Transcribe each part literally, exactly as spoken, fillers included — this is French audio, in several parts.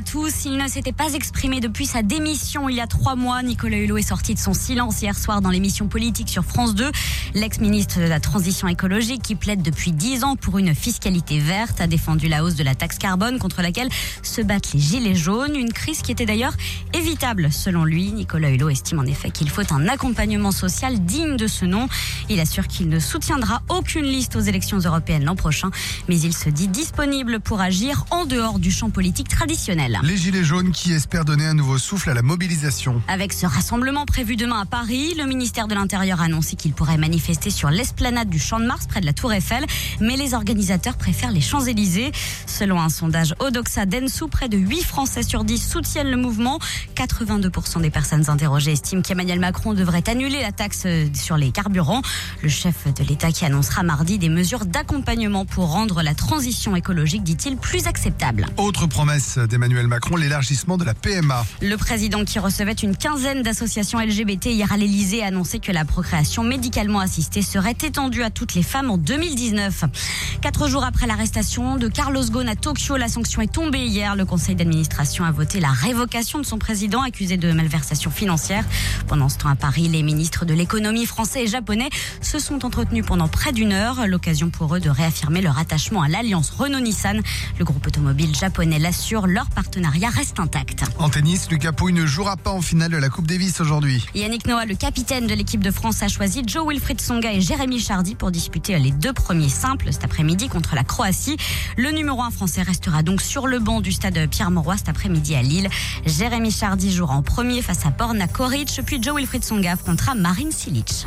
tous. Il ne s'était pas exprimé depuis sa démission il y a trois mois. Nicolas Hulot est sorti de son silence hier soir dans l'émission politique sur France deux. L'ex-ministre de la Transition écologique, qui plaide depuis dix ans pour une fiscalité verte, a défendu la hausse de la taxe carbone contre laquelle se battent les gilets jaunes. Une crise qui était d'ailleurs évitable selon lui. Nicolas Hulot estime en effet qu'il faut un accompagnement social digne de ce nom. Il assure qu'il ne soutiendra aucune liste aux élections européennes l'an prochain, mais il se dit disponible pour agir en dehors du champ politique traditionnel. Les gilets jaunes qui espèrent donner un nouveau souffle à la mobilisation. Avec ce rassemblement prévu demain à Paris, le ministère de l'Intérieur a annoncé qu'il pourrait manifester sur l'esplanade du Champ de Mars près de la Tour Eiffel, mais les organisateurs préfèrent les Champs-Élysées. Selon un sondage Odoxa Densu, près de huit Français sur dix soutiennent le mouvement. quatre-vingt-deux pour cent des personnes interrogées estiment qu'Emmanuel Macron devrait annuler la taxe sur les carburants. Le chef de l'État qui annoncera mardi des mesures d'accompagnement pour rendre la transition écologique, dit-il, plus acceptable. Autre promesse d'Emmanuel Macron, l'élargissement de la P M A. Le président, qui recevait une quinzaine d'associations L G B T hier à l'Elysée, a annoncé que la procréation médicalement assistée serait étendue à toutes les femmes en deux mille dix-neuf. Quatre jours après l'arrestation de Carlos Ghosn à Tokyo, la sanction est tombée hier. Le conseil d'administration a voté la révocation de son président accusé de malversation financière. Pendant ce temps à Paris, les ministres de l'économie français et japonais se sont entretenus pendant près d'une heure. L'occasion pour eux de réaffirmer leur attachement à l'alliance Renault-Nissan. Le groupe automobile japonais l'assure, leur partenariat reste intact. En tennis, Lucas Pouille ne jouera pas en finale de la Coupe Davis aujourd'hui. Yannick Noah, le capitaine de l'équipe de France, a choisi Jo-Wilfried Tsonga et Jérémy Chardy pour disputer les deux premiers simples cet après-midi contre la Croatie. Le numéro un français restera donc sur le banc du stade Pierre-Mauroy cet après-midi à Lille. Jérémy Chardy jouera en premier face à Borna Koric, puis Jo-Wilfried Tsonga affrontera Marin Cilic.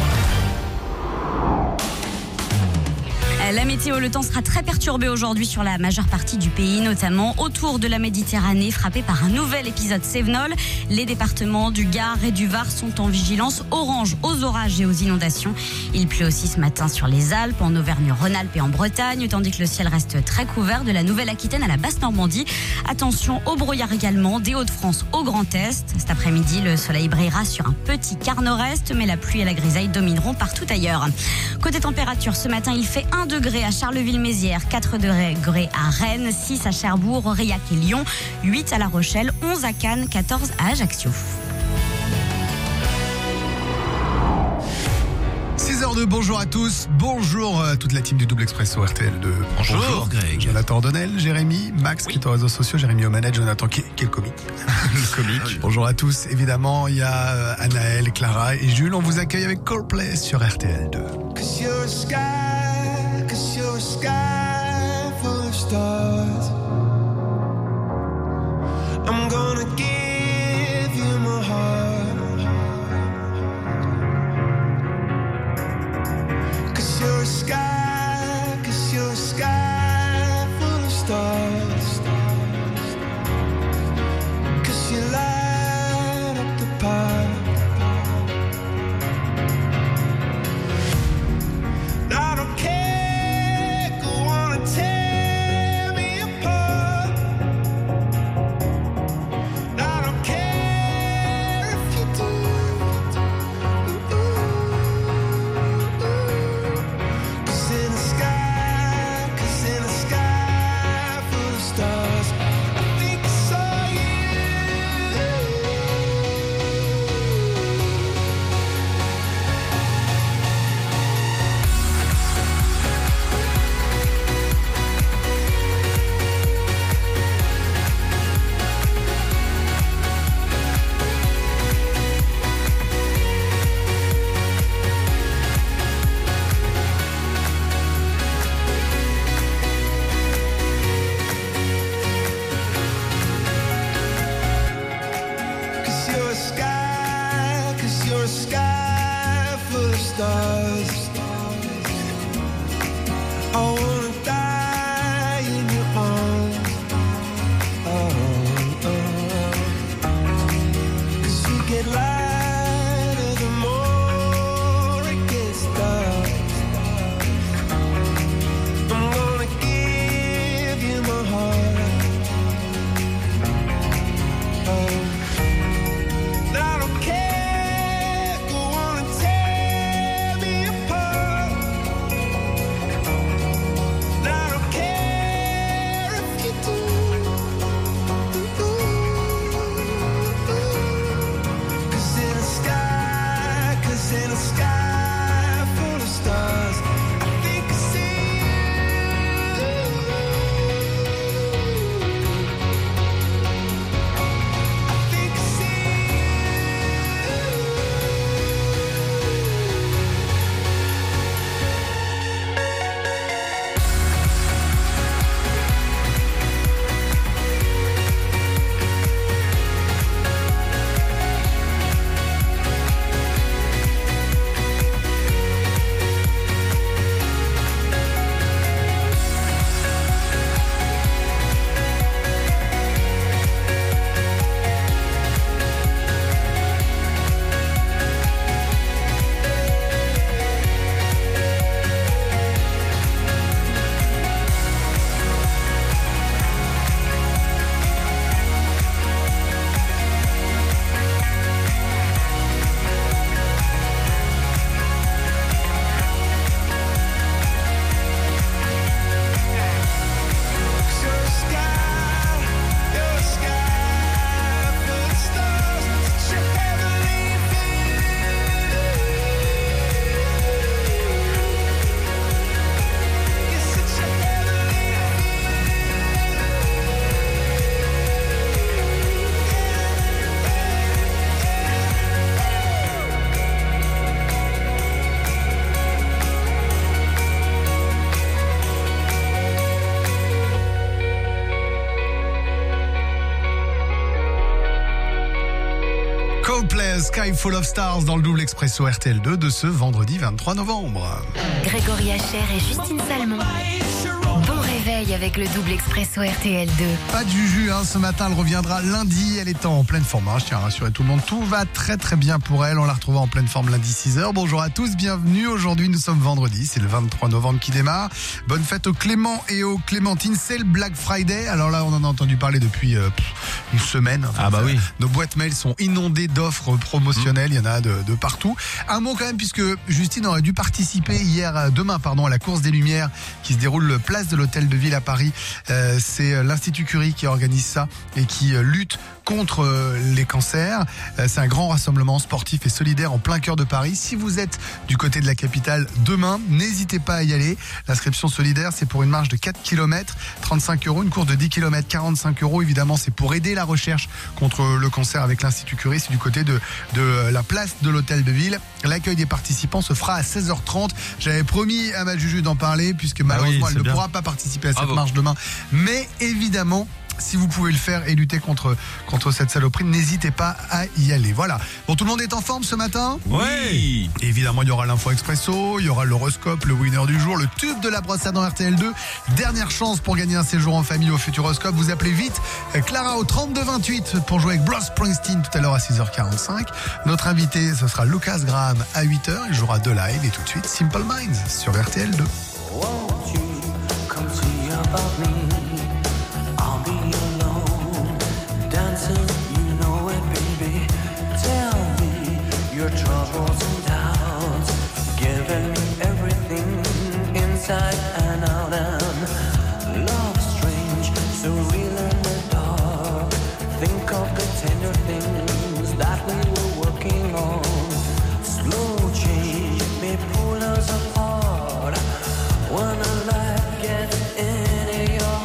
La météo, le temps sera très perturbé aujourd'hui sur la majeure partie du pays, notamment autour de la Méditerranée, frappée par un nouvel épisode Cévenol. Les départements du Gard et du Var sont en vigilance orange aux orages et aux inondations. Il pleut aussi ce matin sur les Alpes, en Auvergne-Rhône-Alpes et en Bretagne, tandis que le ciel reste très couvert de la Nouvelle-Aquitaine à la Basse-Normandie. Attention au brouillard également, des Hauts-de-France au Grand Est. Cet après-midi, le soleil brillera sur un petit quart nord-est, mais la pluie et la grisaille domineront partout ailleurs. Côté température, ce matin, il fait un degré à Charleville-Mézières, quatre degrés à Rennes, six à Cherbourg, Aurillac et Lyon, huit à La Rochelle, onze à Cannes, quatorze à Ajaccio. six heures deux, bonjour à tous, bonjour à toute la team du Double Expresso R T L deux. Bonjour, bonjour Greg. Jonathan Donnel, Jérémy, Max oui. qui est aux réseaux sociaux, Jérémy au manette, Jonathan qui, qui est le comique. Le comique. Bonjour à tous, évidemment, il y a Anaël, Clara et Jules, on vous accueille avec Coldplay sur R T L deux. You're a sky full of stars. I'm gonna give you my heart. 'Cause you're a sky, 'cause you're a sky full of stars. 'Cause you light up the path. I don't care. Coldplay, Sky Full of Stars dans le double expresso R T L deux de ce vendredi vingt-trois novembre. Grégory Hacher et Justine Salmon. Bon réveil avec le double expresso R T L deux. Pas de Juju, hein, ce matin, elle reviendra lundi. Elle est en pleine forme, hein, je tiens à rassurer tout le monde. Tout va très très bien pour elle. On la retrouvera en pleine forme lundi six heures. Bonjour à tous, bienvenue. Aujourd'hui, nous sommes vendredi, c'est le vingt-trois novembre qui démarre. Bonne fête aux Clément et aux Clémentines. C'est le Black Friday. Alors là, on en a entendu parler depuis euh, une semaine. Enfin, ah bah oui. Nos boîtes mail sont inondées d'offres promotionnelles. Mmh. Il y en a de, de partout. Un mot quand même, puisque Justine aurait dû participer hier, demain, pardon, à la course des Lumières qui se déroule place de l'Hôtel de Ville à Paris. Euh, c'est l'Institut Curie qui organise ça et qui euh, lutte contre euh, les cancers. Euh, c'est un grand rassemblement sportif et solidaire en plein cœur de Paris. Si vous êtes du côté de la capitale demain, n'hésitez pas à y aller. L'inscription solidaire, c'est pour une marche de quatre kilomètres, trente-cinq euros. Une course de dix kilomètres, quarante-cinq euros. Évidemment, c'est pour aider la recherche contre le cancer avec l'Institut Curie. C'est du côté de, de la place de l'Hôtel de Ville. L'accueil des participants se fera à seize heures trente. J'avais promis à ma Juju d'en parler puisque malheureusement, ah oui, elle ne bien. pourra pas participer à cette Bravo. marche demain. Mais évidemment, si vous pouvez le faire et lutter contre, contre cette saloperie, n'hésitez pas à y aller. Voilà. Bon, tout le monde est en forme ce matin ? Oui. Évidemment, il y aura l'info expresso, il y aura l'horoscope, le winner du jour, le tube de la brosse à dents R T L deux. Dernière chance pour gagner un séjour en famille au Futuroscope. Vous appelez vite Clara au trente-deux vingt-huit pour jouer avec Bruce Springsteen tout à l'heure à six heures quarante-cinq. Notre invité, ce sera Lucas Graham à huit heures. Il jouera deux live et tout de suite Simple Minds sur R T L deux. Won't you come see about me? I'll be alone, dancing, you know it, baby. Tell me your troubles and doubts, giving me everything inside and out. And love strange, so real in the dark. Think of the tender things that we were working on. Slow change may pull us apart. When a light gets into your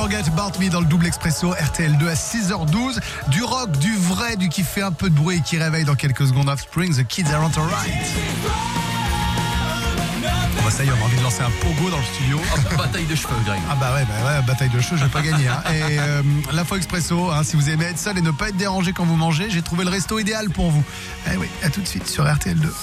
Forget About Me dans le double expresso R T L deux à six heures douze. Du rock, du vrai, du qui fait un peu de bruit et qui réveille dans quelques secondes. Offspring, The Kids Aren't Alright. Bah ça y est, on a envie de lancer un pogo dans le studio. Ah, bataille de cheveux, Greg. Ah bah ouais, bah ouais, bataille de cheveux, je vais pas gagner. Hein. Et euh, l'info expresso, hein, si vous aimez être seul et ne pas être dérangé quand vous mangez, j'ai trouvé le resto idéal pour vous. Eh oui, à tout de suite sur R T L deux.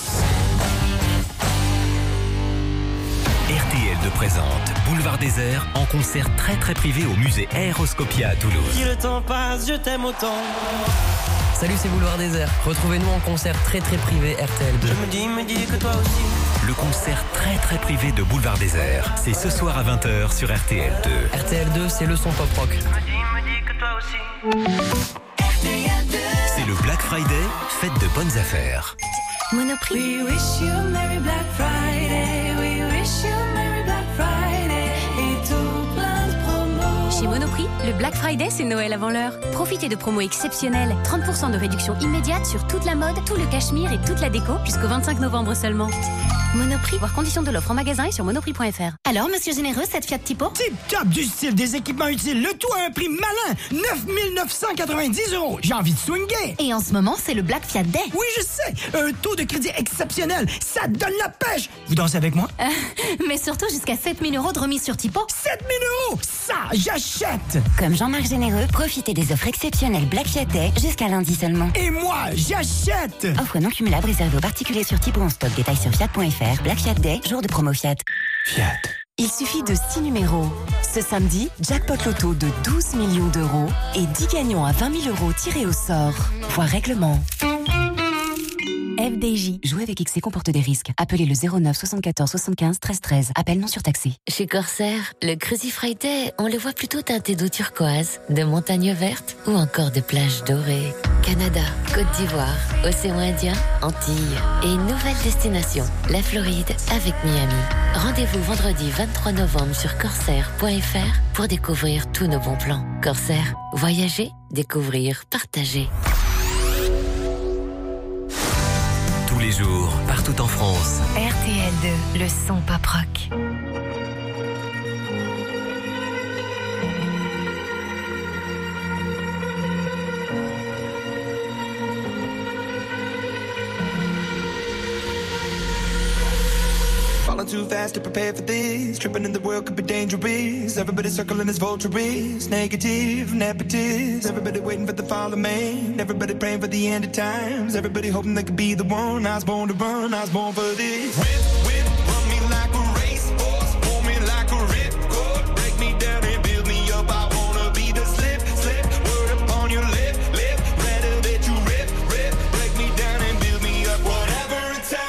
R T L deux présente Boulevard Désert en concert très très privé au musée Aéroscopia à Toulouse. Si le temps passe, je t'aime autant. Salut, c'est Boulevard Désert. Retrouvez-nous en concert très très privé R T L deux. Je me dis, me dis que toi aussi. Le concert très très privé de Boulevard Désert, c'est ce soir à vingt heures sur R T L deux. R T L deux, c'est le son pop rock. Je me dis, me dis que toi aussi. C'est le Black Friday, fête de bonnes affaires. Monoprix. We wish you a Merry Black Friday. We wish you a Merry Black Friday. Et tout plein de promos. Chez Monoprix, le Black Friday, c'est Noël avant l'heure. Profitez de promos exceptionnelles. trente pour cent de réduction immédiate sur toute la mode, tout le cachemire et toute la déco jusqu'au vingt-cinq novembre seulement. Monoprix, voir conditions de l'offre en magasin et sur monoprix point f r. Alors, monsieur généreux, cette Fiat Tipo? Tip top du style, des équipements utiles, le tout à un prix malin, neuf mille neuf cent quatre-vingt-dix euros. J'ai envie de swinguer. Et en ce moment, c'est le Black Fiat Day. Oui, je sais, un taux de crédit exceptionnel, ça donne la pêche. Vous dansez avec moi? Euh, mais surtout jusqu'à sept mille euros de remise sur Tipo. sept mille euros, ça, j'achète. Comme Jean-Marc Généreux, profitez des offres exceptionnelles Black Fiat Day jusqu'à lundi seulement. Et moi, j'achète. Offre non cumulable réservée aux particuliers sur Tipo en stock. Détails sur fiat point f r. Black Fiat Day, jour de promo Fiat. Fiat. Il suffit de six numéros. Ce samedi, jackpot loto de douze millions d'euros et dix gagnants à vingt mille euros tirés au sort. Voir règlement. F D J. Jouer avec X C comporte des risques. Appelez le zéro neuf soixante-quatorze soixante-quinze treize treize. Appel non surtaxé. Chez Corsair, le Crazy Friday, on le voit plutôt teinté d'eau turquoise, de montagnes vertes ou encore de plages dorées. Canada, Côte d'Ivoire, Océan Indien, Antilles et une nouvelle destination, la Floride avec Miami. Rendez-vous vendredi vingt-trois novembre sur corsair point f r pour découvrir tous nos bons plans. Corsair, voyager, découvrir, partager. Tous les jours, partout en France. R T L deux, le son pop rock. Falling too fast to prepare for this. Tripping in the world could be dangerous. Everybody circling as vultures. Negative, nepotist. Everybody waiting for the fall of man. Everybody praying for the end of times. Everybody hoping they could be the one. I was born to run, I was born for this. Whip, whip, run me like a racehorse. Pull me like a ripcord. Break me down and build me up. I wanna be the slip, slip. Word upon your lip, lip. Rather that you rip, rip. Break me down and build me up. Whatever it takes.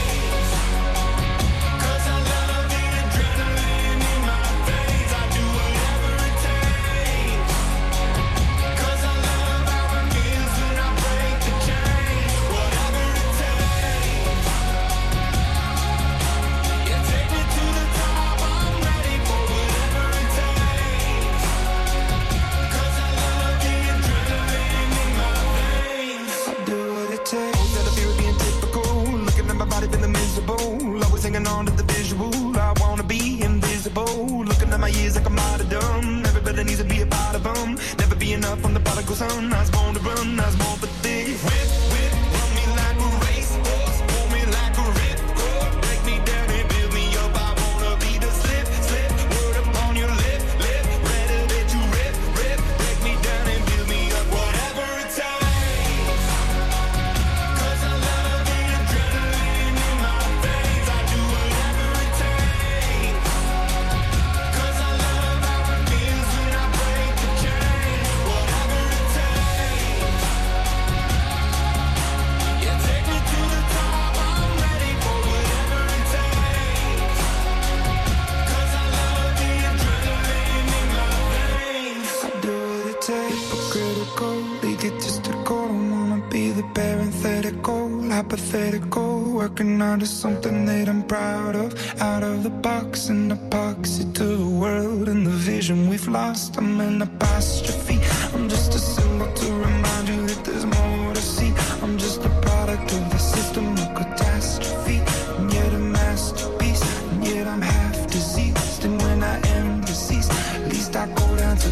Hanging on to the visual, I wanna be invisible. Looking at my years like I'm out of dumb. Everybody needs to be a part of them. Never be enough on the prodigal son. I was born to run, I was born for this. Whip, whip, run me like a racehorse. Pull me like a ripcord. Break me down and build me up. I wanna be the slip, slip. Word upon your lip, lip. Rather that you rip, rip. Break me down and build me up. Whatever it takes. Cause I love the adrenaline in my veins. I do whatever it takes. Cause I love how it feels when I break the chain. Whatever it takes. Yeah, take me to the top. I'm ready for whatever it takes. Cause I love the adrenaline in my veins. I do what it takes. Hypocritical, egotistical. Don't wanna be the parenthetical, hypothetical. Working out of something that I'm proud of. Out of the box, an epoxy to the world and the vision we've lost. I'm an apostrophe. I'm just a symbol to remind you that there's more to see. I'm just a product of the system of catastrophe. And yet a masterpiece. And yet I'm half diseased. And when I am deceased, at least I go down to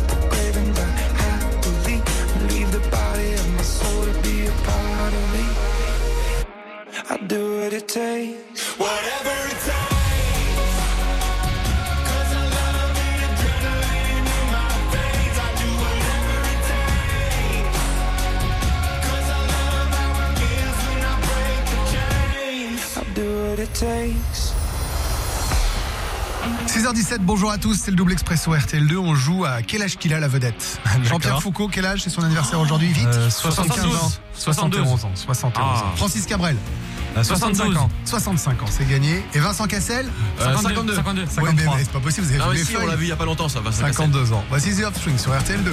I'll do what it takes. Whatever it takes. six heures dix-sept, bonjour à tous, c'est le double expresso R T L deux. On joue à quel âge qu'il a la vedette. Jean-Pierre Foucault, quel âge c'est son anniversaire aujourd'hui? Vite. Euh, soixante-quinze ans. soixante et onze ans. soixante et onze Ah. ans. Francis Cabrel. Euh, soixante-cinq ans. soixante-cinq ans, c'est gagné. Et Vincent Cassel? Euh, cinquante-deux. Ouais, mais, mais c'est pas possible, vous avez Ah vu oui, les si, feuilles. on l'a vu il y a pas longtemps, ça va. cinquante-deux ans. Voici The Offspring sur R T L deux.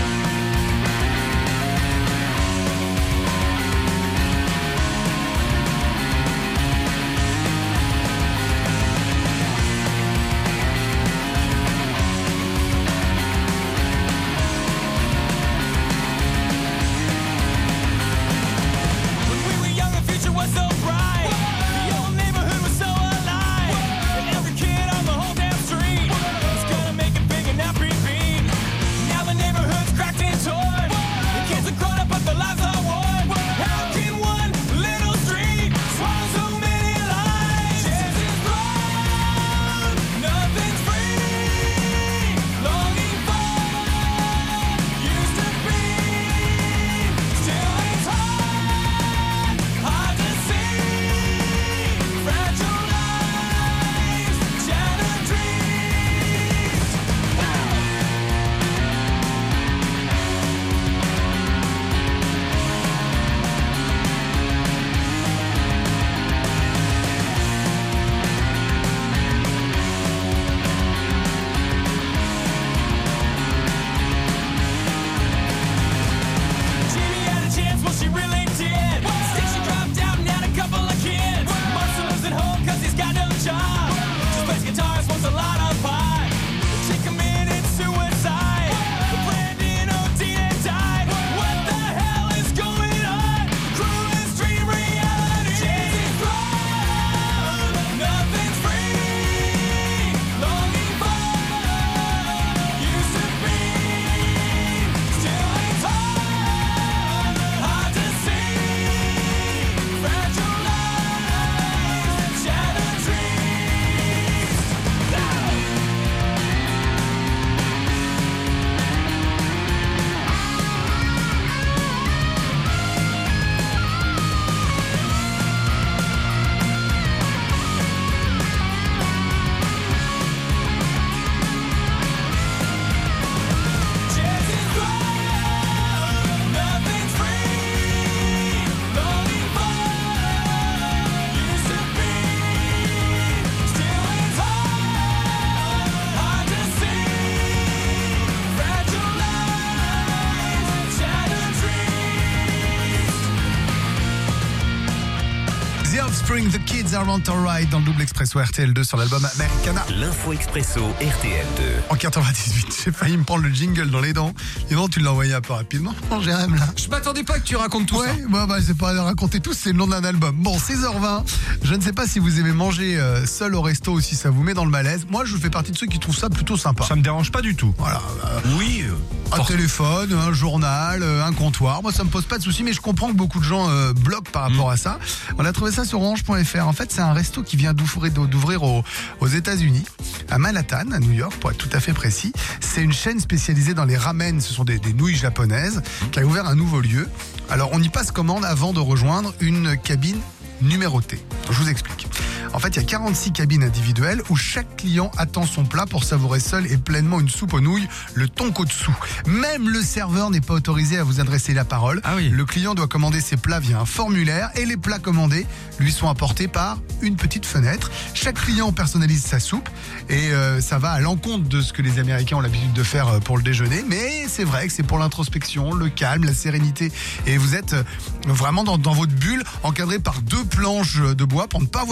Offspring, The Kids Aren't Alright dans le double expresso R T L deux sur l'album Americana. L'info expresso R T L deux. En quatre-vingt-dix-huit, j'ai failli me prendre le jingle dans les dents. Et non, tu l'as envoyé un peu rapidement. Non, Jérém, là. Je m'attendais pas que tu racontes tout ouais, ça. Ouais, bah, bah, c'est pas raconter tout, c'est le nom d'un album. Bon, seize heures vingt. Je ne sais pas si vous aimez manger euh, seul au resto ou si ça vous met dans le malaise. Moi, je fais partie de ceux qui trouvent ça plutôt sympa. Ça me dérange pas du tout. Voilà. Euh, oui. Euh, un force. téléphone, un journal, euh, un comptoir. Moi, ça me pose pas de soucis, mais je comprends que beaucoup de gens euh, bloquent par rapport mmh. à ça. On a trouvé ça sur orange point F R. En fait, c'est un resto qui vient d'ouvrir, d'ouvrir aux, aux États-Unis, à Manhattan, à New York, pour être tout à fait précis. C'est une chaîne spécialisée dans les ramen. Ce sont des, des nouilles japonaises qui a ouvert un nouveau lieu. Alors, on y passe commande avant de rejoindre une cabine numérotée. Je vous explique. En fait, il y a quarante-six cabines individuelles où chaque client attend son plat pour savourer seul et pleinement une soupe aux nouilles, le tonkotsu. Même le serveur n'est pas autorisé à vous adresser la parole. Ah oui. Le client doit commander ses plats via un formulaire et les plats commandés lui sont apportés par une petite fenêtre. Chaque client personnalise sa soupe et euh, ça va à l'encontre de ce que les Américains ont l'habitude de faire pour le déjeuner. Mais c'est vrai que c'est pour l'introspection, le calme, la sérénité. Et vous êtes vraiment dans, dans votre bulle, encadré par deux planches de bois pour ne pas voir votre voisin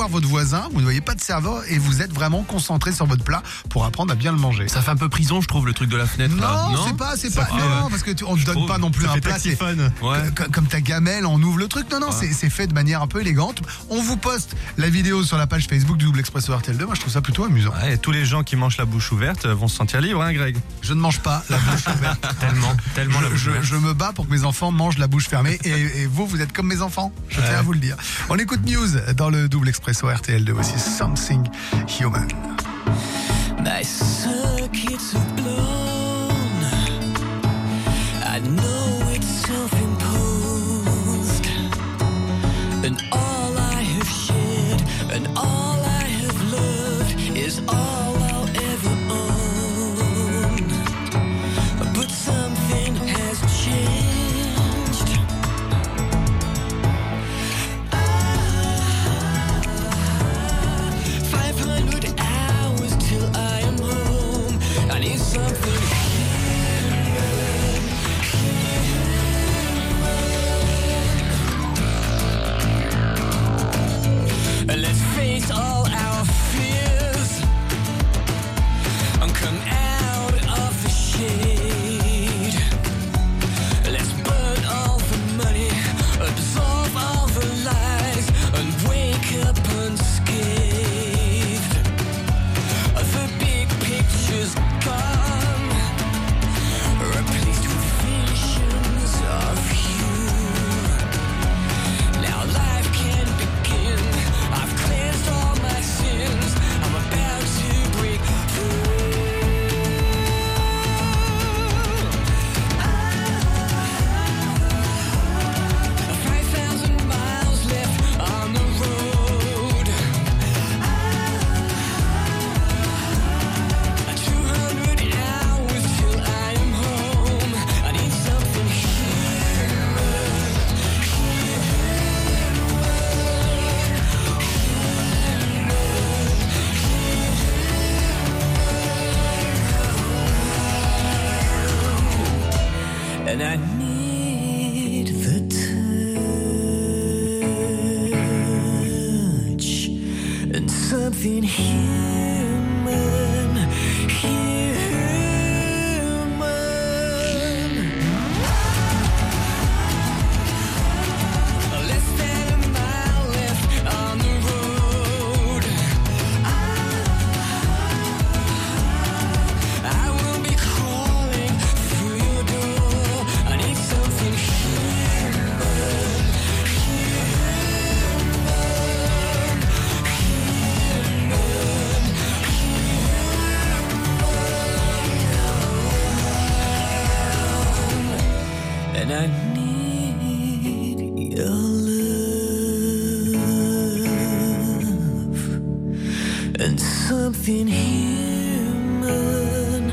voisin, vous ne voyez pas de serveur et vous êtes vraiment concentré sur votre plat pour apprendre à bien le manger. Ça fait un peu prison, je trouve, le truc de la fenêtre. Non, là. non c'est pas, c'est Ça pas, fait, non, ouais. non, parce que tu, on te donne trouve, pas non plus ça un fait plat. c'est- taxiphone. Ouais. Comme, comme ta gamelle, on ouvre le truc. Non, non, Ouais. c'est, c'est fait de manière un peu élégante. On vous poste la vidéo sur la page Facebook du Double Expresso R T L deux. Moi, je trouve ça plutôt amusant. Ouais, et tous les gens qui mangent la bouche ouverte vont se sentir libres, hein, Greg? Je ne mange pas la bouche ouverte. Tellement, tellement la Je, bouche je, ouverte. je me bats pour que mes enfants mangent la bouche fermée et, et vous, vous êtes comme mes enfants. Je tiens Ouais. à vous le dire. On écoute Muse dans le Double Expresso R T L deux aussi. Something Human. My circuits are blown. I know it's self-imposed. And all I have shared and all I have loved is all I'll ever own. But something has changed. Five hundred hours till I am home. I need something human. Let's face all our fears and come out of the shade. Let's burn all the money, absorb all the lies, and wake up unscathed. The big picture's gone, replaced with visions of you. Now life can begin. I've cleansed all my sins. I'm about to break through. Five thousand miles left on the road. Two hundred hours till I am home. I need something human. And I need the touch and something human, human. Less than a mile left on the road. I will be crawling through your door. I need something human, and I need your love and something human,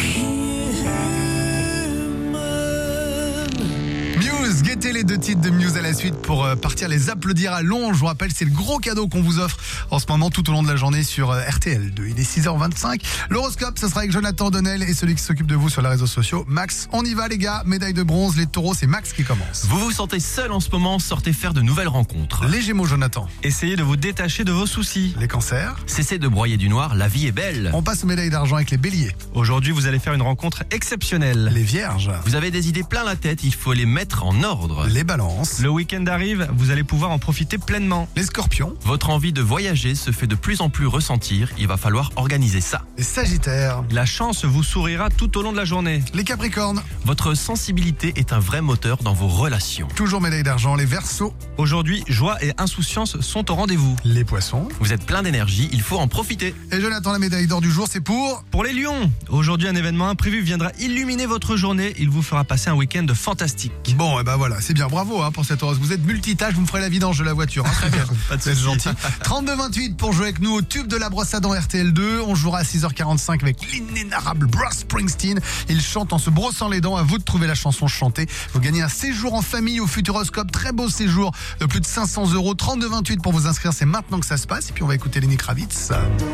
human. Muse, guettez les deux titres de Muse à la suite pour euh, partir les applaudir à Londres. Je vous rappelle, c'est le gros cadeau qu'on vous offre en ce moment tout au long de la journée sur euh, R T L deux. Il est six heures vingt-cinq. L'horoscope, ce sera avec Jonathan Donnel et celui qui s'occupe de vous sur les réseaux sociaux, Max. On y va les gars, médaille de bronze, les taureaux, c'est Max qui commence. Vous vous sentez seul en ce moment, sortez faire de nouvelles rencontres. Les gémeaux, Jonathan. Essayez de vous détacher de vos soucis. Les cancers. Cessez de broyer du noir, la vie est belle. On passe aux médailles d'argent avec les béliers. Aujourd'hui, vous allez faire une rencontre exceptionnelle. Les vierges. Vous avez des idées plein la tête, il faut les mettre en ordre. Les balances. Le week-end arrive, vous allez pouvoir en profiter pleinement. Les scorpions. Votre envie de voyager se fait de plus en plus ressentir, il va falloir organiser ça. Les sagittaires. La chance vous sourira tout au long de la journée. Les capricornes. Votre sensibilité est un vrai moteur dans vos relations. Toujours médaille d'argent. Les verseaux. Aujourd'hui, joie et insouciance sont au rendez-vous. Les poissons. Vous êtes plein d'énergie, il faut en profiter. Et Jonathan, la médaille d'or du jour, c'est pour... Pour les lions, aujourd'hui un événement imprévu viendra illuminer votre journée. Il vous fera passer un week-end fantastique. Bon, et ben voilà, c'est bien, bravo hein, pour cette heureuse. Vous êtes multitâche, vous me ferez la vidange de la voiture. Hein, très bien, Pas de c'est souci. gentil. trente-deux vingt-huit pour jouer avec nous au tube de la brosse à dents R T L deux. On jouera à six heures quarante-cinq avec l'inénarrable Bruce Springsteen. Il chante en se brossant les dents. À vous de trouver la chanson chantée. Vous gagnez un séjour en famille au Futuroscope. Très beau séjour de plus de cinq cents euros. trente-deux vingt-huit pour vous inscrire. C'est maintenant que ça se passe. Et puis on va écouter Lenny Kravitz.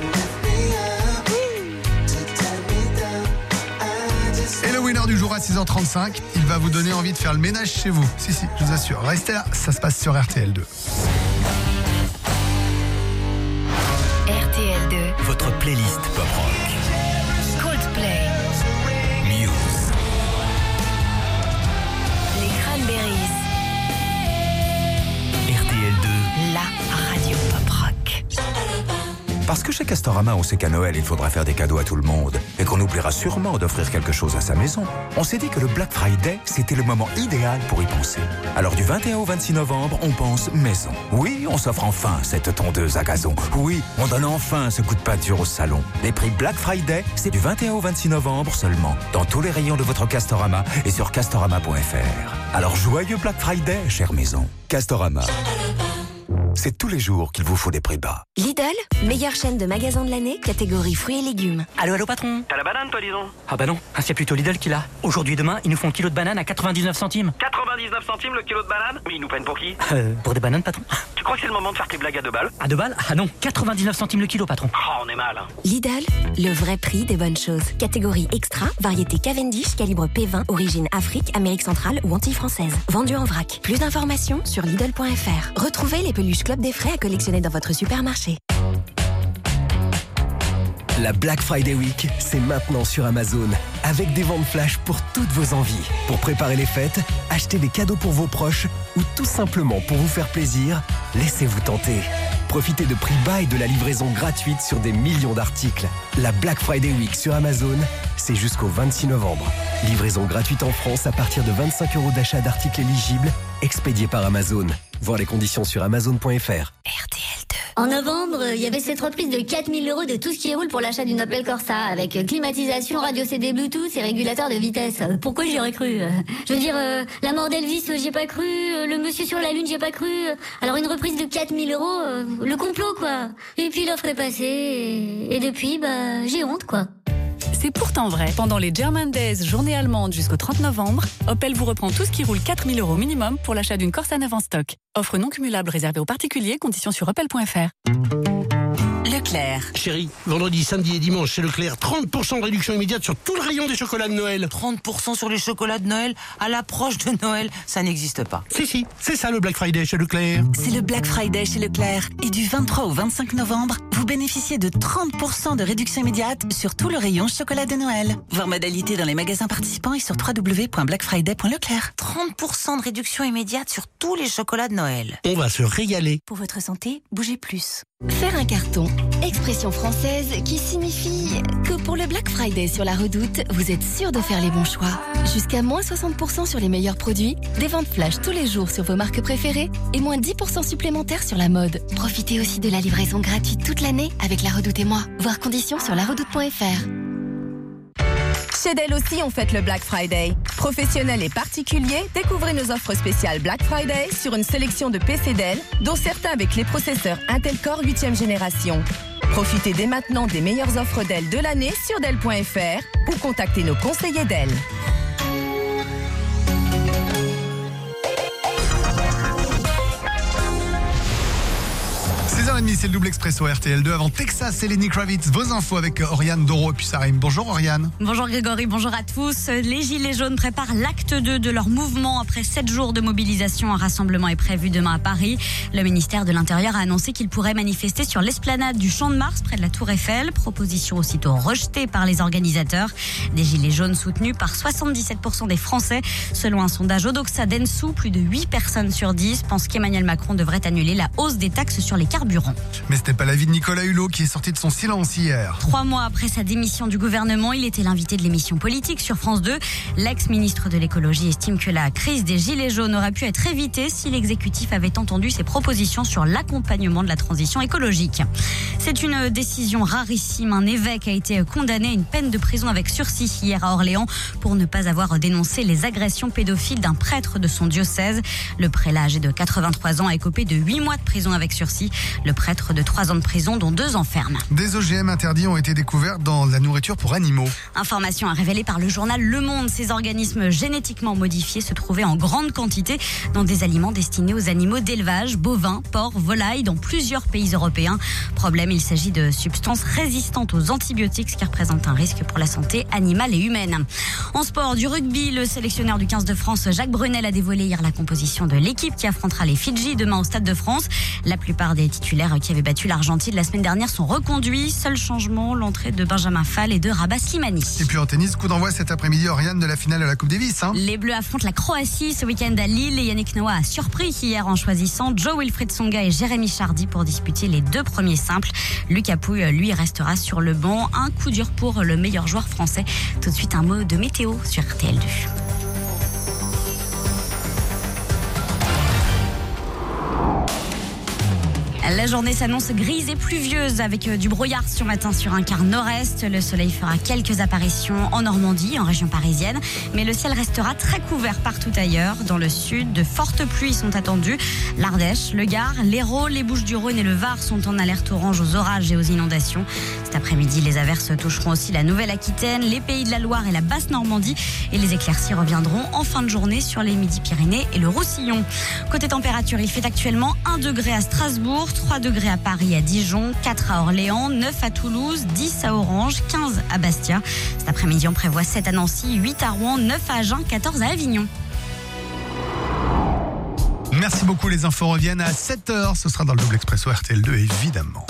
Et le winner du jour à six heures trente-cinq, il va vous donner envie de faire le ménage chez vous. Si, si, je vous assure. Restez là, ça se passe sur R T L deux. Parce que chez Castorama, on sait qu'à Noël, il faudra faire des cadeaux à tout le monde et qu'on oubliera sûrement d'offrir quelque chose à sa maison. On s'est dit que le Black Friday, c'était le moment idéal pour y penser. Alors du vingt et un au vingt-six novembre, on pense maison. Oui, on s'offre enfin cette tondeuse à gazon. Oui, on donne enfin ce coup de peinture au salon. Les prix Black Friday, c'est du vingt et un au vingt-six novembre seulement, dans tous les rayons de votre Castorama et sur castorama point f r. Alors joyeux Black Friday, chère maison. Castorama. C'est tous les jours qu'il vous faut des prix bas. Lidl, meilleure chaîne de magasins de l'année, catégorie fruits et légumes. Allô, allô patron. T'as la banane toi dis donc? Ah bah non, ah, c'est plutôt Lidl qui l'a. Aujourd'hui et demain, ils nous font un kilo de banane à quatre-vingt-dix-neuf centimes. quatre-vingt-dix-neuf centimes le kilo de banane? Mais ils nous prennent pour qui? Euh, pour des bananes patron. Tu crois que c'est le moment de faire tes blagues à deux balles? À deux balles? Ah non, quatre-vingt-dix-neuf centimes le kilo patron. Oh, on est mal. Lidl, le vrai prix des bonnes choses. Catégorie extra, variété Cavendish, calibre P vingt, origine Afrique, Amérique centrale ou Antilles françaises. Vendu en vrac. Plus d'informations sur Lidl point f r. Retrouvez les peluches Club des Frais à collectionner dans votre supermarché. La Black Friday Week, c'est maintenant sur Amazon, avec des ventes flash pour toutes vos envies. Pour préparer les fêtes, achetez des cadeaux pour vos proches ou tout simplement pour vous faire plaisir, laissez-vous tenter. Profitez de prix bas et de la livraison gratuite sur des millions d'articles. La Black Friday Week sur Amazon, c'est jusqu'au vingt-six novembre. Livraison gratuite en France à partir de vingt-cinq euros d'achat d'articles éligibles, expédiés par Amazon. Voir les conditions sur amazon point f r. R T L deux. En novembre, il y avait cette reprise de quatre mille euros de tout ce qui roule pour l'achat d'une Opel Corsa, avec climatisation, radio C D Bluetooth et régulateur de vitesse. Pourquoi j'y aurais cru? Je veux dire, euh, la mort d'Elvis, j'y ai pas cru, euh, le monsieur sur la lune, j'y ai pas cru. Alors une reprise de quatre mille euros, euh, le complot quoi. Et puis l'offre est passée, et, et depuis, bah, j'ai honte quoi. C'est pourtant vrai. Pendant les German Days, journée allemande jusqu'au trente novembre, Opel vous reprend tout ce qui roule quatre mille euros minimum pour l'achat d'une Corsa neuve en stock. Offre non cumulable réservée aux particuliers, conditions sur opel point f r. Leclerc. Chérie, vendredi, samedi et dimanche chez Leclerc, trente pour cent de réduction immédiate sur tout le rayon des chocolats de Noël. trente pour cent sur les chocolats de Noël à l'approche de Noël, ça n'existe pas. Si, si, c'est ça le Black Friday chez Leclerc. C'est le Black Friday chez Leclerc. Et du vingt-trois au vingt-cinq novembre, vous bénéficiez de trente pour cent de réduction immédiate sur tout le rayon chocolat de Noël. Voir modalité dans les magasins participants et sur w w w point black friday point leclerc. trente pour cent de réduction immédiate sur tous les chocolats de Noël. On va se régaler. Pour votre santé, bougez plus. Faire un carton, expression française qui signifie que pour le Black Friday sur la Redoute, vous êtes sûr de faire les bons choix. Jusqu'à moins soixante pour cent sur les meilleurs produits, des ventes flash tous les jours sur vos marques préférées et moins dix pour cent supplémentaires sur la mode. Profitez aussi de la livraison gratuite toute l'année avec la Redoute et moi. Voir conditions sur la redoute point f r. Chez Dell aussi, on fête le Black Friday. Professionnels et particuliers, découvrez nos offres spéciales Black Friday sur une sélection de P C Dell, dont certains avec les processeurs Intel Core huitième génération. Profitez dès maintenant des meilleures offres Dell de l'année sur dell point f r ou contactez nos conseillers Dell. six heures trente, c'est le double expresso R T L deux. Avant Texas et Lenny Kravitz, vos infos avec Oriane Doro et puis Sarim. Bonjour Oriane. Bonjour Grégory, bonjour à tous. Les Gilets jaunes préparent l'acte deux de leur mouvement après sept jours de mobilisation. Un rassemblement est prévu demain à Paris. Le ministère de l'Intérieur a annoncé qu'il pourrait manifester sur l'esplanade du Champ de Mars près de la Tour Eiffel. Proposition aussitôt rejetée par les organisateurs. Des Gilets jaunes soutenus par soixante-dix-sept pour cent des Français. Selon un sondage Odoxa Densu, plus de huit personnes sur dix pensent qu'Emmanuel Macron devrait annuler la hausse des taxes sur les carburants. Mais ce n'est pas l'avis de Nicolas Hulot qui est sorti de son silence hier. Trois mois après sa démission du gouvernement, il était l'invité de l'émission politique sur France deux. L'ex-ministre de l'écologie estime que la crise des Gilets jaunes aurait pu être évitée si l'exécutif avait entendu ses propositions sur l'accompagnement de la transition écologique. C'est une décision rarissime. Un évêque a été condamné à une peine de prison avec sursis hier à Orléans pour ne pas avoir dénoncé les agressions pédophiles d'un prêtre de son diocèse. Le prélat âgé de quatre-vingt-trois ans a écopé de huit mois de prison avec sursis. Le prêtre de trois ans de prison, dont deux ans ferme. Des O G M interdits ont été découverts dans la nourriture pour animaux. Information révélée par le journal Le Monde. Ces organismes génétiquement modifiés se trouvaient en grande quantité dans des aliments destinés aux animaux d'élevage, bovins, porcs, volailles, dans plusieurs pays européens. Problème, il s'agit de substances résistantes aux antibiotiques, ce qui représente un risque pour la santé animale et humaine. En sport, du rugby, le sélectionneur du quinze de France, Jacques Brunel, a dévoilé hier la composition de l'équipe qui affrontera les Fidji demain au Stade de France. La plupart des titulaires l'Angleterre qui avait battu l'Argentine la semaine dernière sont reconduits. Seul changement, l'entrée de Benjamin Fall et de Rabat Slimani. Et puis en tennis, coup d'envoi cet après-midi, Oriane, de la finale de la Coupe Davis. Hein. Les Bleus affrontent la Croatie ce week-end à Lille et Yannick Noah a surpris hier en choisissant Jo-Wilfried Tsonga et Jérémy Chardy pour disputer les deux premiers simples. Lucas Pouille, lui, restera sur le banc. Un coup dur pour le meilleur joueur français. Tout de suite, un mot de météo sur R T L deux. La journée s'annonce grise et pluvieuse avec du brouillard ce matin sur un quart nord-est. Le soleil fera quelques apparitions en Normandie, en région parisienne. Mais le ciel restera très couvert partout ailleurs. Dans le sud, de fortes pluies sont attendues. L'Ardèche, le Gard, l'Hérault, les Bouches-du-Rhône et le Var sont en alerte orange aux orages et aux inondations. Cet après-midi, les averses toucheront aussi la Nouvelle-Aquitaine, les Pays de la Loire et la Basse-Normandie. Et les éclaircies reviendront en fin de journée sur les Midi-Pyrénées et le Roussillon. Côté température, il fait actuellement un degré à Strasbourg, trois degrés à Paris, à Dijon, quatre à Orléans, neuf à Toulouse, dix à Orange, quinze à Bastia. Cet après-midi, on prévoit sept à Nancy, huit à Rouen, neuf à Agen, quatorze à Avignon. Merci beaucoup, les infos reviennent à sept heures. Ce sera dans le Double Expresso R T L deux, évidemment.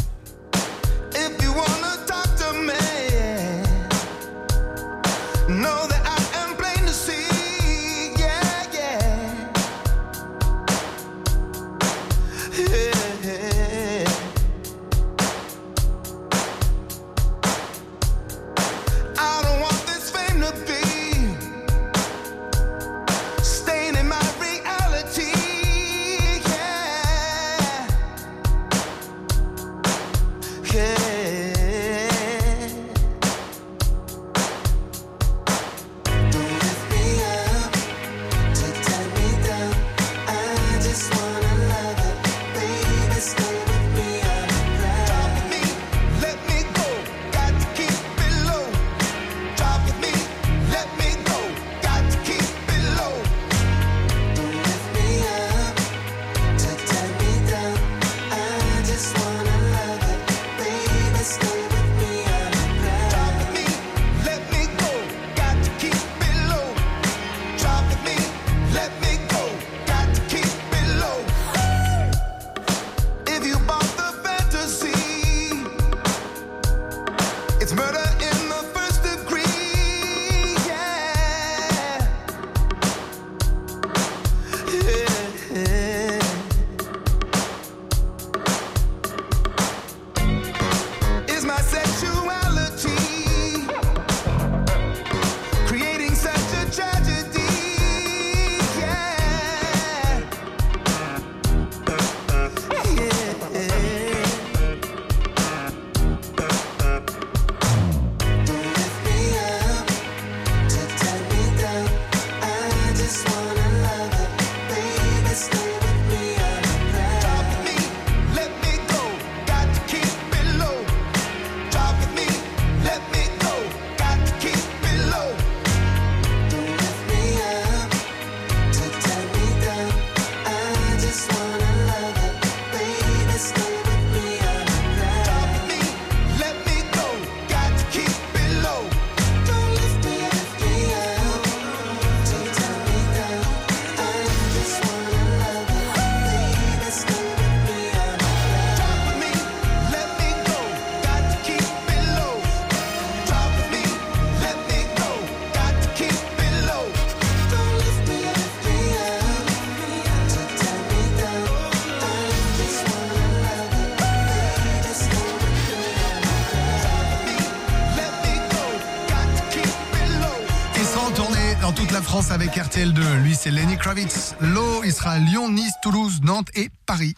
France avec R T L deux. Lui, c'est Lenny Kravitz. Low, il sera à Lyon, Nice, Toulouse, Nantes et Paris.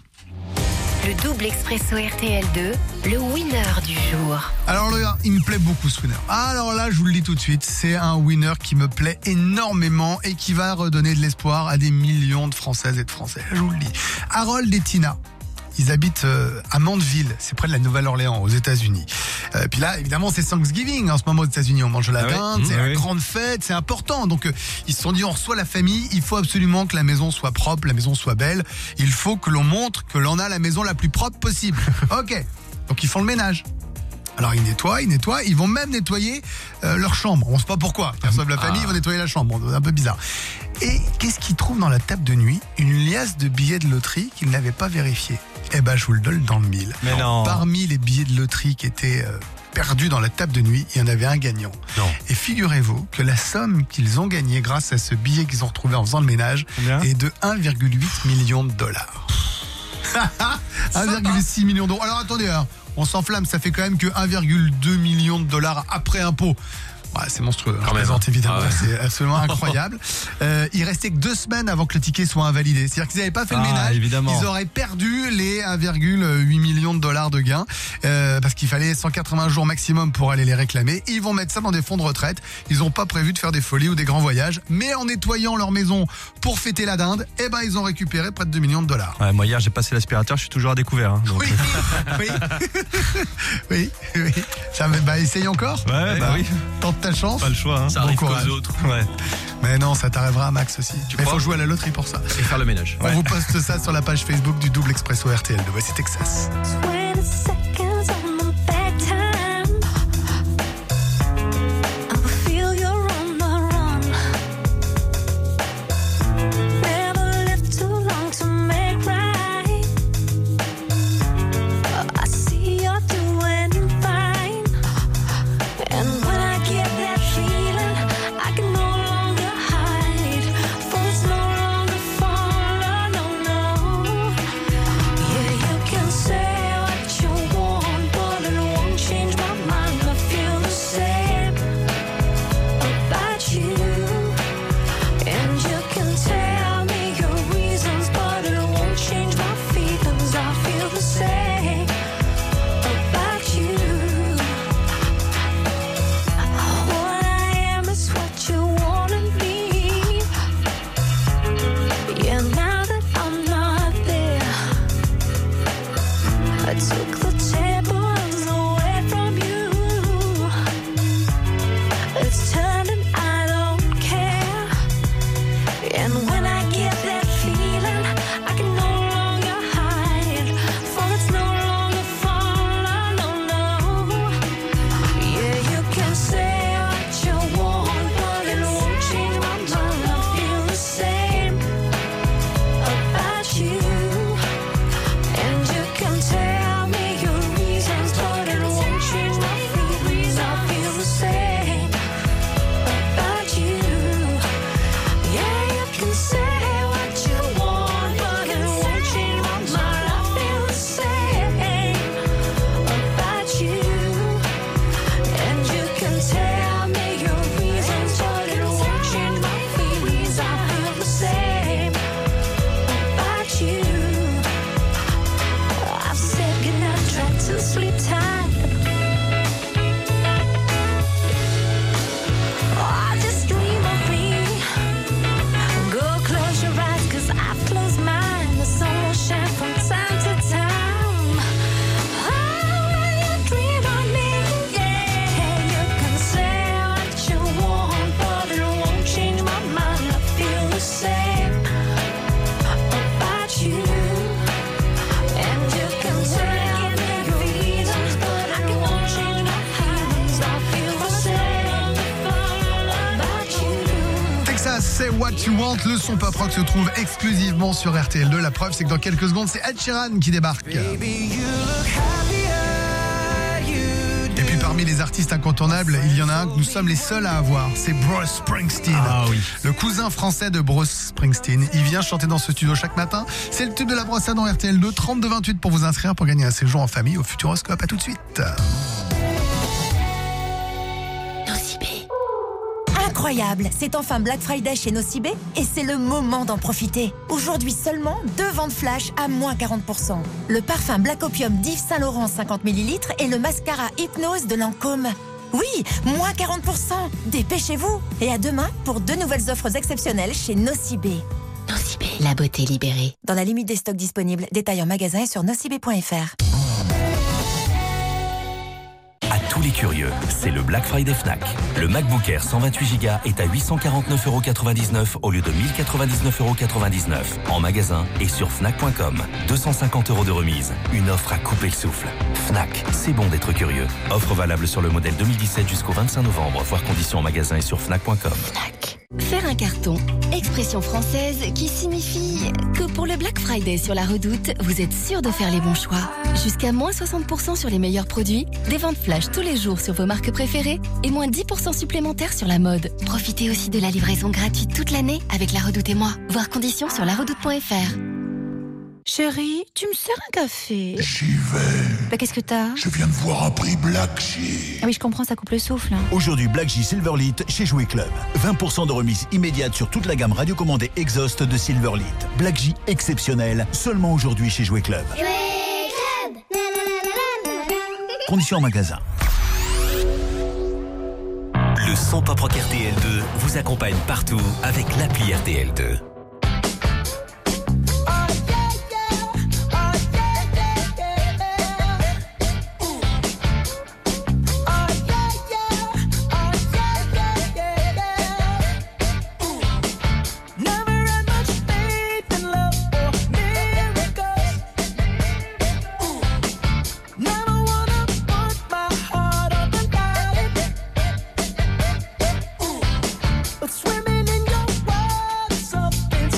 Le double expresso R T L deux, le winner du jour. Alors là, il me plaît beaucoup ce winner. Alors là, je vous le dis tout de suite, c'est un winner qui me plaît énormément et qui va redonner de l'espoir à des millions de Françaises et de Français. Je vous le dis. Harold et Tina. Ils habitent euh, à Mandeville, c'est près de la Nouvelle-Orléans, aux États-Unis. Euh, puis là, évidemment, c'est Thanksgiving. En ce moment, aux États-Unis, on mange la ah dinde, ouais, c'est mmh, la oui. grande fête, c'est important. Donc, euh, ils se sont dit, on reçoit la famille, il faut absolument que la maison soit propre, la maison soit belle. Il faut que l'on montre que l'on a la maison la plus propre possible. Ok, donc ils font le ménage. Alors ils nettoient, ils nettoient, ils vont même nettoyer euh, leur chambre. On ne sait pas pourquoi. Ils reçoivent la famille, ils vont nettoyer la chambre. Bon, c'est un peu bizarre. Et qu'est-ce qu'ils trouvent dans la table de nuit? Une liasse de billets de loterie qu'ils n'avaient pas vérifiés. Eh ben, je vous le donne dans le mille. Mais non. Parmi les billets de loterie qui étaient euh, perdus dans la table de nuit, il y en avait un gagnant. Non. Et figurez-vous que la somme qu'ils ont gagnée grâce à ce billet qu'ils ont retrouvé en faisant le ménage Combien est de un virgule huit million de dollars. un virgule six million d'euros. Alors attendez, hein, on s'enflamme, ça fait quand même que un virgule deux million de dollars après impôt. Ouais, c'est monstrueux, hein, je plaisante, évidemment, Ah ouais. c'est absolument incroyable. Euh, il restait que deux semaines avant que le ticket soit invalidé. C'est-à-dire qu'ils n'avaient pas fait le Ah, ménage, évidemment. ils auraient perdu les un virgule huit million de dollars de gains euh, parce qu'il fallait cent quatre-vingts jours maximum pour aller les réclamer. Ils vont mettre ça dans des fonds de retraite. Ils n'ont pas prévu de faire des folies ou des grands voyages, mais en nettoyant leur maison pour fêter la dinde, eh ben ils ont récupéré près de deux millions de dollars. Ouais, moi hier j'ai passé l'aspirateur, je suis toujours à découvert. Hein, donc... Oui, oui, oui, oui. Ça, bah, essaye encore. Ouais, bah oui. Tente ta chance. Pas le choix. Hein. Ça Bon arrive courage. qu'aux autres. Ouais. Mais non, ça t'arrivera à Max aussi. Tu Mais il crois faut jouer à la loterie pour ça. Et faire le ménage. On vous poste ça sur la page Facebook du Double Expresso R T L de Voici Texas. twenty seconds on my bedtime. I feel you're on the run. Never lived too long to make right. I see you're doing fine. And when I get that feeling, I can no longer hide. For it's no longer fun, no, no. Yeah, you can say what you want, but it won't change my mind. I feel the same about you. And you can tell me your reasons, but it won't change my feelings. I feel the same about you. What I am is what you wanna be. Yeah, now that I'm not there, I took the tables away from you. It's turning, I don't care. And when I get that feeling, I can no longer hide. For it's no longer fun, no, no. Yeah, you can say what you want, but it won't change my mind. I feel the same about you. And you can tell me your reasons, but it won't change my feelings. I feel the same about you. Yeah, you can say what you want, but it won't change my mind. I feel the same about you. And you can tell me your reasons, but it won't change my feelings. I feel the same about you. I've said goodnight, tried to sleep tight. Oh, just dream of me. Go close your eyes, cause I've closed mine. The sun will shine from time to time. Oh, when you dream of me, yeah. You can say what you want, but it won't change my mind. I feel the same about you. And you can tell me your reasons, but I won't change my feelings. I feel the same about you. Texas, c'est What You Want. Le son pop rock se trouve exclusivement sur R T L deux. La preuve, c'est que dans quelques secondes, c'est Ed Sheeran qui débarque. Et puis parmi les artistes incontournables, il y en a un que nous sommes les seuls à avoir. C'est Bruce Springsteen. Ah oui. Le cousin français de Bruce Springsteen. Il vient chanter dans ce studio chaque matin. C'est le tube de la brossade dans R T L deux. trente-deux vingt-huit pour vous inscrire pour gagner un séjour en famille au Futuroscope. À tout de suite. Incroyable, c'est enfin Black Friday chez Nocibé et c'est le moment d'en profiter. Aujourd'hui seulement, deux ventes flash à moins quarante pour cent. Le parfum Black Opium d'Yves Saint Laurent cinquante millilitres et le mascara Hypnose de Lancôme. Oui, moins quarante pour cent. Dépêchez-vous. Et à demain pour deux nouvelles offres exceptionnelles chez Nocibé. Nocibé, la beauté libérée. Dans la limite des stocks disponibles, détails en magasin et sur nocibé point f r. À tous les curieux, c'est le Black Friday Fnac. Le MacBook Air cent vingt-huit giga est à huit cent quarante-neuf euros quatre-vingt-dix-neuf au lieu de mille quatre-vingt-dix-neuf euros quatre-vingt-dix-neuf en magasin et sur fnac point com. deux cent cinquante euros de remise. Une offre à couper le souffle. Fnac, c'est bon d'être curieux. Offre valable sur le modèle deux mille dix-sept jusqu'au vingt-cinq novembre. Voir conditions en magasin et sur fnac point com. Fnac. Faire un carton, expression française qui signifie que pour le Black Friday sur la Redoute, vous êtes sûr de faire les bons choix. Jusqu'à moins soixante pour cent sur les meilleurs produits, des ventes flash tous les jours sur vos marques préférées et moins dix pour cent supplémentaires sur la mode. Profitez aussi de la livraison gratuite toute l'année avec la Redoute et moi. Voir conditions sur la redoute point f r. Chérie, tu me sers un café? J'y vais. Bah qu'est-ce que t'as? Je viens de voir un prix Black J. Ah oui, je comprends, ça coupe le souffle. Aujourd'hui, Black J Silverlit chez Jouet Club. vingt pour cent de remise immédiate sur toute la gamme radiocommandée Exhaust de Silverlit. Black J exceptionnel, seulement aujourd'hui chez Jouet Club. Jouet Club. Conditions en magasin. Le son pop rock R T L deux vous accompagne partout avec l'appli R T L deux. Swimming in your world, something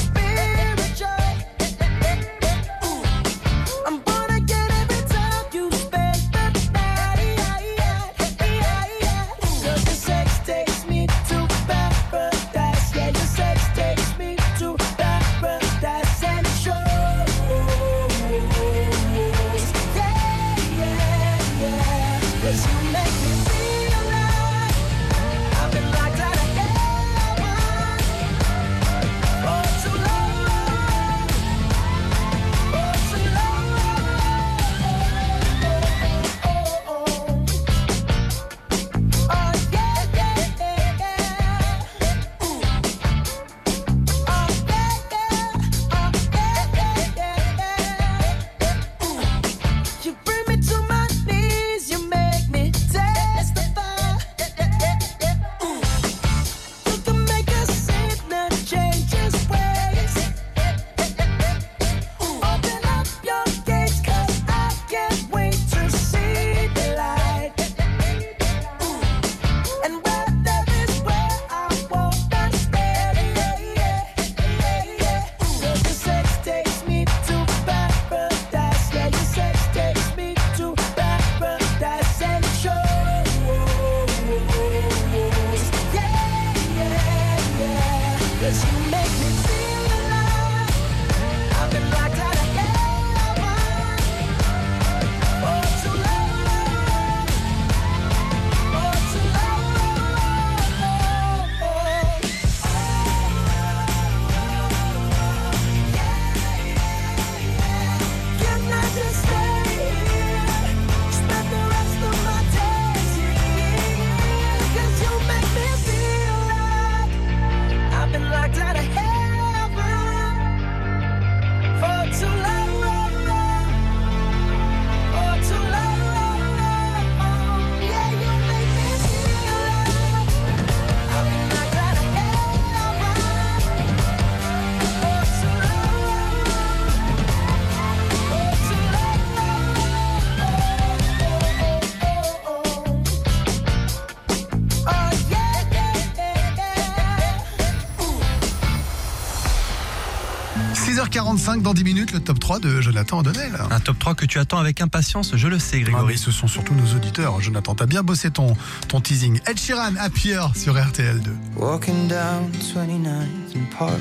six heures quarante-cinq dans dix minutes, le top trois de Jonathan O'Donnell. Un top trois que tu attends avec impatience, je le sais, Grégory. Ah, mais ce sont surtout nos auditeurs. Jonathan, t'as bien bossé ton, ton teasing. Ed Sheeran, Happier sur R T L deux. Walking down twenty-ninth and Park,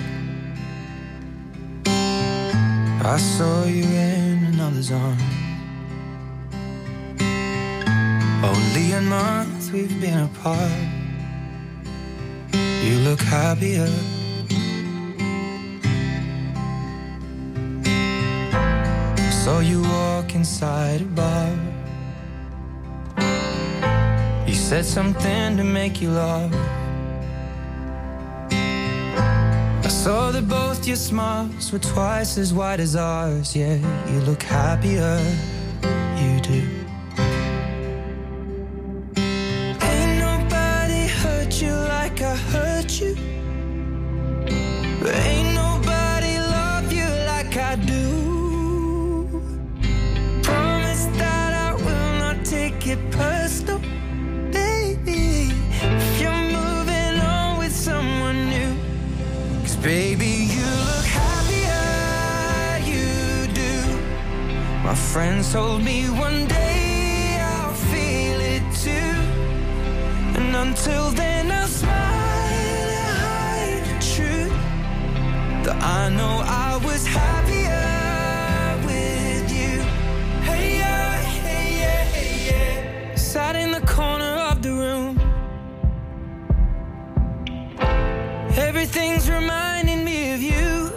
I saw you in another's arms. Only a month we've been apart. You look happier. Saw you walk inside a bar. You said something to make you laugh. I saw that both your smiles were twice as wide as ours. Yeah, you look happier, you do. Ain't nobody hurt you like I hurt you. But ain't nobody love you like I do. Promise that I will not take it personal, baby. If you're moving on with someone new. My friends told me one day I'll feel it too. And until then I'll smile and hide the truth. That I know I was happier with you. Hey yeah, hey yeah, hey yeah. Sat in the corner of the room. Everything's reminding me of you.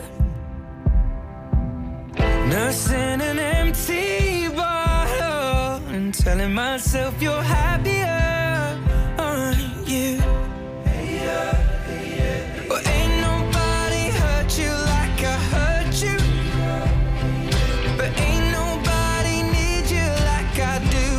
Nursing an empty bottle and telling myself you're happier, aren't you? Hey yeah, hey yeah. Well, ain't nobody hurt you like I hurt you. But ain't nobody need you like I do.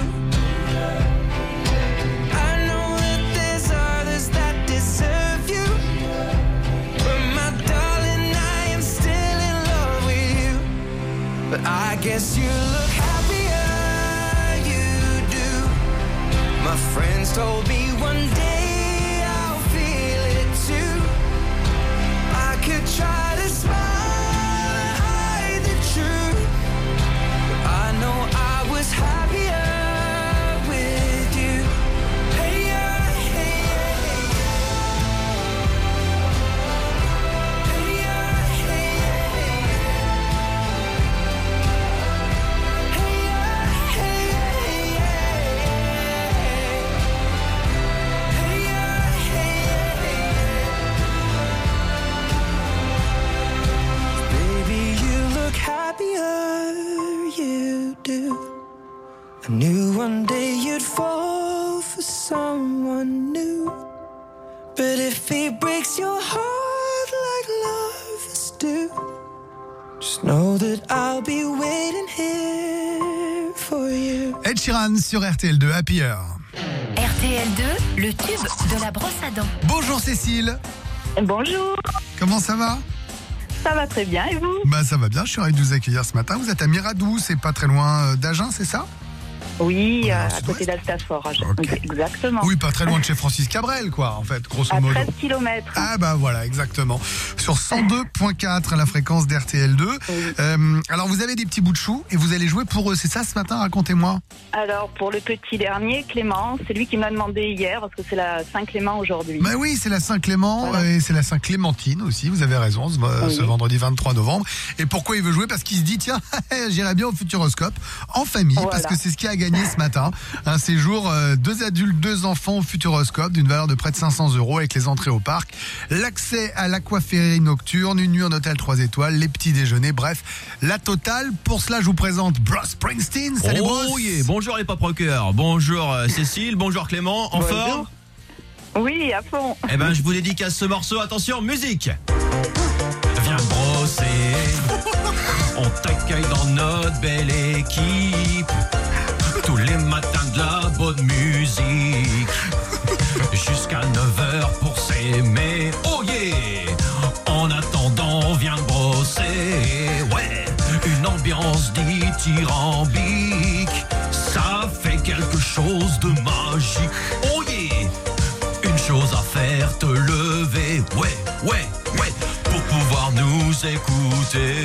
I know that there's others that deserve you. But my darling, I am still in love with you. But I guess you look happier, you do. My friends told me one day I'll feel it too. I could try to smile and hide the truth. But I know I was happier with you. Hey yeah, hey yeah, hey yeah. Hey yeah, hey yeah, hey yeah. Hey yeah, hey yeah, hey yeah. Hey yeah, hey yeah, hey yeah. Baby, you look happier, you do. I knew one day you'd fall for someone new. But if he breaks your heart like lovers do, just know that I'll be waiting here for you. Ed Sheeran sur R T L deux, Happier. R T L deux, le tube de la brosse à dents. Bonjour Cécile. Bonjour. Comment ça va? Ça va très bien et vous? Bah ça va bien, je suis ravi de vous accueillir ce matin. Vous êtes à Miradou, c'est pas très loin d'Agen, c'est ça? Oui, euh, à côté d'Altafort, okay. Exactement. Oui, pas très loin de chez Francis Cabrel, quoi, en fait, grosso à modo. treize kilomètres. Ah bah voilà, exactement. Sur cent deux virgule quatre, la fréquence d'R T L deux. Oui. Euh, alors vous avez des petits bouts de chou et vous allez jouer pour eux, c'est ça ce matin? Racontez-moi. Alors pour le petit dernier, Clément, c'est lui qui m'a demandé hier, parce que c'est la Saint-Clément aujourd'hui. Bah oui, c'est la Saint-Clément, voilà. Et c'est la Saint-Clémentine aussi, vous avez raison, ce, oui. ce vendredi vingt-trois novembre. Et pourquoi il veut jouer? Parce qu'il se dit, tiens, j'irai bien au Futuroscope, en famille, voilà. Parce que c'est ce qui a gagné ce matin. Un séjour, euh, deux adultes, deux enfants au Futuroscope d'une valeur de près de cinq cents euros avec les entrées au parc, l'accès à l'aquaférie nocturne, une nuit en hôtel trois étoiles, les petits déjeuners, bref, la totale. Pour cela, je vous présente Bruce Springsteen. Salut oh Bruce. Yeah. Bonjour les pop rockers, bonjour euh, Cécile, bonjour Clément, en bonjour. forme? Oui, à fond. Eh ben, je vous dédicace ce morceau, attention, musique. Viens brosser, on t'accueille dans notre belle équipe. Tous les matins de la bonne musique. Jusqu'à neuf heures pour s'aimer. Oh yeah. En attendant, viens brosser. Ouais. Une ambiance dithyrambique. Ça fait quelque chose de magique. Oh yeah. Une chose à faire, te lever. Ouais, ouais, ouais. Pour pouvoir nous écouter.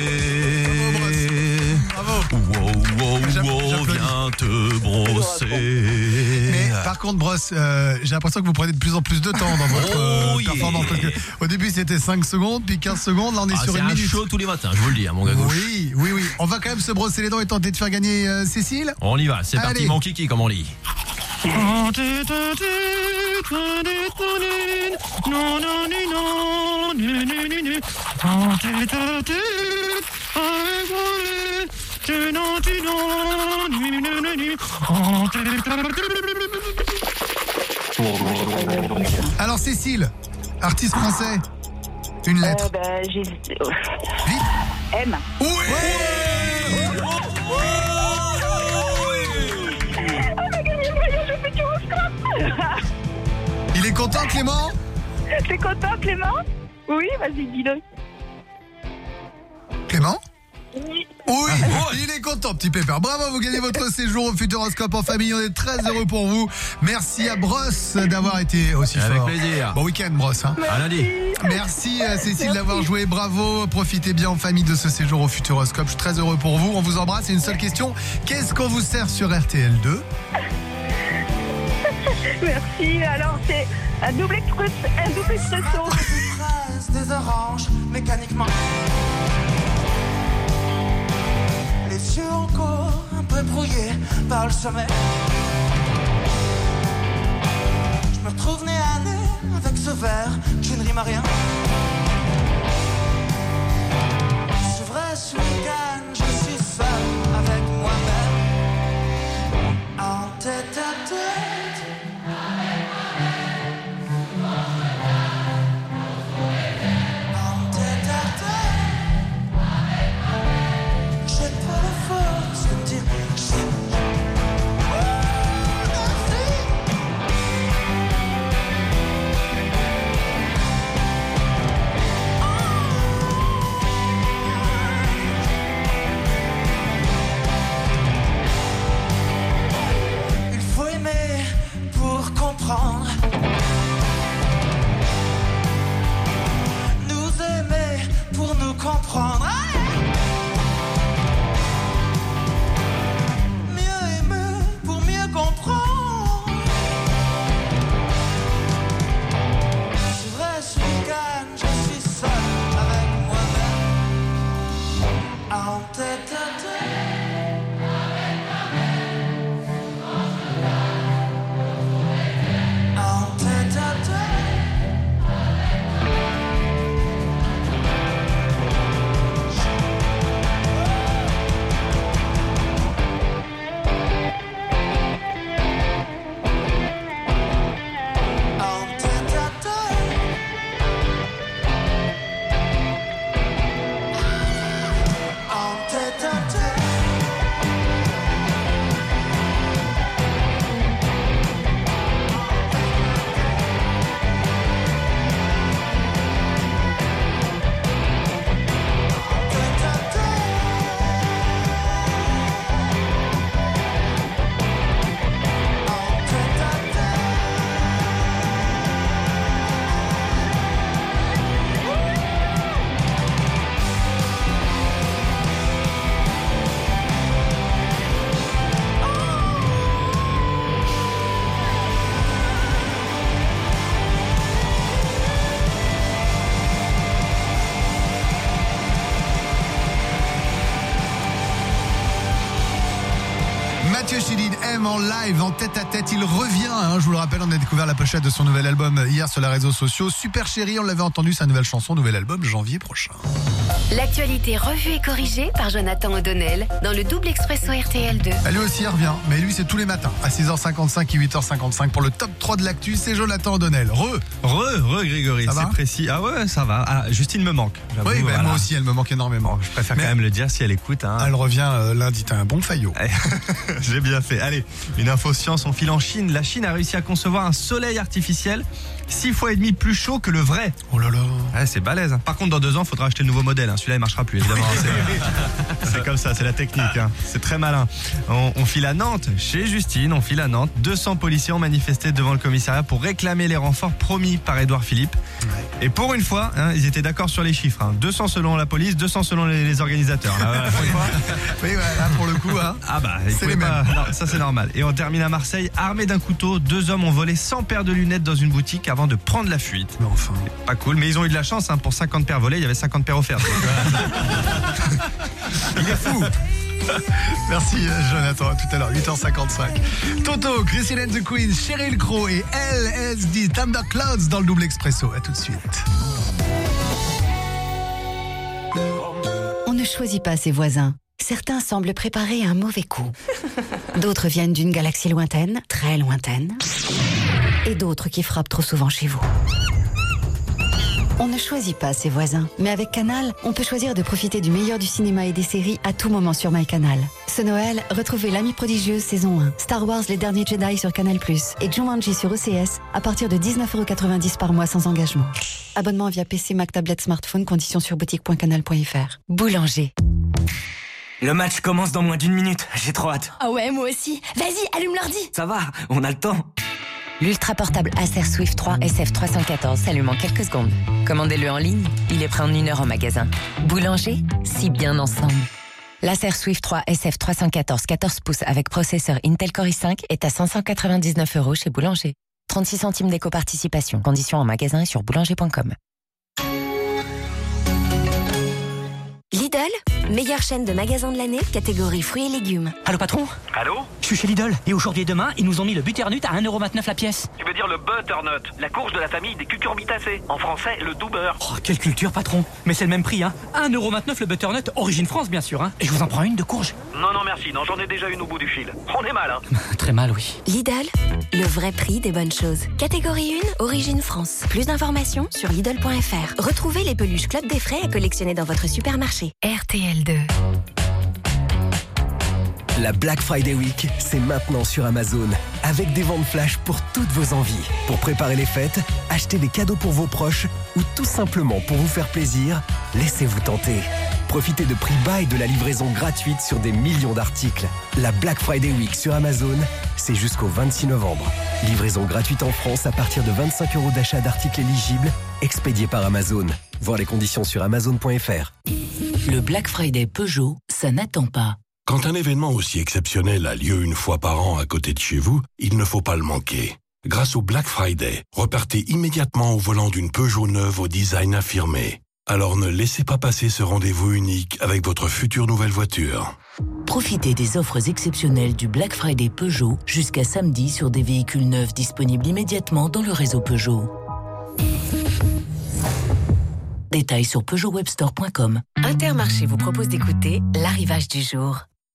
Bravo. Wow, wow, wow, viens te brosser. Mais par contre, Brosse, euh, j'ai l'impression que vous prenez de plus en plus de temps dans votre oh euh, performance. Yeah. Parce que au début, c'était cinq secondes, puis quinze secondes. Là, on est ah, sur une minute. C'est un show tous les matins, je vous le dis, hein, mon gars gauche. Oui, oui, oui. On va quand même se brosser les dents et tenter de faire gagner euh, Cécile. On y va, c'est Allez. Parti, mon kiki, comme on dit. Alors Cécile, artiste français, une lettre. Euh, bah, j'ai... Vite. M. Oui. Ouais. On a gagné le voyage au Futuroscope. Il est content, Clément? T'es content, Clément? Oui, vas-y, dis-le. Clément? Oui. Oui. Ah, Il est content, petit pépère. Bravo, vous gagnez votre séjour au Futuroscope en famille. On est très heureux pour vous. Merci à Brosse d'avoir été aussi Avec fort. plaisir. Bon week-end, Brosse. Hein. À lundi. Merci euh, Cécile d'avoir joué. Bravo. Profitez bien en famille de ce séjour au Futuroscope. Je suis très heureux pour vous. On vous embrasse. C'est une seule question. Qu'est-ce qu'on vous sert sur R T L deux? Merci. Alors, c'est un double express, un double expresso. Des oranges, mécaniquement. Les yeux encore un peu brouillés par le sommeil. Je me retrouve nez à nez avec ce verre qui ne rime à rien. C'est vrai, ce week-end, je suis seul avec moi-même. En tête à tête. En tête à tête. J'ai pas la force de me dire je comprendre. Nous aimer pour nous comprendre. Mieux aimer pour mieux comprendre. C'est vrai, ce week-end, je suis seul avec moi-même. En tête à tête. Mathieu Chédid aime en live, en tête à tête, il revient, hein, je vous le rappelle, on a découvert la pochette de son nouvel album hier sur les réseaux sociaux. Super Chéri, on l'avait entendu, sa nouvelle chanson, nouvel album, janvier prochain. L'actualité revue et corrigée par Jonathan O'Donnell dans le double expresso R T L deux. Lui aussi il revient, mais lui c'est tous les matins, à six heures cinquante-cinq et huit heures cinquante-cinq pour le top trois de l'actu, c'est Jonathan O'Donnell. Re Re, re Grégory, c'est précis. Ah ouais, ça va. Ah, Justine me manque. Oui, bah, voilà. Moi aussi, elle me manque énormément. Je préfère mais quand même le dire si elle écoute. Hein. Elle revient euh, lundi, t'as un bon faillot. J'ai bien fait. Allez, une info science, on file en Chine. La Chine a réussi à concevoir un soleil artificiel six fois et demi plus chaud que le vrai. Oh là là. Ouais, c'est balèze. Par contre, dans deux ans, il faudra acheter le nouveau modèle. Hein. Celui-là, il marchera plus, évidemment. c'est, c'est comme ça, c'est la technique. Hein. C'est très malin. On, on file à Nantes, chez Justine, on file à Nantes. deux cents policiers ont manifesté devant le commissariat pour réclamer les renforts promis par Édouard Philippe. Et pour une fois, hein, ils étaient d'accord sur les chiffres. Hein. deux cents selon la police, deux cents selon les, les organisateurs. Là, voilà, pour une fois. Oui, ouais, là, pour le coup. Hein. Ah bah, c'est les pas... non, ça c'est normal. Et on termine à Marseille, armés d'un couteau, deux hommes ont volé cent paires de lunettes dans une boutique avant de prendre la fuite. Mais enfin. Pas cool, mais ils ont eu de la chance, hein, pour cinquante paires volées, il y avait cinquante paires offertes. Il est fou. Merci Jonathan, à tout à l'heure, huit heures cinquante-cinq. Toto, Christine and the Queen, Sheryl Crow et L S D Thunder Clouds dans le double expresso. À tout de suite. On ne choisit pas ses voisins. Certains semblent préparer un mauvais coup. D'autres viennent d'une galaxie lointaine, très lointaine. Et d'autres qui frappent trop souvent chez vous. On ne choisit pas ses voisins, mais avec Canal, on peut choisir de profiter du meilleur du cinéma et des séries à tout moment sur MyCanal. Ce Noël, retrouvez L'Ami prodigieuse saison un, Star Wars Les Derniers Jedi sur Canal plus, et Jumanji sur O C S à partir de dix-neuf euros quatre-vingt-dix par mois sans engagement. Abonnement via P C, Mac, tablette, smartphone, conditions sur boutique point canal point f r. Boulanger. Le match commence dans moins d'une minute, j'ai trop hâte. Ah ouais, moi aussi. Vas-y, allume l'ordi. Ça va, on a le temps. L'ultra portable Acer Swift trois S F trois cent quatorze s'allume en quelques secondes. Commandez-le en ligne, il est prêt en une heure en magasin. Boulanger, si bien ensemble. L'Acer Swift trois S F trois cent quatorze quatorze pouces avec processeur Intel Core i cinq est à cinq cent quatre-vingt-dix-neuf euros chez Boulanger. trente-six centimes d'éco-participation. Conditions en magasin et sur boulanger point com. Lidl, meilleure chaîne de magasins de l'année, catégorie fruits et légumes. Allô patron? Allô? Je suis chez Lidl et aujourd'hui et demain, ils nous ont mis le butternut à un euro vingt-neuf la pièce. Tu veux dire le butternut, la courge de la famille des cucurbitacées. En français, le doux beurre. Oh, quelle culture patron. Mais c'est le même prix, hein. un euro vingt-neuf le butternut, origine France bien sûr, hein. Et je vous en prends une de courge. Non, non merci, non, j'en ai déjà une au bout du fil. On est mal, hein. Très mal, oui. Lidl, le vrai prix des bonnes choses. Catégorie un, origine France. Plus d'informations sur Lidl point F R. Retrouvez les peluches Club des Frais à collectionner dans votre supermarché. R T L deux. La Black Friday Week, c'est maintenant sur Amazon, avec des ventes flash pour toutes vos envies. Pour préparer les fêtes, achetez des cadeaux pour vos proches ou tout simplement pour vous faire plaisir, laissez-vous tenter. Profitez de prix bas et de la livraison gratuite sur des millions d'articles. La Black Friday Week sur Amazon, c'est jusqu'au vingt-six novembre. Livraison gratuite en France à partir de vingt-cinq euros d'achat d'articles éligibles, expédiés par Amazon. Voir les conditions sur amazon point F R. Le Black Friday Peugeot, ça n'attend pas. Quand un événement aussi exceptionnel a lieu une fois par an à côté de chez vous, il ne faut pas le manquer. Grâce au Black Friday, repartez immédiatement au volant d'une Peugeot neuve au design affirmé. Alors ne laissez pas passer ce rendez-vous unique avec votre future nouvelle voiture. Profitez des offres exceptionnelles du Black Friday Peugeot jusqu'à samedi sur des véhicules neufs disponibles immédiatement dans le réseau Peugeot. Détails sur peugeot webstore point com. Intermarché vous propose d'écouter l'arrivage du jour.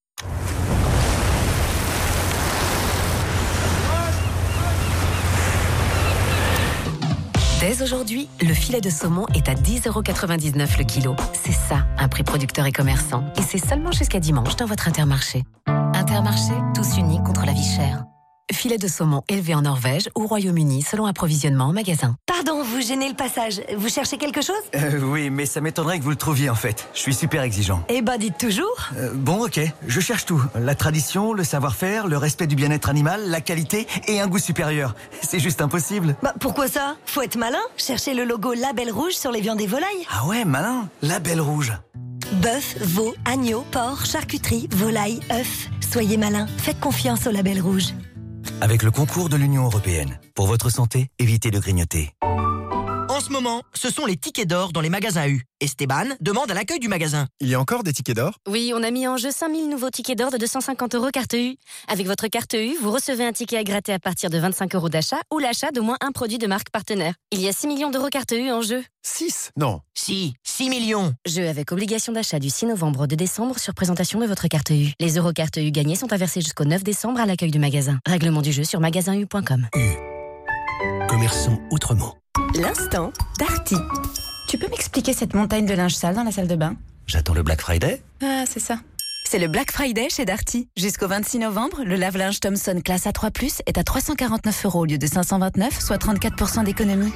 Dès aujourd'hui, le filet de saumon est à dix euros quatre-vingt-dix-neuf le kilo. C'est ça, un prix producteur et commerçant. Et c'est seulement jusqu'à dimanche dans votre Intermarché. Intermarché, tous unis contre la vie chère. Filet de saumon élevé en Norvège ou au Royaume-Uni selon approvisionnement en magasin. Pardon, vous gênez le passage. Vous cherchez quelque chose? Euh, oui, mais ça m'étonnerait que vous le trouviez en fait. Je suis super exigeant. Eh ben, dites toujours. Euh, bon, ok. Je cherche tout. La tradition, le savoir-faire, le respect du bien-être animal, la qualité et un goût supérieur. C'est juste impossible. Bah, pourquoi ça? Faut être malin. Cherchez le logo Label Rouge sur les viandes et volailles. Ah ouais, malin. Label Rouge. Bœuf, veau, agneau, porc, charcuterie, volaille, œufs. Soyez malin. Faites confiance au Label Rouge. Avec le concours de l'Union européenne. Pour votre santé, évitez de grignoter. En ce moment, ce sont les tickets d'or dans les magasins U. Esteban demande à l'accueil du magasin. Il y a encore des tickets d'or? Oui, on a mis en jeu cinq mille nouveaux tickets d'or de deux cent cinquante euros carte U. Avec votre carte U, vous recevez un ticket à gratter à partir de vingt-cinq euros d'achat ou l'achat d'au moins un produit de marque partenaire. Il y a six millions d'euros carte U en jeu. six? Non. Si, six millions. Jeu avec obligation d'achat du six novembre au deux décembre sur présentation de votre carte U. Les euros carte U gagnés sont à verser jusqu'au neuf décembre à l'accueil du magasin. Règlement du jeu sur magasin u point com. U. Commerçons autrement. L'instant Darty. Tu peux m'expliquer cette montagne de linge sale dans la salle de bain? J'attends le Black Friday. Ah, c'est ça. C'est le Black Friday chez Darty. Jusqu'au vingt-six novembre, le lave-linge Thomson classe A trois plus, est à trois cent quarante-neuf euros au lieu de cinq cent vingt-neuf, soit trente-quatre pour cent d'économie.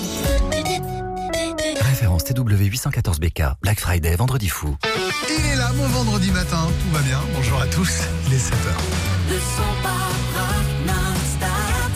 Référence T W huit cent quatorze B K. Black Friday, vendredi fou. Il est là, mon vendredi matin, tout va bien. Bonjour à tous, il est sept heures. Le son parle non-stop.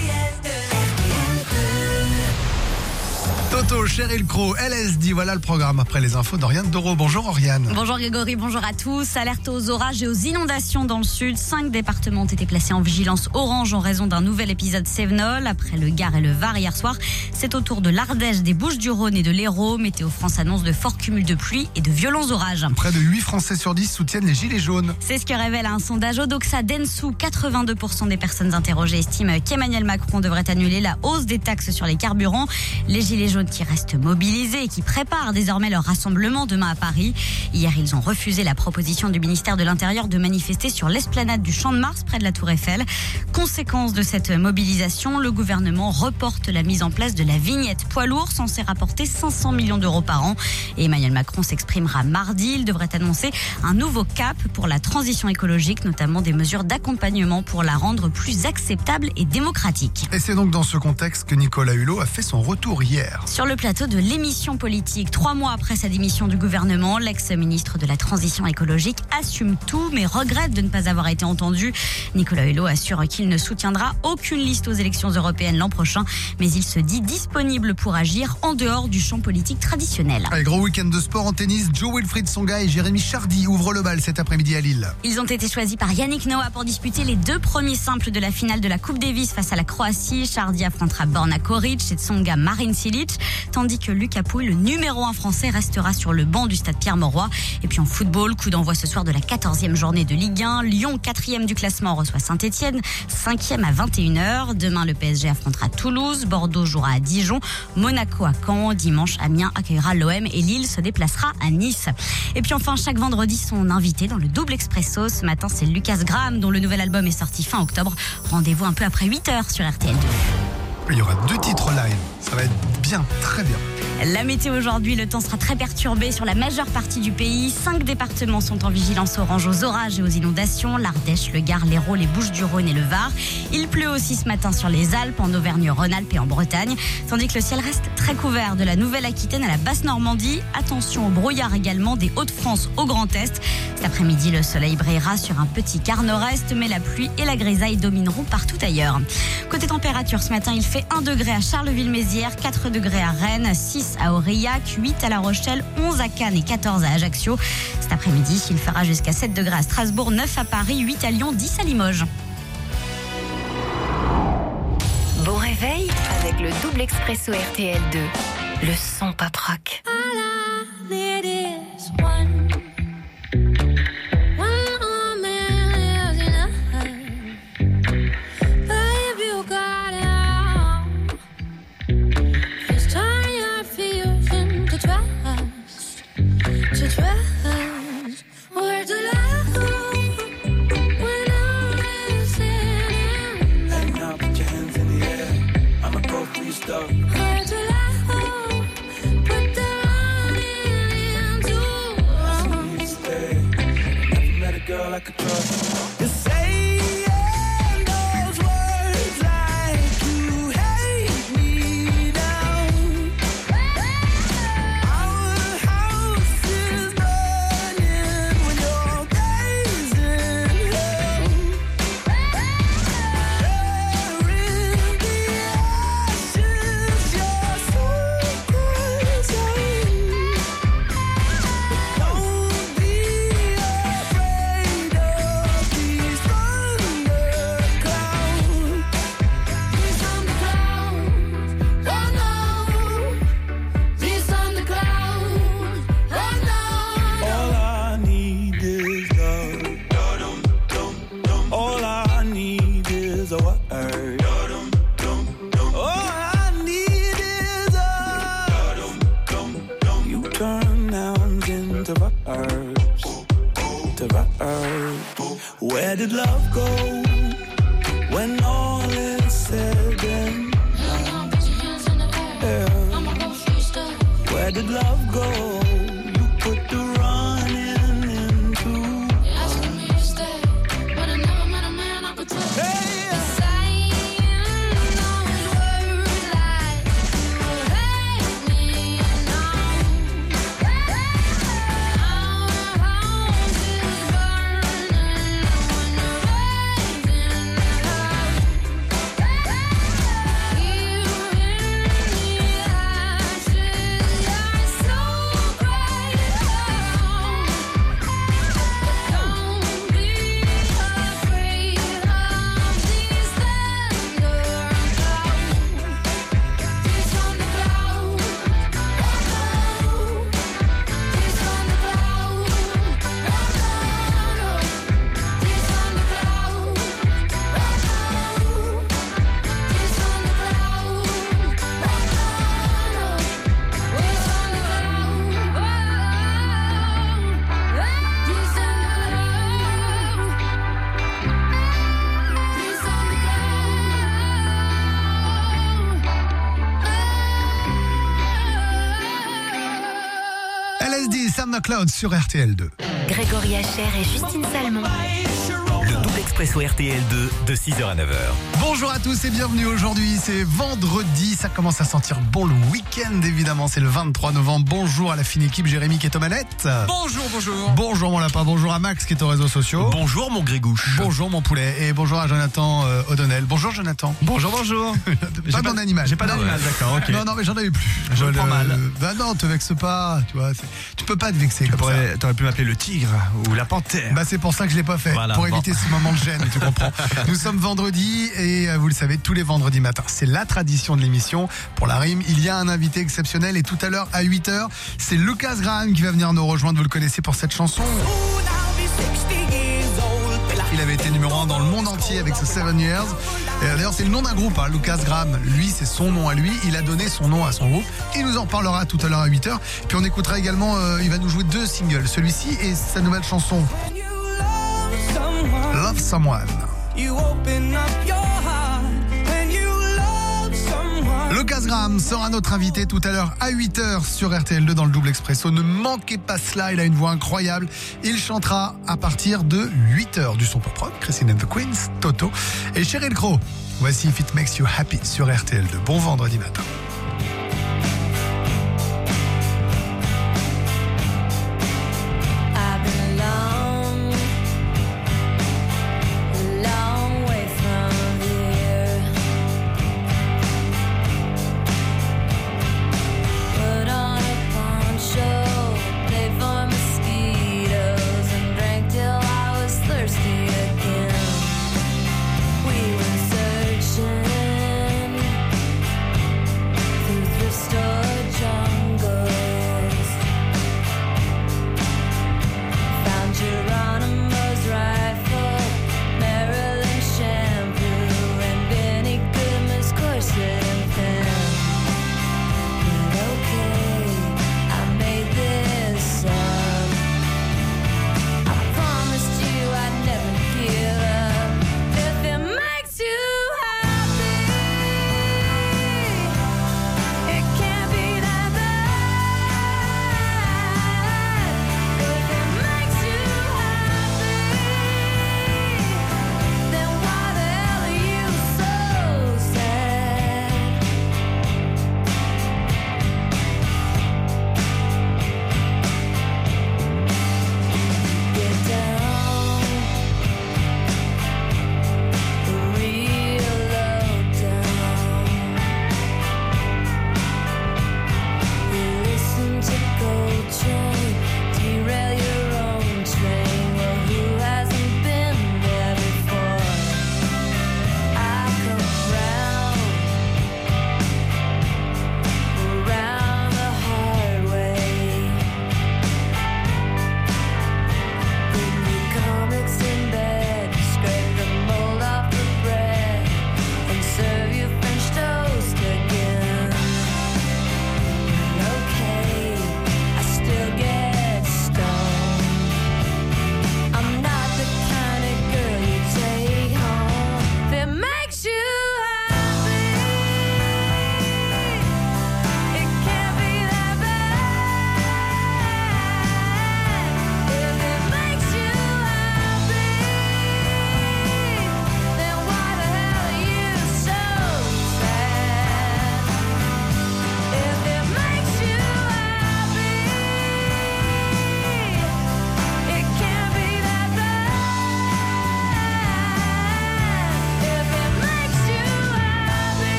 Toto, Sheryl Crow, L S D, voilà le programme. Après les infos d'Oriane Doro. Bonjour Oriane. Bonjour Grégory, bonjour à tous. Alerte aux orages et aux inondations dans le sud. Cinq départements ont été placés en vigilance orange en raison d'un nouvel épisode Cévenol. Après le Gard et le Var hier soir, c'est au tour de l'Ardèche, des Bouches-du-Rhône et de l'Hérault. Météo France annonce de forts cumuls de pluie et de violents orages. Près de huit Français sur dix soutiennent les gilets jaunes. C'est ce que révèle un sondage Odoxa Densu. quatre-vingt-deux pour cent des personnes interrogées estiment qu'Emmanuel Macron devrait annuler la hausse des taxes sur les carburants. Les gilets jaunes qui restent mobilisés et qui préparent désormais leur rassemblement demain à Paris. Hier, ils ont refusé la proposition du ministère de l'Intérieur de manifester sur l'esplanade du Champ de Mars près de la Tour Eiffel. Conséquence de cette mobilisation, le gouvernement reporte la mise en place de la vignette poids lourd censée rapporter cinq cents millions d'euros par an. Et Emmanuel Macron s'exprimera mardi. Il devrait annoncer un nouveau cap pour la transition écologique, notamment des mesures d'accompagnement pour la rendre plus acceptable et démocratique. Et c'est donc dans ce contexte que Nicolas Hulot a fait son retour hier. Sur le plateau plateau de l'émission politique. Trois mois après sa démission du gouvernement, l'ex-ministre de la Transition écologique assume tout, mais regrette de ne pas avoir été entendu. Nicolas Hulot assure qu'il ne soutiendra aucune liste aux élections européennes l'an prochain, mais il se dit disponible pour agir en dehors du champ politique traditionnel. Allez, gros week-end de sport en tennis. Jo-Wilfried Tsonga et Jérémy Chardy ouvrent le bal cet après-midi à Lille. Ils ont été choisis par Yannick Noah pour disputer les deux premiers simples de la finale de la Coupe Davis face à la Croatie. Chardy affrontera Borna Koric et Tsonga Marin Cilic, tandis que Lucas Pouille, le numéro un français, restera sur le banc du stade Pierre-Mauroy. Et puis en football, coup d'envoi ce soir de la quatorzième journée de Ligue un. Lyon, quatrième du classement, reçoit Saint-Etienne, cinquième à vingt et une heures. Demain, le P S G affrontera Toulouse, Bordeaux jouera à Dijon, Monaco à Caen. Dimanche, Amiens accueillera l'O M et Lille se déplacera à Nice. Et puis enfin, chaque vendredi, son invité dans le double expresso. Ce matin, c'est Lucas Graham, dont le nouvel album est sorti fin octobre. Rendez-vous un peu après huit heures sur R T L deux. Il y aura deux titres live. Ça va être bien, très bien. La météo aujourd'hui, le temps sera très perturbé sur la majeure partie du pays. Cinq départements sont en vigilance orange aux orages et aux inondations. L'Ardèche, le Gard, l'Hérault, les Bouches-du-Rhône et le Var. Il pleut aussi ce matin sur les Alpes, en Auvergne-Rhône-Alpes et en Bretagne. Tandis que le ciel reste très couvert de la Nouvelle-Aquitaine à la Basse-Normandie. Attention au brouillard également des Hauts-de-France au Grand Est. Cet après-midi, le soleil brillera sur un petit quart nord-est, mais la pluie et la grisaille domineront partout ailleurs. Côté température, ce matin, il fait un degré à Charleville-Mézières, quatre degrés à Rennes, six à Aurillac, huit à La Rochelle, onze à Cannes et quatorze à Ajaccio. Cet après-midi, il fera jusqu'à sept degrés à Strasbourg, neuf à Paris, huit à Lyon, dix à Limoges. Bon réveil avec le double expresso R T L deux. Le son pop rock. Where did love go when all is said and done? Yeah. Where did love go? You put the running into. Asking me to stay, but I never met a man I could trust. Hey. Sam McCloud sur R T L deux. Grégory Hacher et Justine Salmon. Le double l'Expresso R T L deux de six heures à neuf heures. Bonjour à tous et bienvenue aujourd'hui, c'est vendredi, ça commence à sentir bon le week-end évidemment, c'est le vingt-trois novembre. Bonjour à la fine équipe, Jérémy qui est aux manettes. Bonjour, bonjour. Bonjour mon lapin, bonjour à Max qui est aux réseaux sociaux. Bonjour mon grégouche. Bonjour mon poulet et bonjour à Jonathan euh, O'Donnell. Bonjour Jonathan. Bonjour, bonjour. Pas mon animal. J'ai pas d'animal, d'accord, ok. Non, non, mais j'en avais plus. Je le prends mal. Bah non, te vexe pas, tu vois, c'est- tu peux pas te vexer Tu comme pourrais- ça. T'aurais pu m'appeler le tigre ou la panthère. Bah c'est pour ça que je l'ai pas fait, Voilà, pour bon. éviter ce moment de gêne, tu comprends. Nous sommes vendredi et euh, vous le savez, tous les vendredis matins, c'est la tradition de l'émission. Pour la rime, il y a un invité exceptionnel et tout à l'heure à huit heures, c'est Lucas Graham qui va venir nous rejoindre, vous le connaissez pour cette chanson. Il avait été numéro un dans le monde entier avec ce Seven Years. Et d'ailleurs, c'est le nom d'un groupe, hein, Lucas Graham. Lui, c'est son nom à lui. Il a donné son nom à son groupe. Il nous en parlera tout à l'heure à huit heures. Puis on écoutera également, euh, il va nous jouer deux singles. Celui-ci et sa nouvelle chanson, Love Someone. Lucas Graham sera notre invité tout à l'heure à huit heures sur R T L deux dans le double expresso. Ne manquez pas cela, il a une voix incroyable. Il chantera à partir de huit heures du son pop rock, Christine and the Queens, Toto et Sheryl Crow. Voici If It Makes You Happy sur R T L deux. Bon vendredi matin. I've been long, long way from here. Put on a poncho, play for mosquitoes, and drank till I was thirsty again. We were searching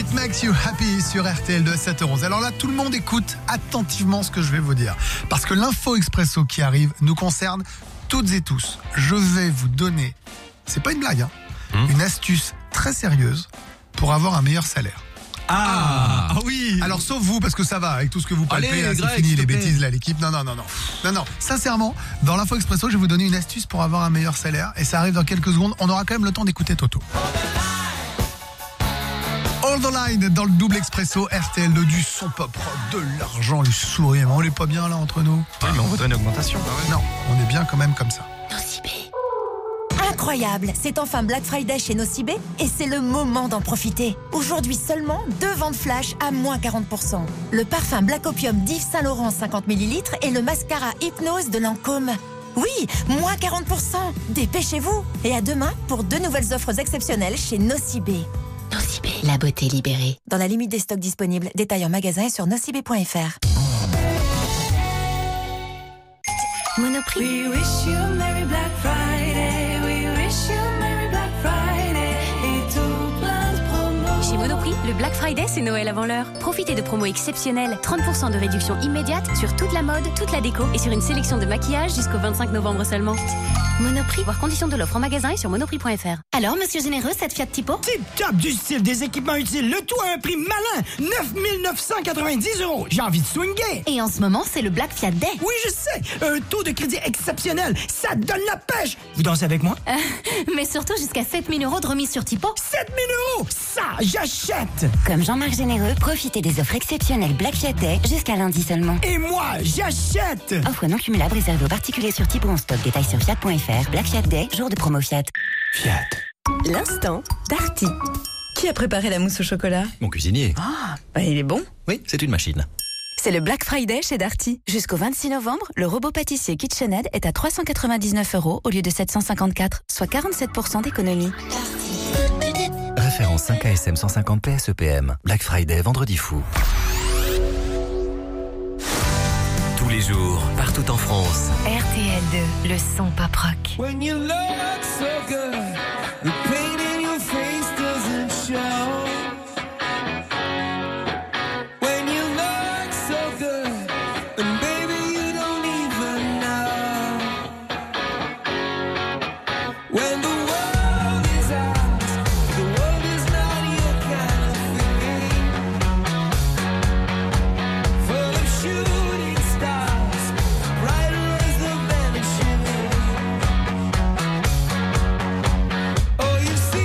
It Makes You Happy sur R T L deux à sept heures onze. Alors là, tout le monde écoute attentivement ce que je vais vous dire. Parce que l'info expresso qui arrive nous concerne toutes et tous. Je vais vous donner, c'est pas une blague, hein, mmh. une astuce très sérieuse pour avoir un meilleur salaire. Ah, ah oui. Alors sauf vous, parce que ça va, avec tout ce que vous palpez, Allez, là, Greg, c'est fini, les plaît. bêtises, là, l'équipe. Non, non, non, non. Non, non. Sincèrement, dans l'info expresso, je vais vous donner une astuce pour avoir un meilleur salaire. Et ça arrive dans quelques secondes. On aura quand même le temps d'écouter Toto. All the line dans le double expresso R T L deux, du son pop rock, de l'argent, le sourire. On est pas bien là entre nous. Oui, mais on voudrait une augmentation. Non, on est bien quand même comme ça. Nocibé. Incroyable, c'est enfin Black Friday chez Nocibé et c'est le moment d'en profiter. Aujourd'hui seulement, deux ventes flash à moins quarante pour cent. Le parfum Black Opium d'Yves Saint Laurent cinquante millilitres et le mascara Hypnose de Lancôme. Oui, moins quarante pour cent. Dépêchez-vous. Et à demain pour deux nouvelles offres exceptionnelles chez Nocibé. Nocibé, la beauté libérée. Dans la limite des stocks disponibles, détails en magasin et sur nocibé point f r. Monoprix. We wish you a Merry Black Friday. We wish you a Merry Black Friday. Et tout plein de promos. Chez Monoprix, le Black Friday, c'est Noël avant l'heure. Profitez de promos exceptionnelles. trente pour cent de réduction immédiate sur toute la mode, toute la déco et sur une sélection de maquillage jusqu'au vingt-cinq novembre seulement. Monoprix, voir conditions de l'offre en magasin et sur monoprix point f r. Alors, monsieur généreux, cette Fiat Tipo? Tip top, du style, des équipements utiles, le tout à un prix malin, neuf mille neuf cent quatre-vingt-dix euros. J'ai envie de swinguer. Et en ce moment, c'est le Black Fiat Day. Oui, je sais, un taux de crédit exceptionnel, ça donne la pêche. Vous dansez avec moi? Euh, mais surtout jusqu'à sept mille euros de remise sur Tipo. sept mille euros, ça, j'achète. Comme Jean-Marc Généreux, profitez des offres exceptionnelles Black Fiat Day jusqu'à lundi seulement. Et moi, j'achète. Offre non cumulable réservée aux particuliers sur Tipo en stock. Détails sur fiat point f r. Black Fiat Day, jour de promo Fiat. Fiat. L'instant Darty. Qui a préparé la mousse au chocolat? Mon cuisinier. Ah, bah il est bon. Oui, c'est une machine. C'est le Black Friday chez Darty. Jusqu'au vingt-six novembre, le robot pâtissier KitchenAid est à trois cent quatre-vingt-dix-neuf euros au lieu de sept cent cinquante-quatre, soit quarante-sept pour cent d'économie. Référence cinq A S M cent cinquante P S E P M. Black Friday, vendredi fou. Tous les jours, partout en France. R T L deux, le son pop rock. When you look so good, the pain in your face doesn't show. When you look so good, and baby you don't even know. When the world is ours, the world is not your kind of thing. Full of shooting stars, brighter as the vanishing. Oh, you see.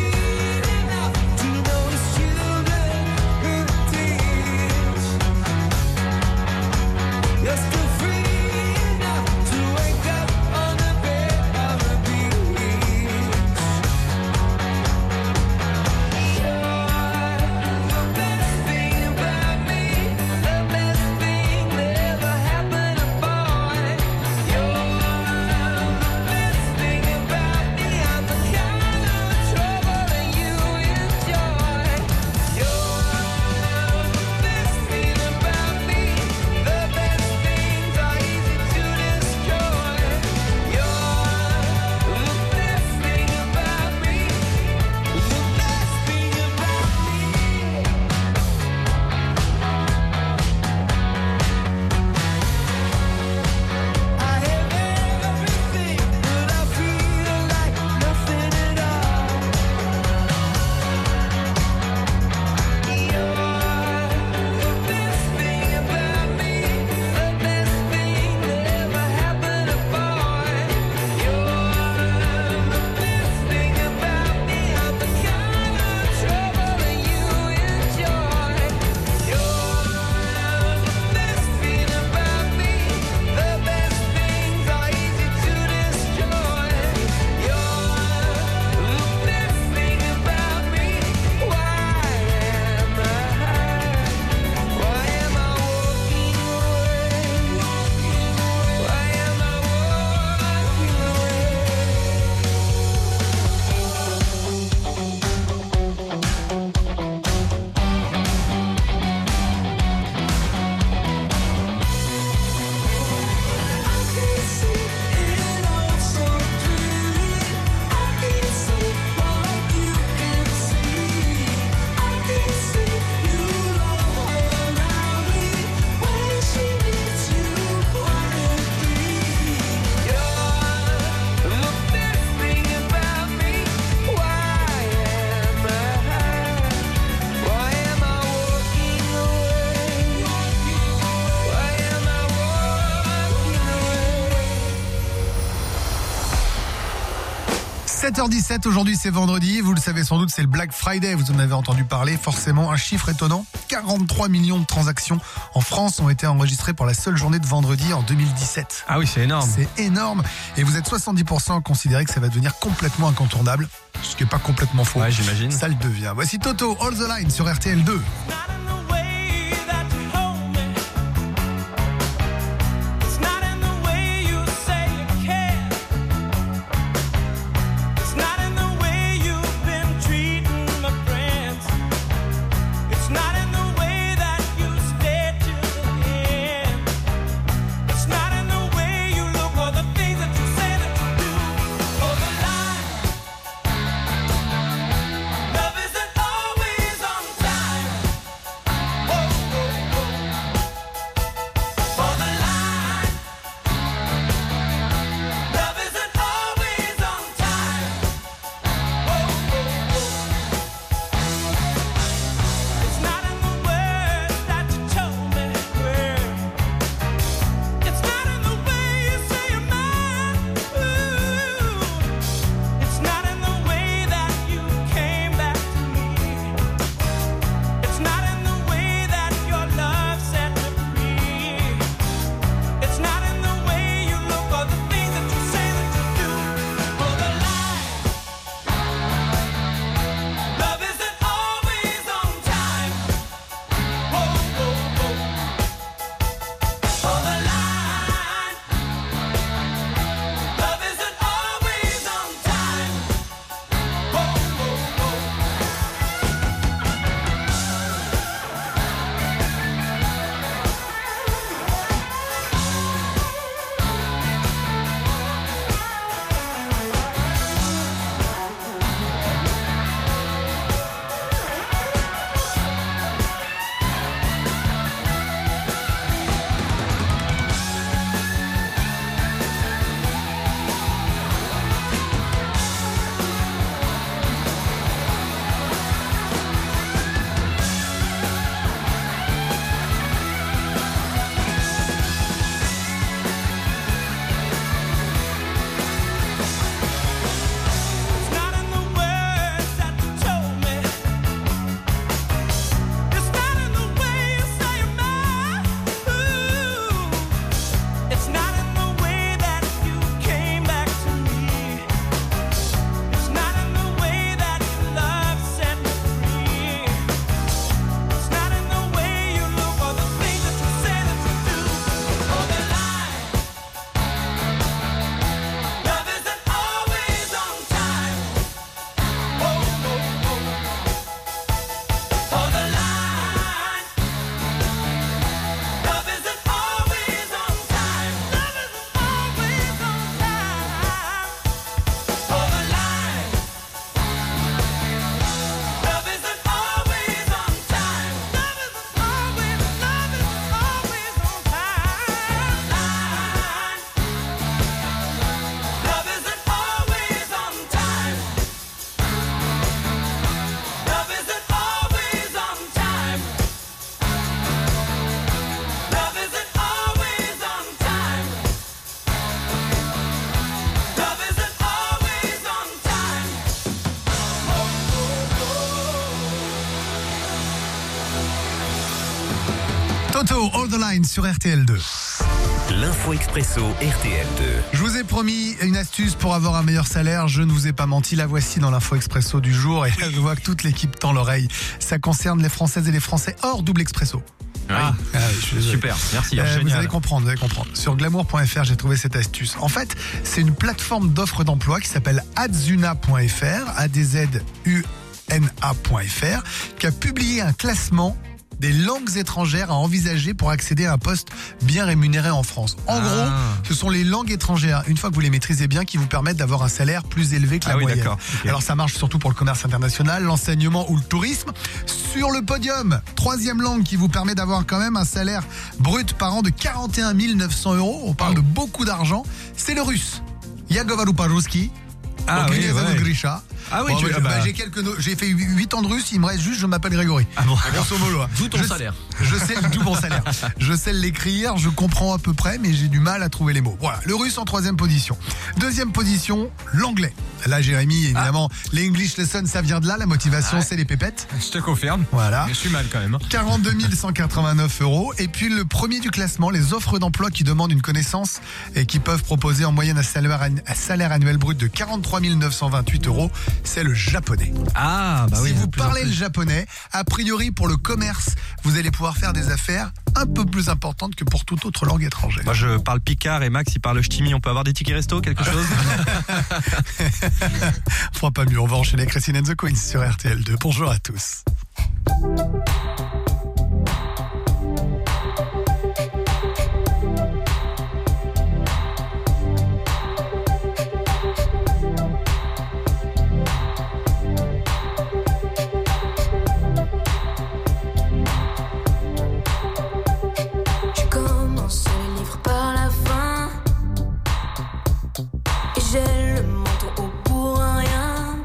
sept heures dix-sept, aujourd'hui c'est vendredi, vous le savez sans doute, c'est le Black Friday, vous en avez entendu parler, forcément un chiffre étonnant, quarante-trois millions de transactions en France ont été enregistrées pour la seule journée de vendredi en deux mille dix-sept. Ah oui, c'est énorme. C'est énorme, et vous êtes soixante-dix pour cent à considérer que ça va devenir complètement incontournable, ce qui n'est pas complètement faux. Ouais, j'imagine. Ça le devient. Voici Toto, All the Line sur R T L deux. Toto, All the Line sur R T L deux. L'info expresso R T L deux. Je vous ai promis une astuce pour avoir un meilleur salaire. Je ne vous ai pas menti. La voici dans l'info expresso du jour. Et là, je vois que toute l'équipe tend l'oreille. Ça concerne les Françaises et les Français hors double expresso. Ah, ah je suis désolé. Super, merci. Euh, vous génial. allez comprendre, vous allez comprendre. Sur glamour point f r, j'ai trouvé cette astuce. En fait, c'est une plateforme d'offres d'emploi qui s'appelle adzuna point f r, A D Z U N A point f r, qui a publié un classement des langues étrangères à envisager pour accéder à un poste bien rémunéré en France. En ah. gros, ce sont les langues étrangères, une fois que vous les maîtrisez bien, qui vous permettent d'avoir un salaire plus élevé que la ah oui, moyenne. Okay. Alors ça marche surtout pour le commerce international, l'enseignement ou le tourisme. Sur le podium, troisième langue qui vous permet d'avoir quand même un salaire brut par an de quarante et un mille neuf cents euros. On parle oh. de beaucoup d'argent. C'est le russe. Yagovaru Parouski. Ah oui, ouais. Grisha. Ah oui, bon, tu bah, bah, bah, j'ai quelques no- j'ai fait huit ans de russe, il me reste juste, je m'appelle Grégory. Ah bon, grosso modo. D'où ton je, salaire. Je sais d'où mon salaire. Je sais l'écrire, je comprends à peu près, mais j'ai du mal à trouver les mots. Voilà, le russe en troisième position. Deuxième position, l'anglais. Là, Jérémy, évidemment, ah. les English lessons, ça vient de là. La motivation, ah. c'est les pépettes. Je te confirme. Voilà. Mais je suis mal quand même. quarante-deux mille cent quatre-vingt-neuf euros. Et puis, le premier du classement, les offres d'emploi qui demandent une connaissance et qui peuvent proposer en moyenne un salaire, un salaire annuel brut de quarante-trois mille neuf cent vingt-huit euros. C'est le japonais. Ah, bah oui. Si vous parlez le japonais, a priori, pour le commerce, vous allez pouvoir faire des affaires un peu plus importantes que pour toute autre langue étrangère. Moi, je parle picard et Max, il parle ch'timi. On peut avoir des tickets resto, quelque chose? On fera pas mieux. On va enchaîner Christine and the Queens sur R T L deux. Bonjour à tous. J'ai le menton haut pour rien.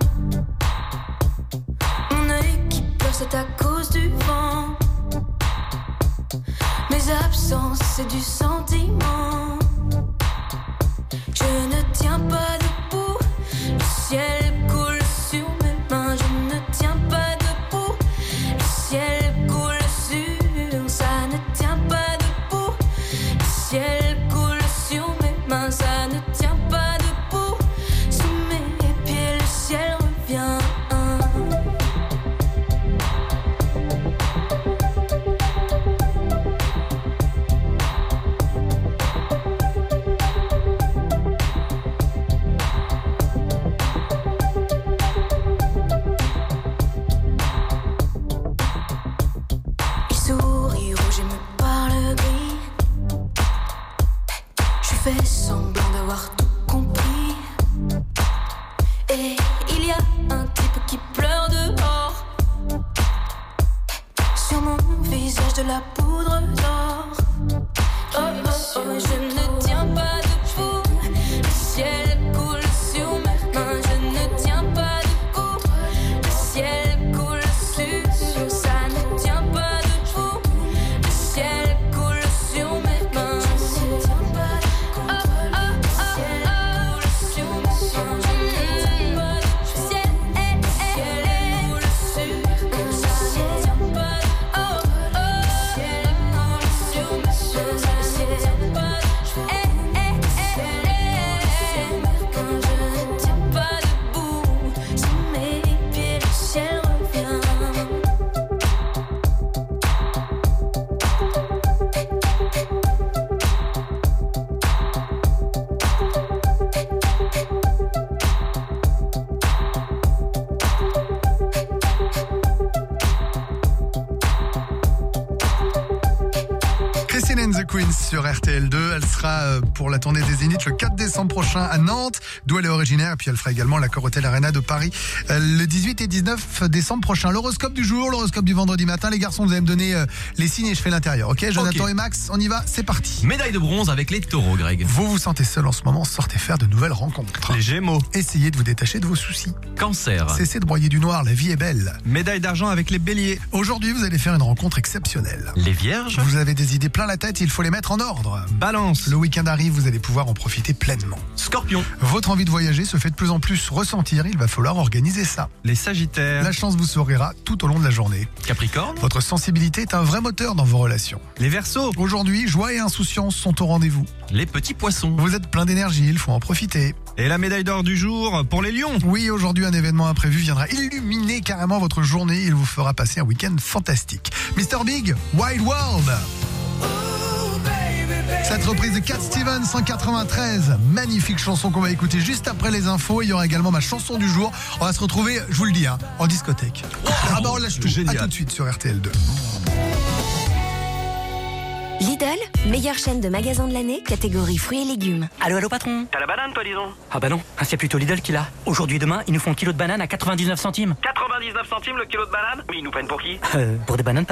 Mon œil qui pleure, c'est à cause du vent. Mes absences, c'est du sentiment. Je ne tiens pas debout. Le ciel coule sur mes mains. Je ne tiens pas debout. Le ciel coule sur. Ça ne tient pas debout. Le ciel coule sur mes mains. Ça ne tient pas debout. Fais semblant d'avoir tout compris. Et il y a un type qui pleure dehors. Sur mon visage de la poudre d'or. Oh oh oh, je ne tiens pas debout. Le ciel coule sur mes mains. Je ne tiens pas debout. Le ciel coule sur. Ça ne tient pas debout. Le ciel coule sur mes mains. Je ne tiens pas debout. The Queens sur R T L deux. Elle sera pour la tournée des Zénith le quatre décembre prochain à Nantes, d'où elle est originaire. Et puis elle fera également l'Accor Hotel Arena de Paris le dix-huit et dix-neuf décembre prochain. L'horoscope du jour, l'horoscope du vendredi matin. Les garçons, vous allez me donner les signes et je fais l'intérieur. Ok, Jonathan okay. et Max, on y va, c'est parti. Médaille de bronze avec les taureaux, Greg. Vous vous sentez seul en ce moment, sortez faire de nouvelles rencontres. Les Gémeaux. Essayez de vous détacher de vos soucis. Cancer. Cessez de broyer du noir, la vie est belle. Médaille d'argent avec les Béliers. Aujourd'hui, vous allez faire une rencontre exceptionnelle. Les Vierges. Vous avez des idées plein la tête, il faut les mettre en ordre. Balance. Le week-end arrive, vous allez pouvoir en profiter pleinement. Scorpion. Votre envie de voyager se fait de plus en plus ressentir, il va falloir organiser ça. Les Sagittaires. La chance vous sourira tout au long de la journée. Capricorne. Votre sensibilité est un vrai moteur dans vos relations. Les Verseaux. Aujourd'hui, joie et insouciance sont au rendez-vous. Les petits poissons. Vous êtes plein d'énergie, il faut en profiter. Et la médaille d'or du jour pour les Lions. Oui, aujourd'hui, un événement imprévu viendra illuminer carrément votre journée. Il vous fera passer un week-end fantastique. mister Big, Wild World. Cette reprise de Cat Stevens en quatre-vingt-treize, magnifique chanson qu'on va écouter juste après les infos. Il y aura également ma chanson du jour. On va se retrouver, je vous le dis, hein, en discothèque. Ah bah on lâche tout. À tout de suite sur R T L deux. Lidl, meilleure chaîne de magasins de l'année, catégorie fruits et légumes. Allô, allô patron. T'as la banane toi, disons? Ah bah non, ah, c'est plutôt Lidl qui l'a. Aujourd'hui et demain, ils nous font un kilo de banane à quatre-vingt-dix-neuf centimes. quatre-vingt-dix-neuf centimes le kilo de banane? Oui, ils nous prennent pour qui? Euh, pour des bananes patron.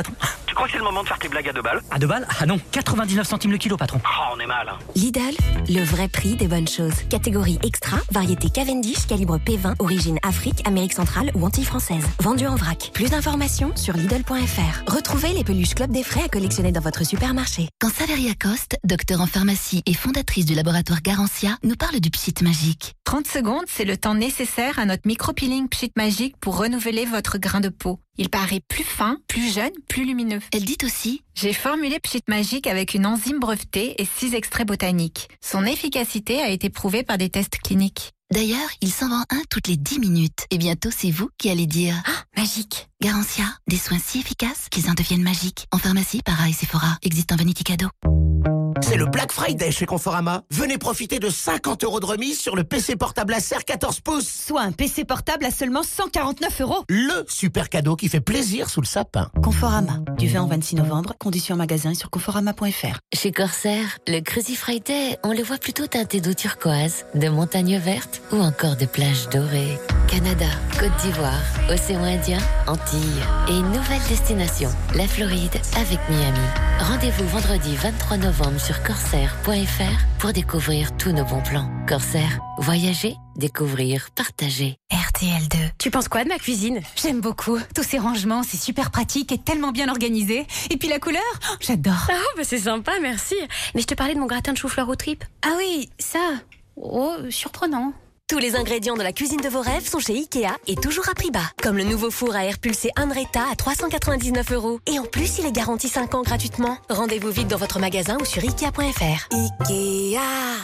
Tu crois que c'est le moment de faire tes blagues à deux balles? À deux balles? Ah non, quatre-vingt-dix-neuf centimes le kilo, patron. Oh, on est mal. Hein. Lidl, le vrai prix des bonnes choses. Catégorie extra, variété Cavendish, calibre P vingt, origine Afrique, Amérique centrale ou Antilles françaises. Vendu en vrac. Plus d'informations sur Lidl point F R. Retrouvez les peluches Club des Frais à collectionner dans votre supermarché. Quand Saveria Coste, docteur en pharmacie et fondatrice du laboratoire Garantia, nous parle du Pchit Magique. trente secondes, c'est le temps nécessaire à notre micro-peeling Pchit Magique pour renouveler votre grain de peau. Il paraît plus fin, plus jeune, plus lumineux. Elle dit aussi: j'ai formulé Pchit Magique avec une enzyme brevetée et six extraits botaniques. Son efficacité a été prouvée par des tests cliniques. D'ailleurs, il s'en vend un toutes les dix minutes. Et bientôt, c'est vous qui allez dire ah, magique. Garantia, des soins si efficaces qu'ils en deviennent magiques. En pharmacie, Para et Sephora, existe en Vanity Cadeau. C'est le Black Friday chez Conforama. Venez profiter de cinquante euros de remise sur le P C portable Acer quatorze pouces. Soit un P C portable à seulement cent quarante-neuf euros. Le super cadeau qui fait plaisir sous le sapin. Conforama, du vingt au vingt-six novembre, conditions en magasin sur conforama point F R. Chez Corsair, le Crazy Friday, on le voit plutôt teinté d'eau turquoise, de montagnes vertes ou encore de plages dorées. Canada, Côte d'Ivoire, Océan Indien, Antilles et une nouvelle destination, la Floride avec Miami. Rendez-vous vendredi vingt-trois novembre sur corsair point F R pour découvrir tous nos bons plans. Corsair, voyager, découvrir, partager. R T L deux. Tu penses quoi de ma cuisine? J'aime beaucoup. Tous ces rangements, c'est super pratique et tellement bien organisé. Et puis la couleur, oh, j'adore. Ah, bah c'est sympa, merci. Mais je te parlais de mon gratin de chou-fleur aux tripes. Ah oui, ça. Oh, surprenant. Tous les ingrédients de la cuisine de vos rêves sont chez Ikea et toujours à prix bas. Comme le nouveau four à air pulsé Andretta à trois cent quatre-vingt-dix-neuf euros. Et en plus, il est garanti cinq ans gratuitement. Rendez-vous vite dans votre magasin ou sur ikea point F R. Ikea.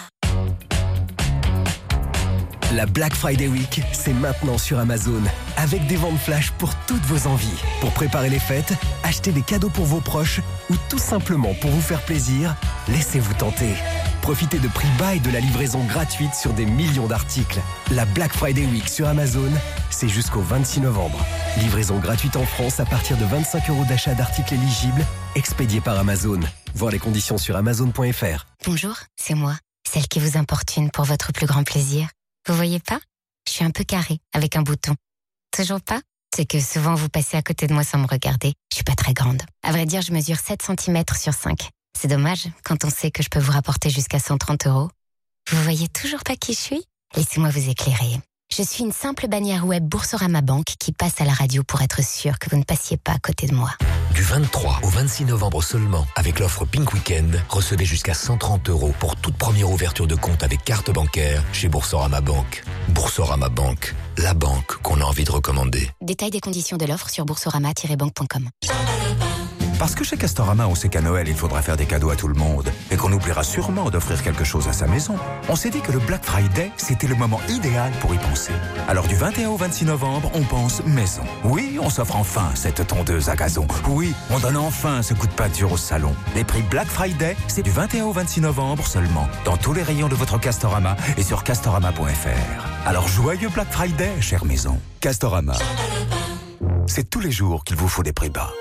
La Black Friday Week, c'est maintenant sur Amazon. Avec des ventes flash pour toutes vos envies. Pour préparer les fêtes, achetez des cadeaux pour vos proches ou tout simplement pour vous faire plaisir, laissez-vous tenter. Profitez de prix bas et de la livraison gratuite sur des millions d'articles. La Black Friday Week sur Amazon, c'est jusqu'au vingt-six novembre. Livraison gratuite en France à partir de vingt-cinq euros d'achat d'articles éligibles, expédiés par Amazon. Voir les conditions sur amazon point F R. Bonjour, c'est moi, celle qui vous importune pour votre plus grand plaisir. Vous voyez pas? Je suis un peu carrée, avec un bouton. Toujours pas? C'est que souvent vous passez à côté de moi sans me regarder. Je suis pas très grande. À vrai dire, je mesure sept centimètres sur cinq. C'est dommage quand on sait que je peux vous rapporter jusqu'à cent trente euros. Vous voyez toujours pas qui je suis? Laissez-moi vous éclairer. Je suis une simple bannière web Boursorama Banque qui passe à la radio pour être sûre que vous ne passiez pas à côté de moi. Du vingt-trois au vingt-six novembre seulement, avec l'offre Pink Weekend, recevez jusqu'à cent trente euros pour toute première ouverture de compte avec carte bancaire chez Boursorama Banque. Boursorama Banque, la banque qu'on a envie de recommander. Détail des conditions de l'offre sur boursorama tiret banque point com. Parce que chez Castorama, on sait qu'à Noël, il faudra faire des cadeaux à tout le monde et qu'on oubliera sûrement d'offrir quelque chose à sa maison. On s'est dit que le Black Friday, c'était le moment idéal pour y penser. Alors du vingt et un au vingt-six novembre, on pense maison. Oui, on s'offre enfin cette tondeuse à gazon. Oui, on donne enfin ce coup de peinture au salon. Les prix Black Friday, c'est du vingt et un au vingt-six novembre seulement, dans tous les rayons de votre Castorama et sur castorama point F R. Alors joyeux Black Friday, chère maison. Castorama. C'est tous les jours qu'il vous faut des prix bas.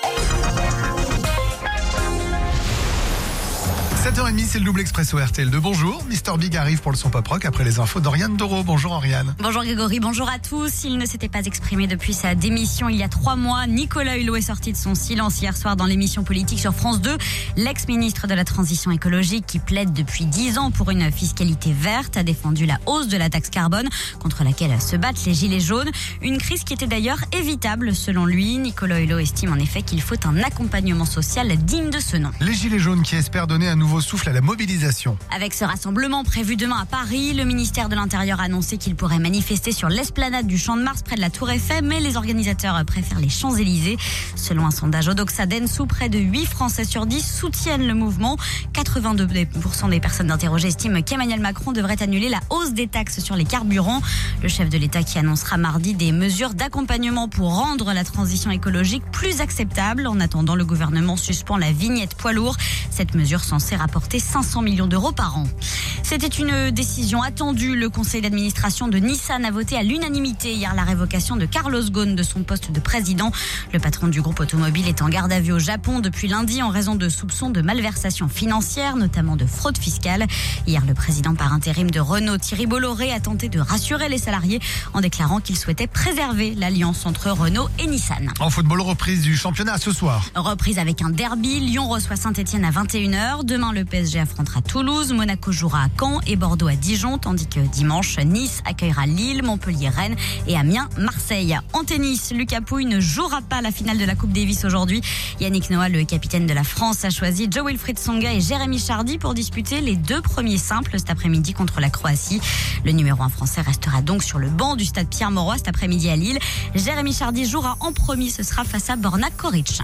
sept heures trente, c'est le double expresso R T L deux. Bonjour, Mister Big arrive pour le son pop rock après les infos d'Oriane Doro. Bonjour Oriane. Bonjour Grégory, bonjour à tous. Il ne s'était pas exprimé depuis sa démission il y a trois mois. Nicolas Hulot est sorti de son silence hier soir dans l'émission politique sur France deux. L'ex-ministre de la Transition écologique qui plaide depuis dix ans pour une fiscalité verte a défendu la hausse de la taxe carbone contre laquelle se battent les gilets jaunes. Une crise qui était d'ailleurs évitable selon lui. Nicolas Hulot estime en effet qu'il faut un accompagnement social digne de ce nom. Les gilets jaunes qui espèrent donner un nouveau souffle à la mobilisation. Avec ce rassemblement prévu demain à Paris, le ministère de l'Intérieur a annoncé qu'il pourrait manifester sur l'esplanade du Champ de Mars près de la Tour Eiffel, mais les organisateurs préfèrent les Champs-Élysées. Selon un sondage Odoxa Densu, près de huit Français sur dix soutiennent le mouvement. quatre-vingt-deux pour cent des personnes interrogées estiment qu'Emmanuel Macron devrait annuler la hausse des taxes sur les carburants. Le chef de l'État qui annoncera mardi des mesures d'accompagnement pour rendre la transition écologique plus acceptable. En attendant, le gouvernement suspend la vignette poids lourd. Cette mesure censée rapporter cinq cents millions d'euros par an. C'était une décision attendue. Le conseil d'administration de Nissan a voté à l'unanimité hier la révocation de Carlos Ghosn de son poste de président. Le patron du groupe automobile est en garde à vue au Japon depuis lundi en raison de soupçons de malversation financière, notamment de fraude fiscale. Hier, le président par intérim de Renault, Thierry Bolloré, a tenté de rassurer les salariés en déclarant qu'il souhaitait préserver l'alliance entre Renault et Nissan. En football, reprise du championnat ce soir. Reprise avec un derby. Lyon reçoit Saint-Etienne à vingt et une heures. Demain, le P S G affrontera Toulouse. Monaco jouera à Caen et Bordeaux à Dijon, tandis que dimanche, Nice accueillera Lille, Montpellier, Rennes et Amiens, Marseille. En tennis, Lucas Pouille ne jouera pas la finale de la Coupe Davis aujourd'hui. Yannick Noah, le capitaine de la France, a choisi Jo-Wilfried Tsonga et Jérémy Chardy pour disputer les deux premiers simples cet après-midi contre la Croatie. Le numéro un français restera donc sur le banc du stade Pierre-Mauroy cet après-midi à Lille. Jérémy Chardy jouera en premier, ce sera face à Borna Koric.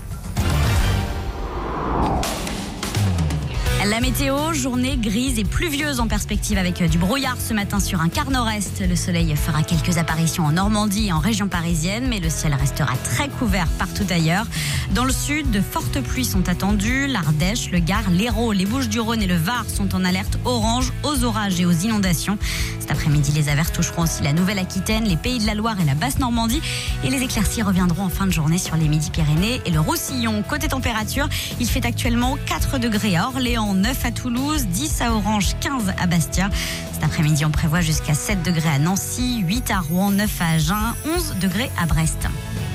La météo, journée grise et pluvieuse en perspective avec du brouillard ce matin sur un quart nord-est. Le soleil fera quelques apparitions en Normandie et en région parisienne, mais le ciel restera très couvert partout ailleurs. Dans le sud, de fortes pluies sont attendues. L'Ardèche, le Gard, l'Hérault, les Bouches-du-Rhône et le Var sont en alerte orange aux orages et aux inondations. Cet après-midi, les averses toucheront aussi la Nouvelle-Aquitaine, les Pays de la Loire et la Basse-Normandie. Et les éclaircies reviendront en fin de journée sur les Midi-Pyrénées et le Roussillon. Côté température, il fait actuellement quatre degrés à Orléans, neuf à Toulouse, dix à Orange, quinze à Bastia. Cet après-midi, on prévoit jusqu'à sept degrés à Nancy, huit à Rouen, neuf à Agen, onze degrés à Brest.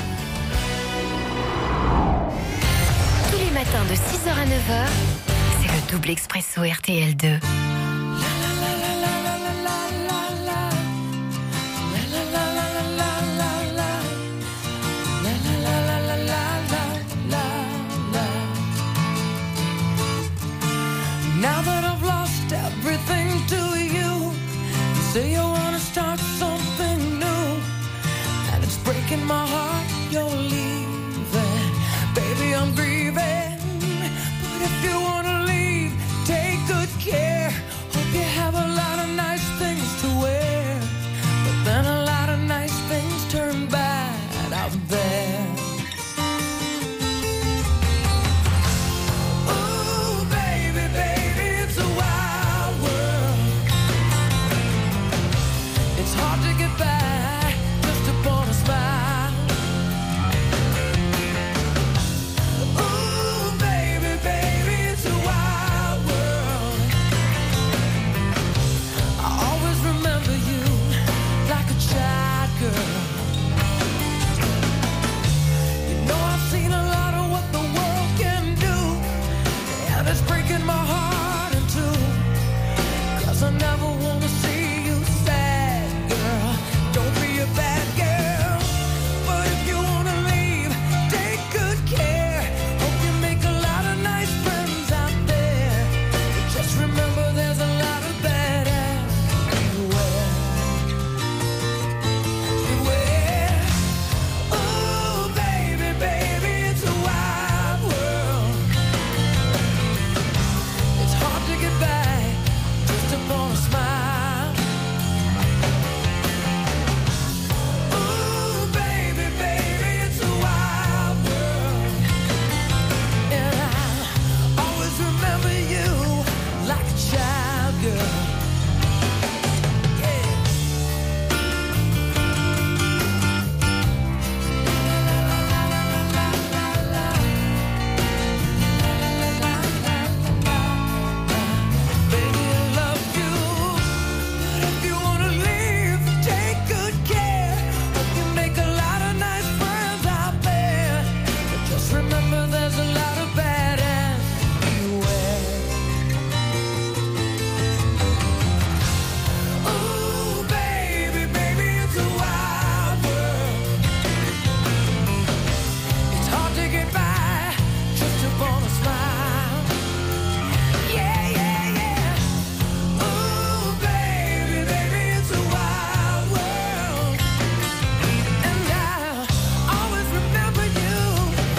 Tous les matins de six heures à neuf heures, c'est le double expresso R T L deux. Now that I've lost everything to you, you say you wanna start something new, and it's breaking my heart you're leaving. Baby, I'm grieving, but if you wanna leave, take good care. Hope you have a lot of nice things to wear, but then a lot of nice things turn bad out there.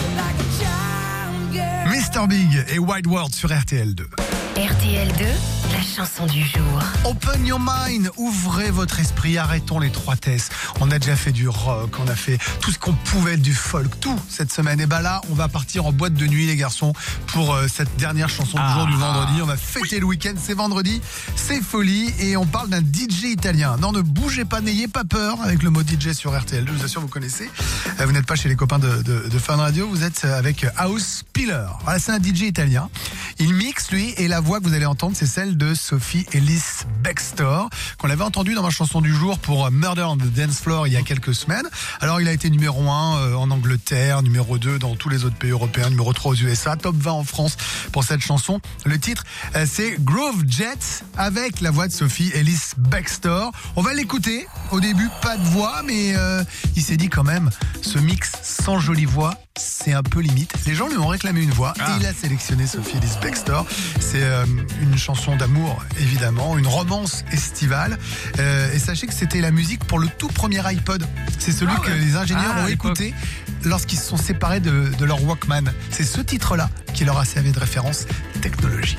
Big et Wide World sur R T L deux. R T L deux, La chanson du jour. Open your mind, ouvrez votre esprit, arrêtons les trois thèses. On a déjà fait du rock, on a fait tout ce qu'on pouvait, du folk, tout cette semaine. Et bah là, on va partir en boîte de nuit, les garçons, pour euh, cette dernière chanson du Ah. jour du vendredi. On va fêter le week-end, c'est vendredi, c'est folie, et on parle d'un D J italien. Non, ne bougez pas, n'ayez pas peur avec le mot D J sur R T L. Je vous assure, vous connaissez. Euh, vous n'êtes pas chez les copains de, de, de Fun Radio, vous êtes avec House Pillar. Voilà, c'est un D J italien. Il mixe, lui, et la voix que vous allez entendre, c'est celle de Sophie Ellis Bextor, qu'on avait entendue dans ma chanson du jour pour Murder on the Dance Floor il y a quelques semaines. Alors, il a été numéro un euh, en Angleterre, numéro deux dans tous les autres pays européens, numéro trois aux U S A, top vingt en France pour cette chanson. Le titre, euh, c'est Groove Jet, avec la voix de Sophie Ellis Bextor. On va l'écouter. Au début, pas de voix, mais euh, il s'est dit quand même, ce mix sans jolie voix, c'est un peu limite. Les gens lui ont réclamé une voix Ah. et il a sélectionné Sophie Ellis Bextor. C'est euh, une chanson d'amour, évidemment, une romance estivale. Euh, et sachez que c'était la musique pour le tout premier iPod. C'est celui Ah ouais. que les ingénieurs Ah, ont à l'époque. écouté lorsqu'ils se sont séparés de, de leur Walkman. C'est ce titre-là qui leur a servi de référence technologique.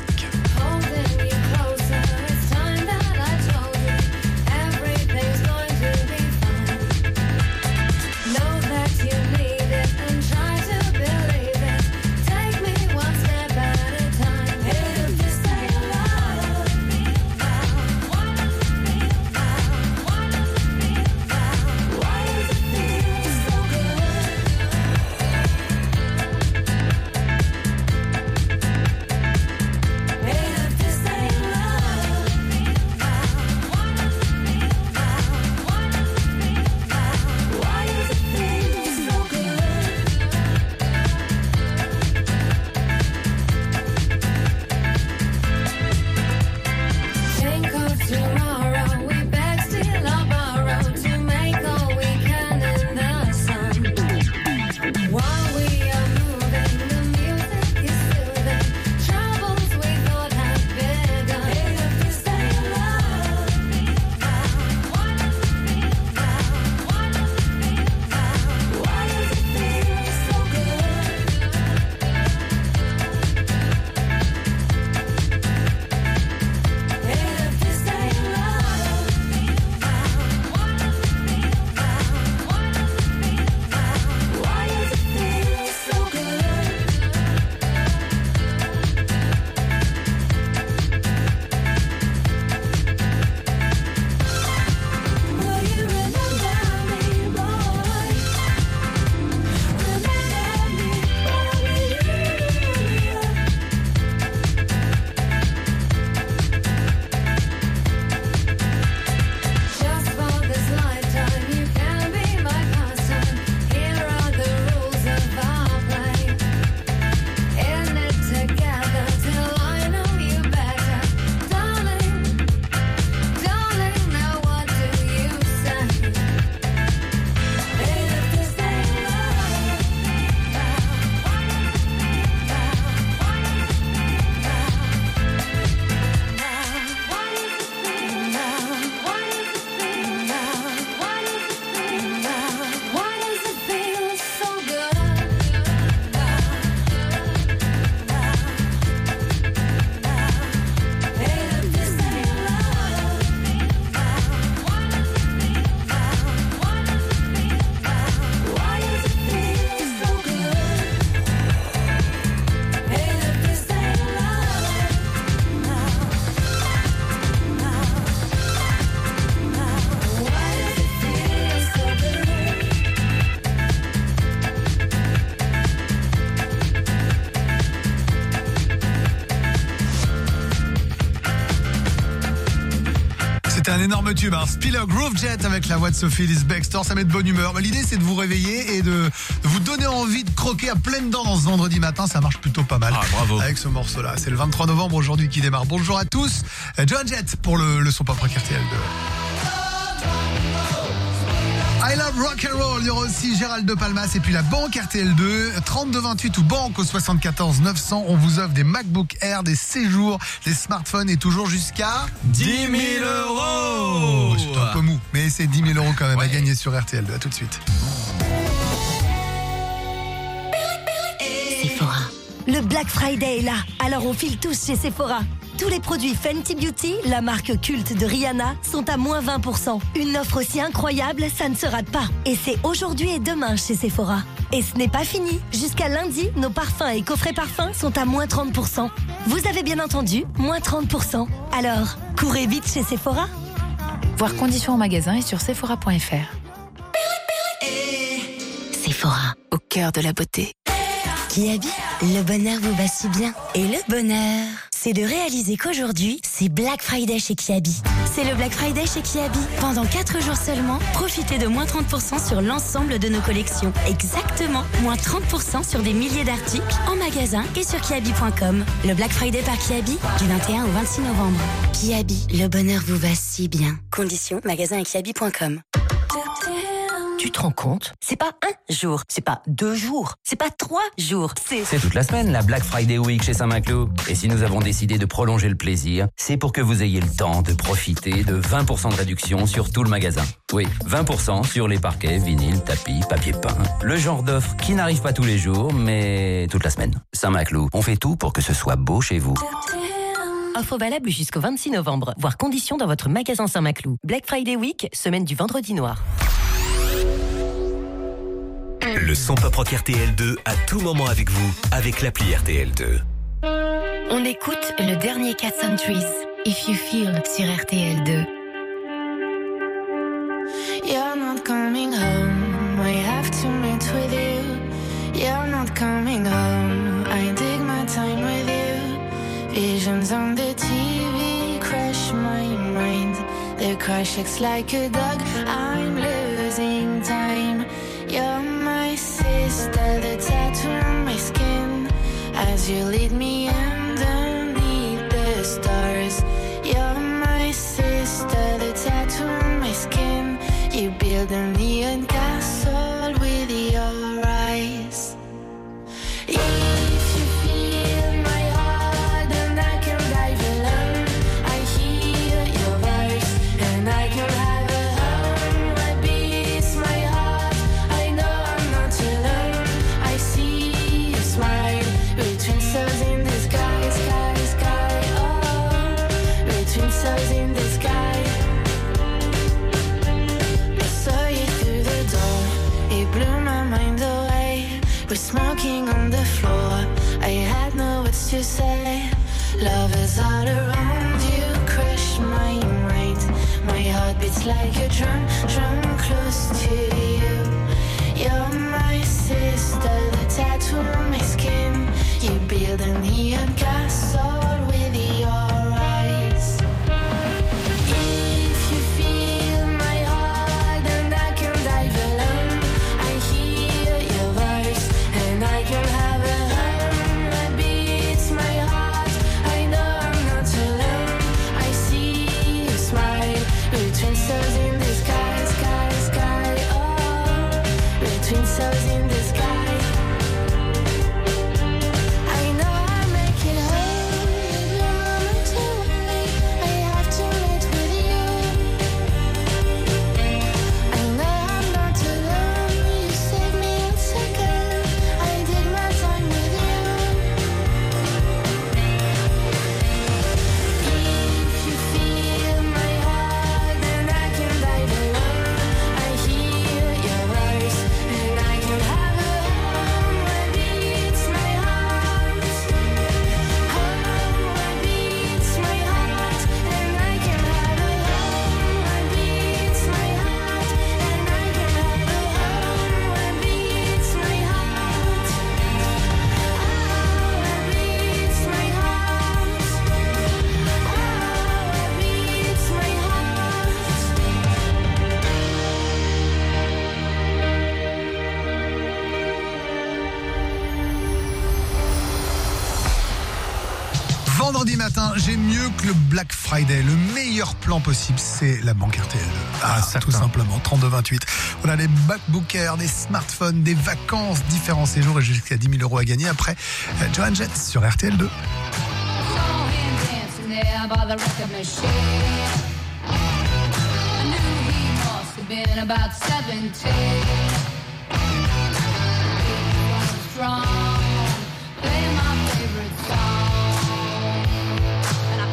C'était un énorme tube, hein. Spiller Groove Jet avec la voix de Sophie Ellis Bextor, ça met de bonne humeur. Bah, l'idée, c'est de vous réveiller et de, de vous donner envie de croquer à pleines dents dans ce vendredi matin. Ça marche plutôt pas mal. Ah, bravo. Avec ce morceau-là. C'est le vingt-trois novembre aujourd'hui qui démarre. Bonjour à tous. Euh, Joan Jett pour le, le son pop rock R T L deux. I Love Rock and Roll, il y aura aussi Gérald de Palmas et puis la banque R T L deux, trente-deux vingt-huit ou banque au soixante-quatorze neuf cents. On vous offre des MacBook Air, des séjours, des smartphones et toujours jusqu'à dix mille euros. C'est un peu mou, mais c'est dix mille euros quand même à gagner sur R T L deux. À tout de suite. Sephora. Le Black Friday est là, alors on file tous chez Sephora. tous les produits Fenty Beauty, la marque culte de Rihanna, sont à moins vingt pour cent. Une offre aussi incroyable, ça ne se rate pas. Et c'est aujourd'hui et demain chez Sephora. Et ce n'est pas fini. Jusqu'à lundi, nos parfums et coffrets parfums sont à moins trente pour cent. Vous avez bien entendu, moins trente pour cent. Alors, courez vite chez Sephora. Voir conditions en magasin et sur sephora point f r. Sephora, au cœur de la beauté. Kiabi, le bonheur vous va si bien. Et le bonheur, c'est de réaliser qu'aujourd'hui, c'est Black Friday chez Kiabi. C'est le Black Friday chez Kiabi. Pendant quatre jours seulement, profitez de moins trente pour cent sur l'ensemble de nos collections. Exactement, moins trente pour cent sur des milliers d'articles en magasin et sur kiabi point com. Le Black Friday par Kiabi, du vingt et un au vingt-six novembre. Kiabi, le bonheur vous va si bien. Conditions, magasin et kiabi point com. Tu te rends compte? C'est pas un jour, c'est pas deux jours, c'est pas trois jours, c'est... C'est toute la semaine, la Black Friday Week chez Saint-Maclou. Et si nous avons décidé de prolonger le plaisir, c'est pour que vous ayez le temps de profiter de vingt pour cent de réduction sur tout le magasin. Oui, vingt pour cent sur les parquets, vinyles, tapis, papier peint. Le genre d'offre qui n'arrive pas tous les jours, mais toute la semaine. Saint-Maclou, on fait tout pour que ce soit beau chez vous. Offre valable jusqu'au vingt-six novembre, voire conditions dans votre magasin Saint-Maclou. Black Friday Week, semaine du vendredi noir. Le son pop rock R T L deux à tout moment avec vous, avec l'appli R T L deux. On écoute le dernier Cat Centuries, If You Feel, sur R T L deux. You're not coming home, I have to meet with you. You're not coming home, I dig my time with you. Visions on the T V crush my mind. The crush acts like a dog, I'm losing time. You're my sister, the tattoo on my skin. As you lead me underneath the stars. You're my sister, the tattoo on my skin. You build a neon castle with your eyes. If you feel my heart, then I can dive alone. I hear your voice, and I can have a home that beats my heart. I know I'm not alone. I see you smile between stars in the sky, sky, sky. Oh, between stars in the sky. Blew my mind away. We're smoking on the floor. I had no words to say. Love is all around you, crush my mind. My heart beats like a drum, drum close to you. You're my sister, the tattoo on my skin. You build a neon castle with your eyes. If you feel my heart, then I can dive alone. I can have a home that beats my heart. I know I'm not alone. I see you smile between stars in the sky, sky, sky. Oh, between stars in the sky. I know I make it home. Your moment to me, I have to meet with you. I know I'm not alone. You save me in seconds. Vendredi matin, j'ai mieux que le Black Friday. Le meilleur plan possible, c'est la banque R T L. Ah, ah tout simplement, trente-deux vingt-huit. On a des backbookers, des smartphones, des vacances, différents séjours et jusqu'à dix mille euros à gagner après euh, Joan Jett sur R T L deux. Play my favorite song, and I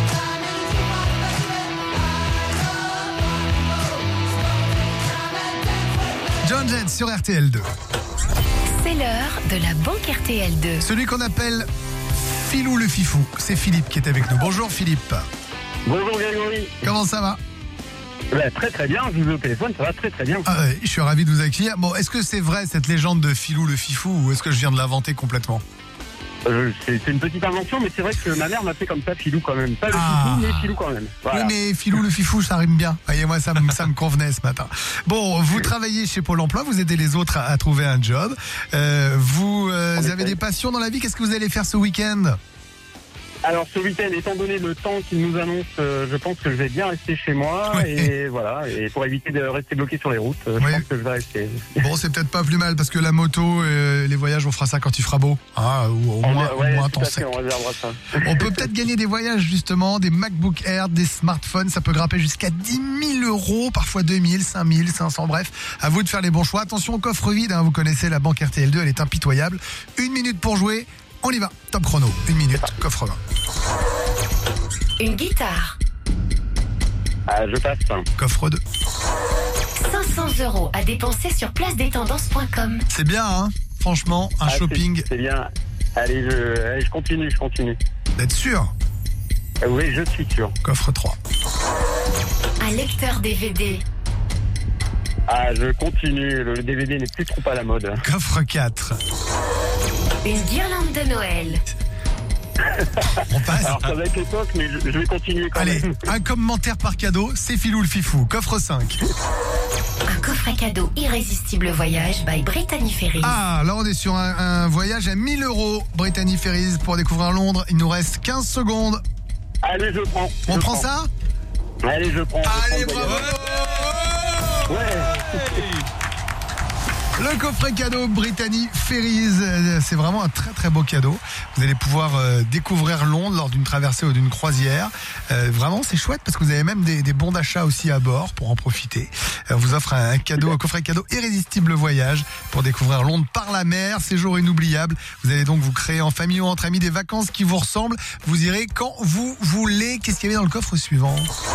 John Jett sur R T L deux. C'est l'heure de la banque R T L deux. Celui qu'on appelle Philou le Fifou, c'est Philippe qui est avec nous. Bonjour Philippe. Bonjour Grégory. Comment ça va? Bah, très très bien, je vous ai au téléphone, ça va très très bien. Ah ouais, je suis ravi de vous accueillir. Bon, est-ce que c'est vrai cette légende de Philou le Fifou ou est-ce que je viens de l'inventer complètement? Euh, c'est, c'est une petite invention, mais c'est vrai que ma mère m'a fait comme ça, Philou quand même. Pas le Ah. Fifou, mais Philou quand même. Voilà. Oui, mais Philou le Fifou, ça rime bien. Voyez, moi, ça, me- ça me convenait ce matin. Bon, vous travaillez chez Pôle emploi, vous aidez les autres à, à trouver un job. Euh, vous euh, avez des passions dans la vie. Qu'est-ce que vous allez faire ce week-end? Alors ce week-end, étant donné le temps qu'il nous annonce, euh, je pense que je vais bien rester chez moi. Ouais. Et voilà, et pour éviter de rester bloqué sur les routes, euh, je Ouais. pense que je vais rester. Bon, c'est peut-être pas plus mal parce que la moto, euh, les voyages, on fera ça quand il fera beau. Hein, ou au On moins, va- au ouais, moins tout temps à fait, sec. on réservera ça. On peut peut-être gagner des voyages justement, des MacBook Air, des smartphones, ça peut grimper jusqu'à dix mille euros, parfois deux mille, cinq mille, cinq cents, bref. À vous de faire les bons choix. Attention au coffre vide, hein, vous connaissez la banque R T L deux, elle est impitoyable. Une minute pour jouer, on y va. Top chrono, une minute, coffre vingt. Une guitare. Ah, je passe. Coffre deux. cinq cents euros à dépenser sur place des tendances point com. C'est bien, hein, franchement, un Ah, c'est- shopping. C'est bien. Allez, je, allez, je continue, je continue. D'être sûr. Euh, Oui, je suis sûr. Coffre trois. Un lecteur D V D. Ah, je continue. Le D V D n'est plus trop à la mode. Coffre quatre. Une guirlande de Noël. On passe. Alors, ça va être l'époque, mais je, je vais continuer quand Allez, même. un commentaire par cadeau, c'est Philou le Fifou. Coffre cinq. Un coffret cadeau irrésistible voyage by Brittany Ferries. Ah, là on est sur un, un voyage à mille euros. Brittany Ferries pour découvrir Londres. Il nous reste quinze secondes. Allez, je prends. On je prend prends. ça? Allez, je prends. je Allez, prends le bravo! voyage. Ouais. Le coffret cadeau Brittany Ferries, euh, c'est vraiment un très très beau cadeau. Vous allez pouvoir euh, découvrir Londres lors d'une traversée ou d'une croisière. Euh, vraiment, c'est chouette parce que vous avez même des, des bons d'achat aussi à bord pour en profiter. Euh, on vous offre un, un cadeau, un coffret cadeau irrésistible voyage pour découvrir Londres par la mer, séjour inoubliable. Vous allez donc vous créer en famille ou entre amis des vacances qui vous ressemblent. Vous irez quand vous voulez. Qu'est-ce qu'il y avait dans le coffre suivant?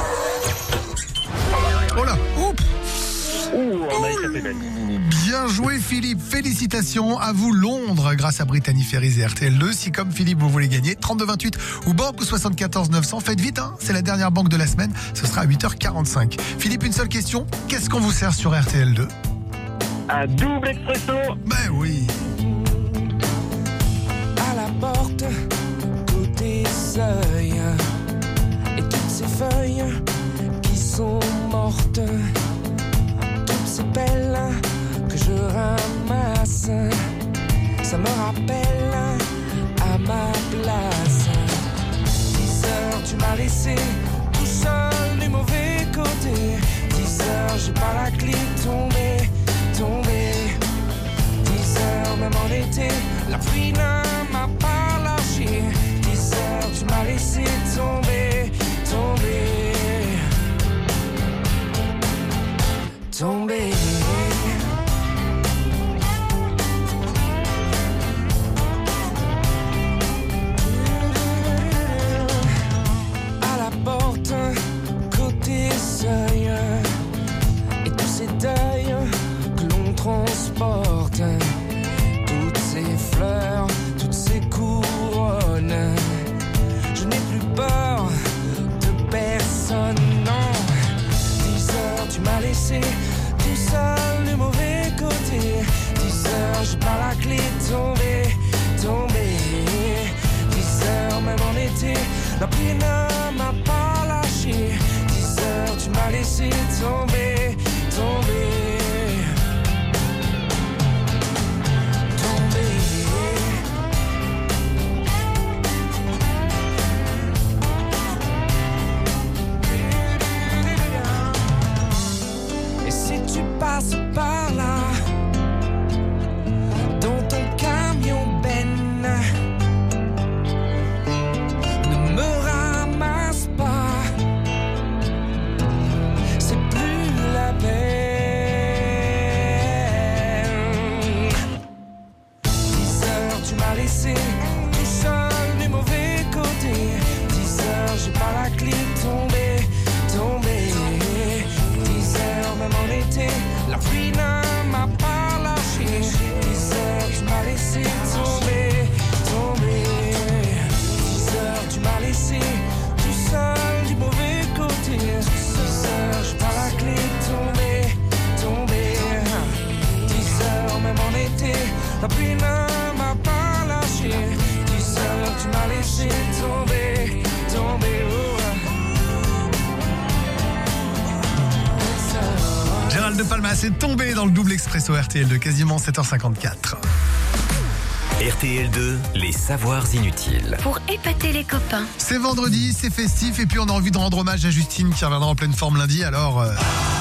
Oh là, oups. Ouh, on a échappé belle. Bien joué Philippe, félicitations à vous Londres grâce à Brittany Ferries et R T L deux. Si comme Philippe vous voulez gagner, trente-deux vingt-huit ou banque au soixante-quatorze neuf cents, faites vite, hein, c'est la dernière banque de la semaine, ce sera à huit heures quarante-cinq. Philippe, une seule question, qu'est-ce qu'on vous sert sur R T L deux? Un double expresso. Ben oui. À la porte, côté seuil, et toutes ces feuilles qui sont mortes, toutes ces pelles que je ramasse, ça me rappelle à ma place. Dix heures, tu m'as laissé tout seul du mauvais côté. Dix heures, j'ai pas la clé, tombé, tombé. Dix heures, même en été, la pluie ne m'a pas lâché. Dix heures, tu m'as laissé tomber, tomber, tomber. À la porte, côté seuil, et tous ces deuils que l'on transporte, toutes ces fleurs, toutes ces couronnes. Je n'ai plus peur de personne, non. Dix heures, tu m'as laissé tout seul du mauvais côté. Dix heures, j'ai pas la clé, tombé, tombé. Dix heures, même en été, la pluie ne m'a pas lâché. Dix heures, tu m'as laissé tomber, tomber. Tu passes par là, dans ton camion Ben, ne me ramasse pas, c'est plus la peine. Dix heures, tu m'as laissé tout seul du mauvais côté. Dix heures, j'ai pas la clé, tombé, tombé. Même en été, la pluie ne m'a pas lâché. Dix heures, tu m'as laissé tomber, tomber. Dix heures, tu m'as laissé tout seul du mauvais côté. Dix heures, j'ai pas la clé, tomber, tomber. Dix heures, même en été, la pluie ne m'a pas lâché. Dix heures, tu m'as laissé tomber, tomber. Oh. Gérald de Palma s'est tombé dans le double expresso R T L de quasiment sept heures cinquante-quatre. R T L deux, les savoirs inutiles. Pour épater les copains. C'est vendredi, c'est festif et puis on a envie de rendre hommage à Justine qui reviendra en pleine forme lundi. Alors, euh...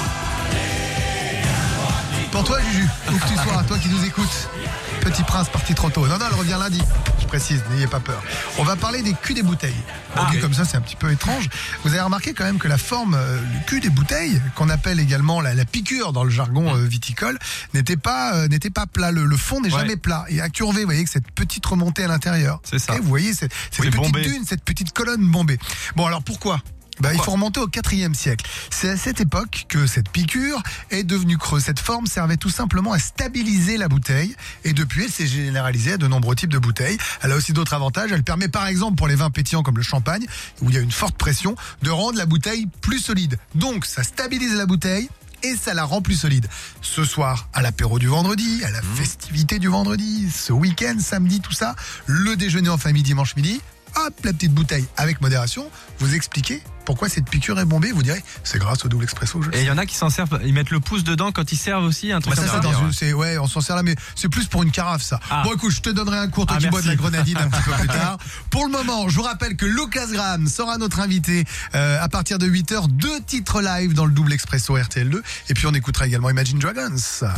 pour toi Juju, où que tu sois, toi qui nous écoutes, Petit Prince parti trop tôt. Non, non, elle revient lundi. Je précise, n'ayez pas peur. On va parler des culs des bouteilles. Ah, okay. Comme ça, c'est un petit peu étrange. Vous avez remarqué quand même que la forme euh, du cul des bouteilles, qu'on appelle également la, la piqûre dans le jargon euh, viticole, n'était pas euh, n'était pas plat. Le, le fond n'est ouais. jamais plat et incurvé. Vous voyez que cette petite remontée à l'intérieur. C'est ça. Okay, vous voyez cette, cette petite bombé. dune, cette petite colonne bombée. Bon, alors pourquoi ? Bah, il faut remonter au quatrième siècle. C'est à cette époque que cette piqûre est devenue creuse. Cette forme servait tout simplement à stabiliser la bouteille et depuis elle s'est généralisée à de nombreux types de bouteilles. Elle a aussi d'autres avantages. Elle permet par exemple pour les vins pétillants comme le champagne où il y a une forte pression de rendre la bouteille plus solide. Donc ça stabilise la bouteille et ça la rend plus solide. Ce soir, à l'apéro du vendredi, à la mmh. festivité du vendredi, ce week-end, samedi, tout ça, le déjeuner en famille dimanche midi, hop, la petite bouteille avec modération, vous expliquez pourquoi cette piqûre est bombée, vous direz, c'est grâce au double expresso. Et il y en a qui s'en servent, ils mettent le pouce dedans quand ils servent aussi, un truc bah, comme ça. ça. Dans une, c'est, ouais, on s'en sert là, mais c'est plus pour une carafe, ça. Ah. Bon, écoute, je te donnerai un cours, toi ah, qui merci. bois de la grenadine un petit peu plus tard. Pour le moment, je vous rappelle que Lucas Graham sera notre invité euh, à partir de huit heures, deux titres live dans le double expresso R T L deux, et puis on écoutera également Imagine Dragons.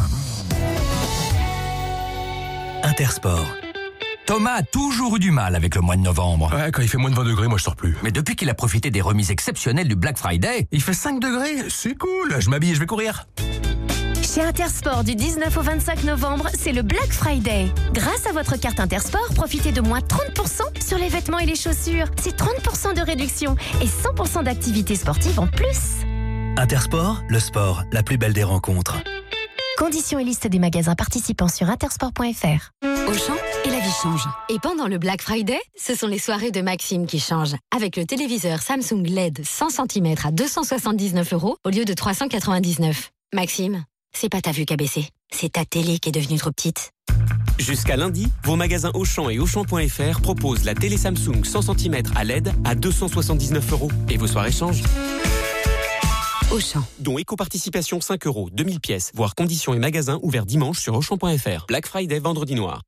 Intersport. Thomas a toujours eu du mal avec le mois de novembre. Ouais, quand il fait moins de vingt degrés, moi je sors plus. Mais depuis qu'il a profité des remises exceptionnelles du Black Friday, il fait cinq degrés, c'est cool. Je m'habille et je vais courir. Chez Intersport, du dix-neuf au vingt-cinq novembre, c'est le Black Friday. Grâce à votre carte Intersport, profitez de moins trente pour cent sur les vêtements et les chaussures. C'est trente pour cent de réduction et cent pour cent d'activités sportives en plus. Intersport, le sport, la plus belle des rencontres. Conditions et liste des magasins participants sur intersport point f r. Auchan, et la vie change. Et pendant le Black Friday, ce sont les soirées de Maxime qui changent. Avec le téléviseur Samsung L E D cent centimètres à deux cent soixante-dix-neuf euros au lieu de trois cent quatre-vingt-dix-neuf. Maxime, c'est pas ta vue qu'a baissé, C'est ta télé qui est devenue trop petite. Jusqu'à lundi, vos magasins Auchan et Auchan.fr proposent la télé Samsung cent centimètres à L E D à deux cent soixante-dix-neuf euros. Et vos soirées changent. Auchan. Dont éco-participation cinq euros, deux mille pièces, voire conditions et magasins ouverts dimanche sur Auchan.fr. Black Friday, vendredi noir.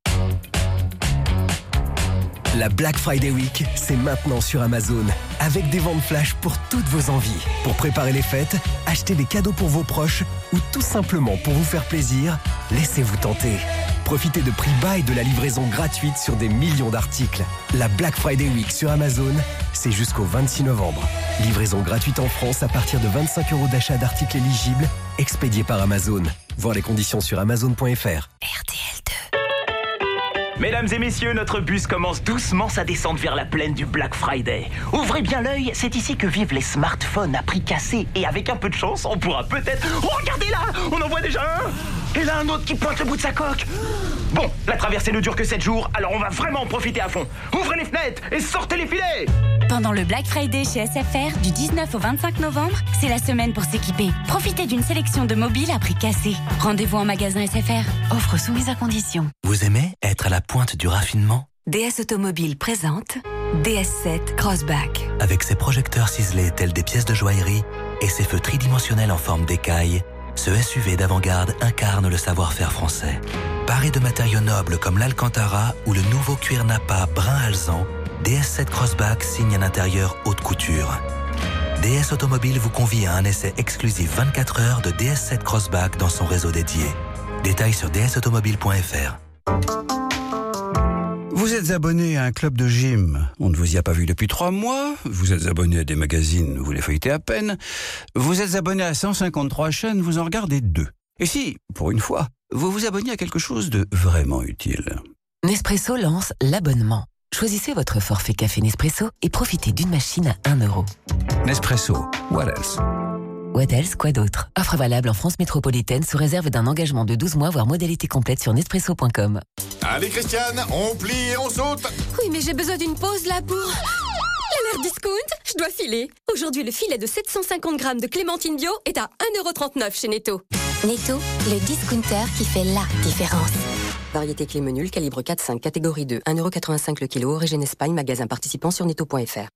La Black Friday Week, c'est maintenant sur Amazon. Avec des ventes flash pour toutes vos envies. Pour préparer les fêtes, achetez des cadeaux pour vos proches ou tout simplement pour vous faire plaisir, laissez-vous tenter. Profitez de prix bas et de la livraison gratuite sur des millions d'articles. La Black Friday Week sur Amazon, c'est jusqu'au vingt-six novembre. Livraison gratuite en France à partir de vingt-cinq euros d'achat d'articles éligibles, expédiés par Amazon. Voir les conditions sur amazon point f r. R T L deux. Mesdames et messieurs, notre bus commence doucement sa descente vers la plaine du Black Friday. Ouvrez bien l'œil, c'est ici que vivent les smartphones à prix cassé. Et avec un peu de chance, on pourra peut-être... Oh, regardez là, on en voit déjà un. Et là, un autre qui pointe le bout de sa coque. Bon, la traversée ne dure que sept jours, alors on va vraiment en profiter à fond. Ouvrez les fenêtres et sortez les filets. Pendant le Black Friday chez S F R, du dix-neuf au vingt-cinq novembre, c'est la semaine pour s'équiper. Profitez d'une sélection de mobiles à prix cassé. Rendez-vous en magasin S F R. Offre soumise à condition. Vous aimez être à la pointe du raffinement ? D S Automobile présente D S sept Crossback. Avec ses projecteurs ciselés tels des pièces de joaillerie et ses feux tridimensionnels en forme d'écaille, ce S U V d'avant-garde incarne le savoir-faire français. Paré de matériaux nobles comme l'Alcantara ou le nouveau cuir Nappa brun alezan, D S sept Crossback signe un intérieur haute couture. D S Automobile vous convie à un essai exclusif vingt-quatre heures de D S sept Crossback dans son réseau dédié. Détails sur d s automobile point f r. Vous êtes abonné à un club de gym, on ne vous y a pas vu depuis trois mois, vous êtes abonné à des magazines, vous les feuilletez à peine, vous êtes abonné à cent cinquante-trois chaînes, vous en regardez deux. Et si, pour une fois, vous vous abonnez à quelque chose de vraiment utile. Nespresso lance l'abonnement. Choisissez votre forfait café Nespresso et profitez d'une machine à un euro. Nespresso, what else? What else, quoi d'autre? Offre valable en France métropolitaine sous réserve d'un engagement de douze mois, voire modalité complète sur nespresso point com. Allez Christiane, on plie et on saute. Oui, mais j'ai besoin d'une pause là pour... L'alerte discount, je dois filer. Aujourd'hui, le filet de sept cent cinquante grammes de clémentine bio est à un euro trente-neuf chez Netto. Netto, le discounter qui fait la différence. Variété clé menu, calibre quatre cinq, catégorie deux, un euro quatre-vingt-cinq le kilo, origine Espagne, magasin participant sur netto point f r.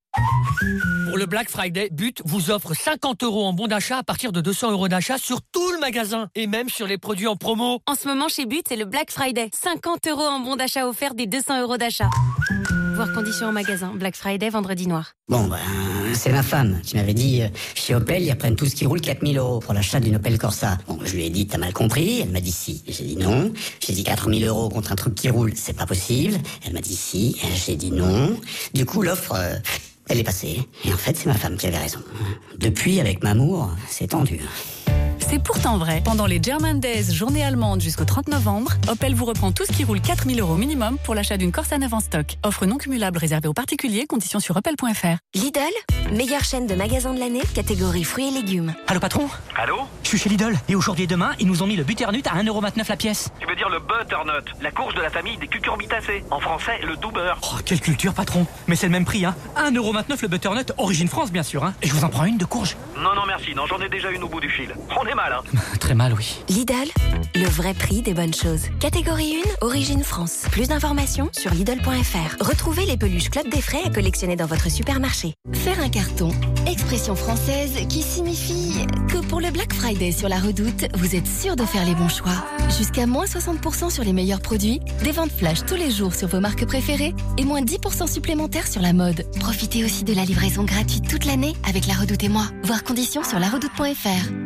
Pour le Black Friday, But vous offre cinquante euros en bon d'achat à partir de deux cents euros d'achat sur tout le magasin et même sur les produits en promo. En ce moment, chez But, c'est le Black Friday. cinquante euros en bon d'achat offert des deux cents euros d'achat. Voir conditions en magasin. Black Friday, vendredi noir. Bon, ben, c'est ma femme qui m'avait dit, euh, chez Opel, ils reprennent tout ce qui roule quatre mille euros pour l'achat d'une Opel Corsa. Bon, je lui ai dit, t'as mal compris. Elle m'a dit si. J'ai dit non. J'ai dit quatre mille euros contre un truc qui roule, c'est pas possible. Elle m'a dit si. J'ai dit non. Du coup, l'offre, euh, elle est passée. Et en fait, c'est ma femme qui avait raison. Depuis, avec Mamour, c'est tendu. C'est pourtant vrai. Pendant les German Days, journée allemande jusqu'au trente novembre, Opel vous reprend tout ce qui roule quatre mille euros minimum pour l'achat d'une Corsa neuve en stock. Offre non cumulable réservée aux particuliers, conditions sur opel point f r. Lidl, meilleure chaîne de magasins de l'année, catégorie fruits et légumes. Allô patron? Allô? Je suis chez Lidl et aujourd'hui et demain, ils nous ont mis le butternut à un euro vingt-neuf la pièce. Tu veux dire le butternut, la courge de la famille des cucurbitacées. En français, le doux beurre. Oh, quelle culture patron. Mais c'est le même prix, hein. un euro vingt-neuf le butternut, origine France bien sûr, hein. Et je vous en prends une de courge. Non, non merci, non, j'en ai déjà une au bout du fil. On est mal, hein. Très mal, oui. Lidl, le vrai prix des bonnes choses. Catégorie un, origine France. Plus d'informations sur lidl point f r. Retrouvez les peluches Club des Frais à collectionner dans votre supermarché. Faire un carton, expression française qui signifie que pour le Black Friday sur la Redoute, vous êtes sûr de faire les bons choix. Jusqu'à moins soixante pour cent sur les meilleurs produits, des ventes flash tous les jours sur vos marques préférées et moins dix pour cent supplémentaires sur la mode. Profitez aussi de la livraison gratuite toute l'année avec la Redoute et moi. Voir conditions sur la redoute point f r.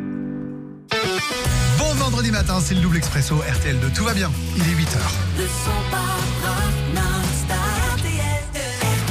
Bon vendredi matin, c'est le double expresso R T L deux. Tout va bien, il est huit heures. Le son par R T L deux.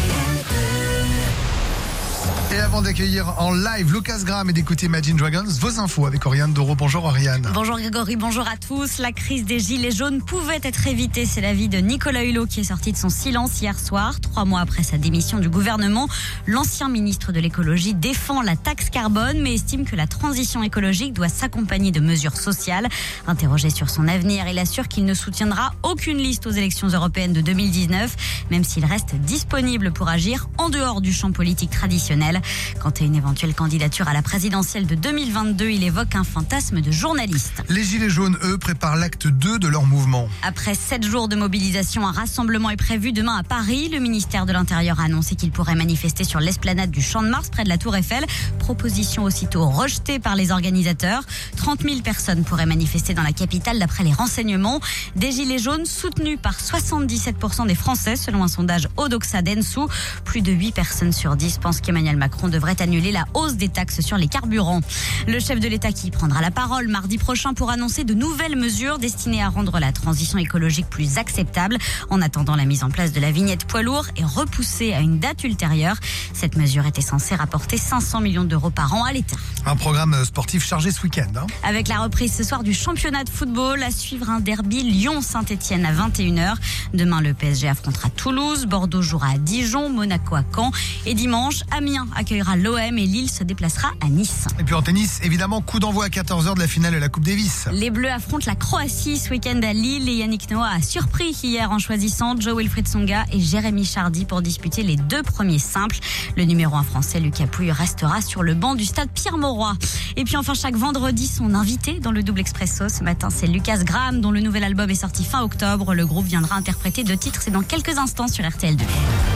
Et avant d'accueillir en live Lucas Graham et d'écouter Imagine Dragons, vos infos avec Oriane Doro. Bonjour Oriane. Bonjour Grégory, bonjour à tous. La crise des gilets jaunes pouvait être évitée. C'est l'avis de Nicolas Hulot qui est sorti de son silence hier soir. Trois mois après sa démission du gouvernement, l'ancien ministre de l'écologie défend la taxe carbone mais estime que la transition écologique doit s'accompagner de mesures sociales. Interrogé sur son avenir, il assure qu'il ne soutiendra aucune liste aux élections européennes de deux mille dix-neuf, même s'il reste disponible pour agir en dehors du champ politique traditionnel. Quant à une éventuelle candidature à la présidentielle de deux mille vingt-deux, il évoque un fantasme de journaliste. Les Gilets jaunes, eux, préparent l'acte deux de leur mouvement. Après sept jours de mobilisation, un rassemblement est prévu demain à Paris. Le ministère de l'Intérieur a annoncé qu'il pourrait manifester sur l'esplanade du Champ de Mars, près de la Tour Eiffel. Proposition aussitôt rejetée par les organisateurs. trente mille personnes pourraient manifester dans la capitale d'après les renseignements. Des Gilets jaunes soutenus par soixante-dix-sept pour cent des Français, selon un sondage Odoxa Densu. Plus de huit personnes sur dix pensent qu'Emmanuel Macron devrait annuler la hausse des taxes sur les carburants. Le chef de l'État qui prendra la parole mardi prochain pour annoncer de nouvelles mesures destinées à rendre la transition écologique plus acceptable. En attendant, la mise en place de la vignette poids lourd est repoussée à une date ultérieure. Cette mesure était censée rapporter cinq cents millions d'euros par an à l'État. Un programme sportif chargé ce week-end. Hein. Avec la reprise ce soir du championnat de football, à suivre un derby Lyon-Saint-Etienne à vingt et une heures. Demain, le P S G affrontera Toulouse, Bordeaux jouera à Dijon, Monaco à Caen. Et dimanche, Amiens accueillera l'O M et Lille se déplacera à Nice. Et puis en tennis, évidemment, coup d'envoi à quatorze heures de la finale de la Coupe Davis. Les Bleus affrontent la Croatie ce week-end à Lille et Yannick Noah a surpris hier en choisissant Joe Wilfried Tsonga et Jérémy Chardy pour disputer les deux premiers simples. Le numéro un français, Lucas Pouille, restera sur le banc du stade Pierre-Mauroy. Et puis enfin, chaque vendredi, son invité dans le Double Expresso. Ce matin, c'est Lucas Graham, dont le nouvel album est sorti fin octobre. Le groupe viendra interpréter deux titres. C'est dans quelques instants sur R T L deux.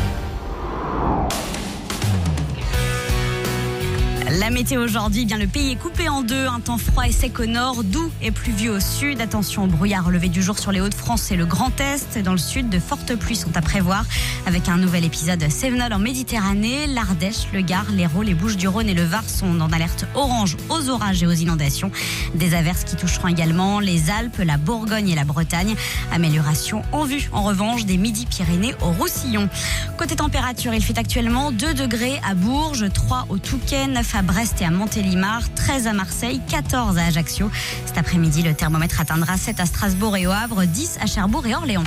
La météo aujourd'hui, bien le pays est coupé en deux. Un temps froid et sec au nord, doux et pluvieux au sud. Attention au brouillard relevé du jour sur les Hauts-de-France et le Grand Est. Dans le sud, de fortes pluies sont à prévoir avec un nouvel épisode Cévenol en Méditerranée. L'Ardèche, le Gard, l'Hérault, les Bouches-du-Rhône et le Var sont en alerte orange aux orages et aux inondations. Des averses qui toucheront également les Alpes, la Bourgogne et la Bretagne. Amélioration en vue, en revanche, des Midi-Pyrénées au Roussillon. Côté température, il fait actuellement deux degrés à Bourges, trois au Touquet, neuf à Brest et à Montélimar, treize à Marseille, quatorze à Ajaccio. Cet après-midi, le thermomètre atteindra sept à Strasbourg et au Havre, dix à Cherbourg et Orléans.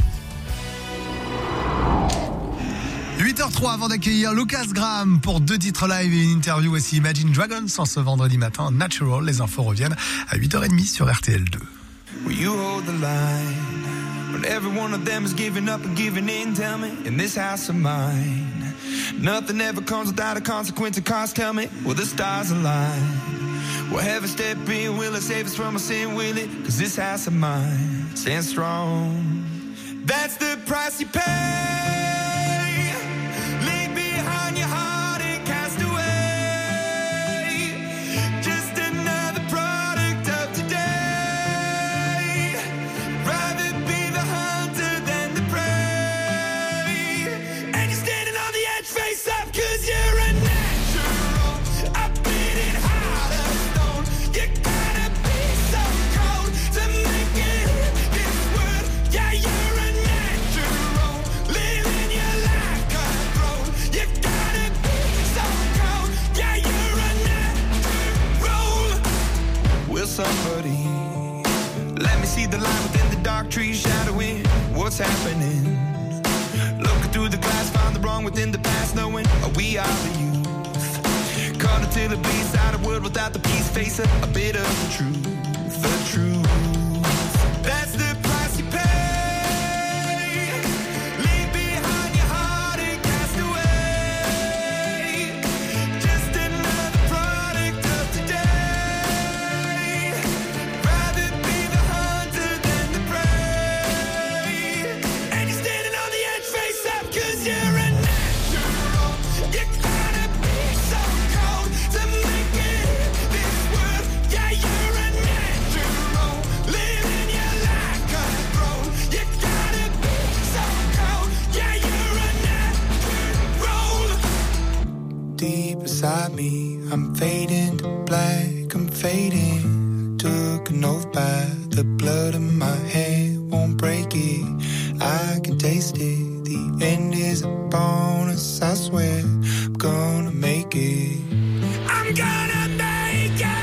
huit heures trois avant d'accueillir Lucas Graham pour deux titres live et une interview. Voici Imagine Dragons en ce vendredi matin. Natural, les infos reviennent à huit heures trente sur R T L deux. Will you hold the line when every one of them is giving up and giving in? Tell me, in this house of mine, nothing ever comes without a consequence. And cost, tell me, will the stars align? Will heaven step in? Will it save us from our sin? Will it? Cause this house of mine stands strong. That's the price you pay. Leave behind your heart and cast away. Just another product of today. Rather be the hunter than the prey. And you're standing on the edge, face up, cause you're a natural. I've been in heart of stone. You gotta be so cold to make it in this world. Yeah, you're a natural. Living your life cutthroat. You gotta be so cold. Yeah, you're a natural. Will somebody let me see the light within the dark trees shadowing what's happening? Looking through the glass, find the wrong within the past, knowing we are the youth. Caught until it bleeds out a world without the peace, face a, a bit of the truth, the truth. That's the price you pay. Leave behind your heart and cast away. Just another product of today. Rather be the hunter than the prey. And you're standing on the edge, face up, cause you're a natural. You gotta be so cold to make it in this world. Yeah, you're a natural. Living your life cutthroat. You gotta be so cold. Yeah, you're a natural. Deep inside me, I'm fading to black, I'm fading. Took an oath by the blood in my head, won't break it. I can taste it. The end is a bonus, I swear. I'm gonna make it. I'm gonna make it.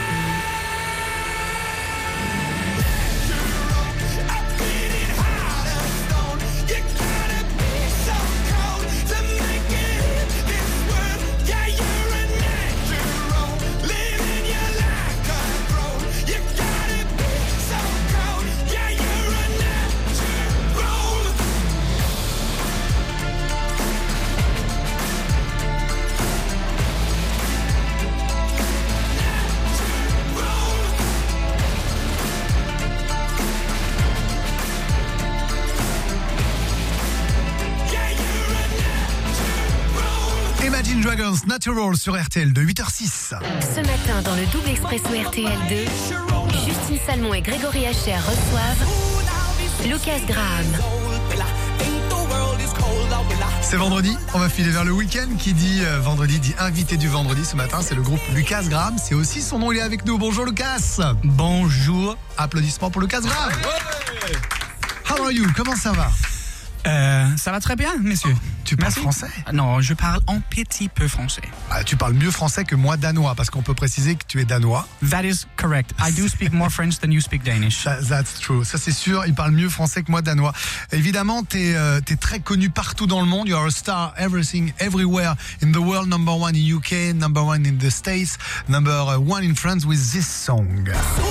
I've been in heart of stone. You gotta be so cold to make it in this world. Yeah, you're a natural. Living your life cutthroat. You gotta be so cold. Yeah, you're a natural. Dragons, Natural sur R T L de huit heures six. Ce matin, dans le double expresso R T L deux, Justine Salmon et Grégory Hacher reçoivent Lucas Graham. C'est vendredi, on va filer vers le week-end. Qui dit euh, vendredi dit invité du vendredi. Ce matin, c'est le groupe Lucas Graham. C'est aussi son nom, il est avec nous. Bonjour Lucas. Bonjour. Applaudissements pour Lucas Graham. Ouais. How are you? Comment ça va? Euh, ça va très bien, messieurs. Tu parles Merci. français? Non, je parle un petit peu français. Ah, tu parles mieux français que moi danois, parce qu'on peut préciser que tu es danois. That is correct. I do speak more French than you speak Danish. That, that's true. Ça, c'est sûr. Il parle mieux français que moi danois. Évidemment, t'es euh, t'es très connu partout dans le monde. You are a star everything, everywhere in the world. Number one in U K, number one in the States, number one in France with this song.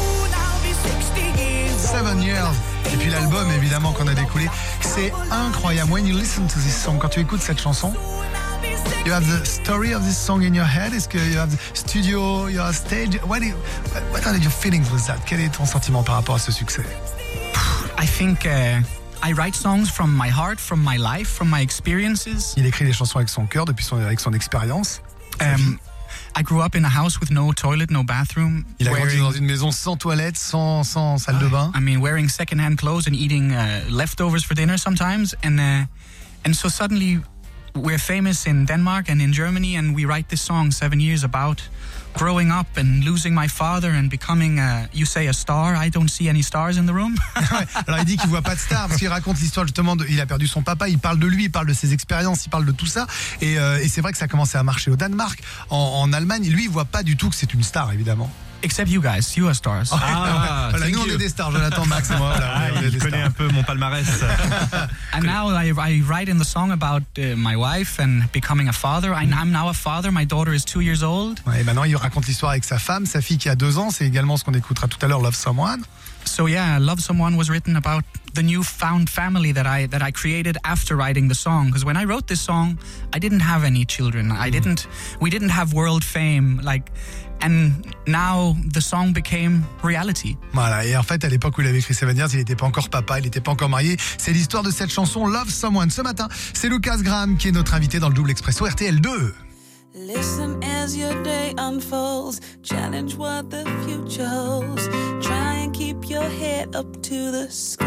Seven years. Et puis l'album, évidemment, qu'on a découlé. C'est incroyable. When you listen to this song, quand tu écoutes cette chanson, you have the story of this song in your head. Est-ce que you have the studio, you have stage? What, you, what are your feelings with that? Quel est ton sentiment par rapport à ce succès? I think uh, I write songs from my heart, from my life, from my experiences. Il écrit des chansons avec son cœur, depuis son, avec son expérience. Um, I grew up in a house with no toilet, no bathroom. Il a grandi wearing, dans une maison sans toilette, sans, sans salle de bain. I mean, wearing second-hand clothes and eating uh, leftovers for dinner sometimes. And uh, and so suddenly we're famous in Denmark and in Germany, and we write this song seven years about growing up and losing my father and becoming, a, you say, a star. I don't see any stars in the room. Ouais, alors il dit qu'il voit pas de stars parce qu'il raconte l'histoire justement de, il a perdu son papa, il parle de lui, il parle de ses expériences, il parle de tout ça et, euh, et c'est vrai que ça a commencé à marcher au Danemark, en, en Allemagne. Lui, il voit pas du tout que c'est une star, évidemment. Except you guys, you are stars. Ah, voilà, nous on est des stars, Jonathan, Max et moi. Voilà, ah, on est il connaît stars. Un peu mon palmarès. And now I, I write in the song about uh, my wife and becoming a father. I, I'm now a father. My daughter is two years old. Ouais, et maintenant il raconte l'histoire avec sa femme, sa fille qui a deux ans. C'est également ce qu'on écoutera tout à l'heure, Love Someone. So yeah, Love Someone was written about the newfound family that I that I created after writing the song. Because when I wrote this song, I didn't have any children. I didn't. We didn't have world fame. Like. And now the song became reality. Voilà, et en fait, à l'époque où il avait écrit Seven Years, il n'était pas encore papa, il n'était pas encore marié. C'est l'histoire de cette chanson Love Someone. Ce matin, c'est Lucas Graham qui est notre invité dans le Double Expresso R T L deux. Listen as your day unfolds, challenge what the future holds. Try and keep your head up to the sky.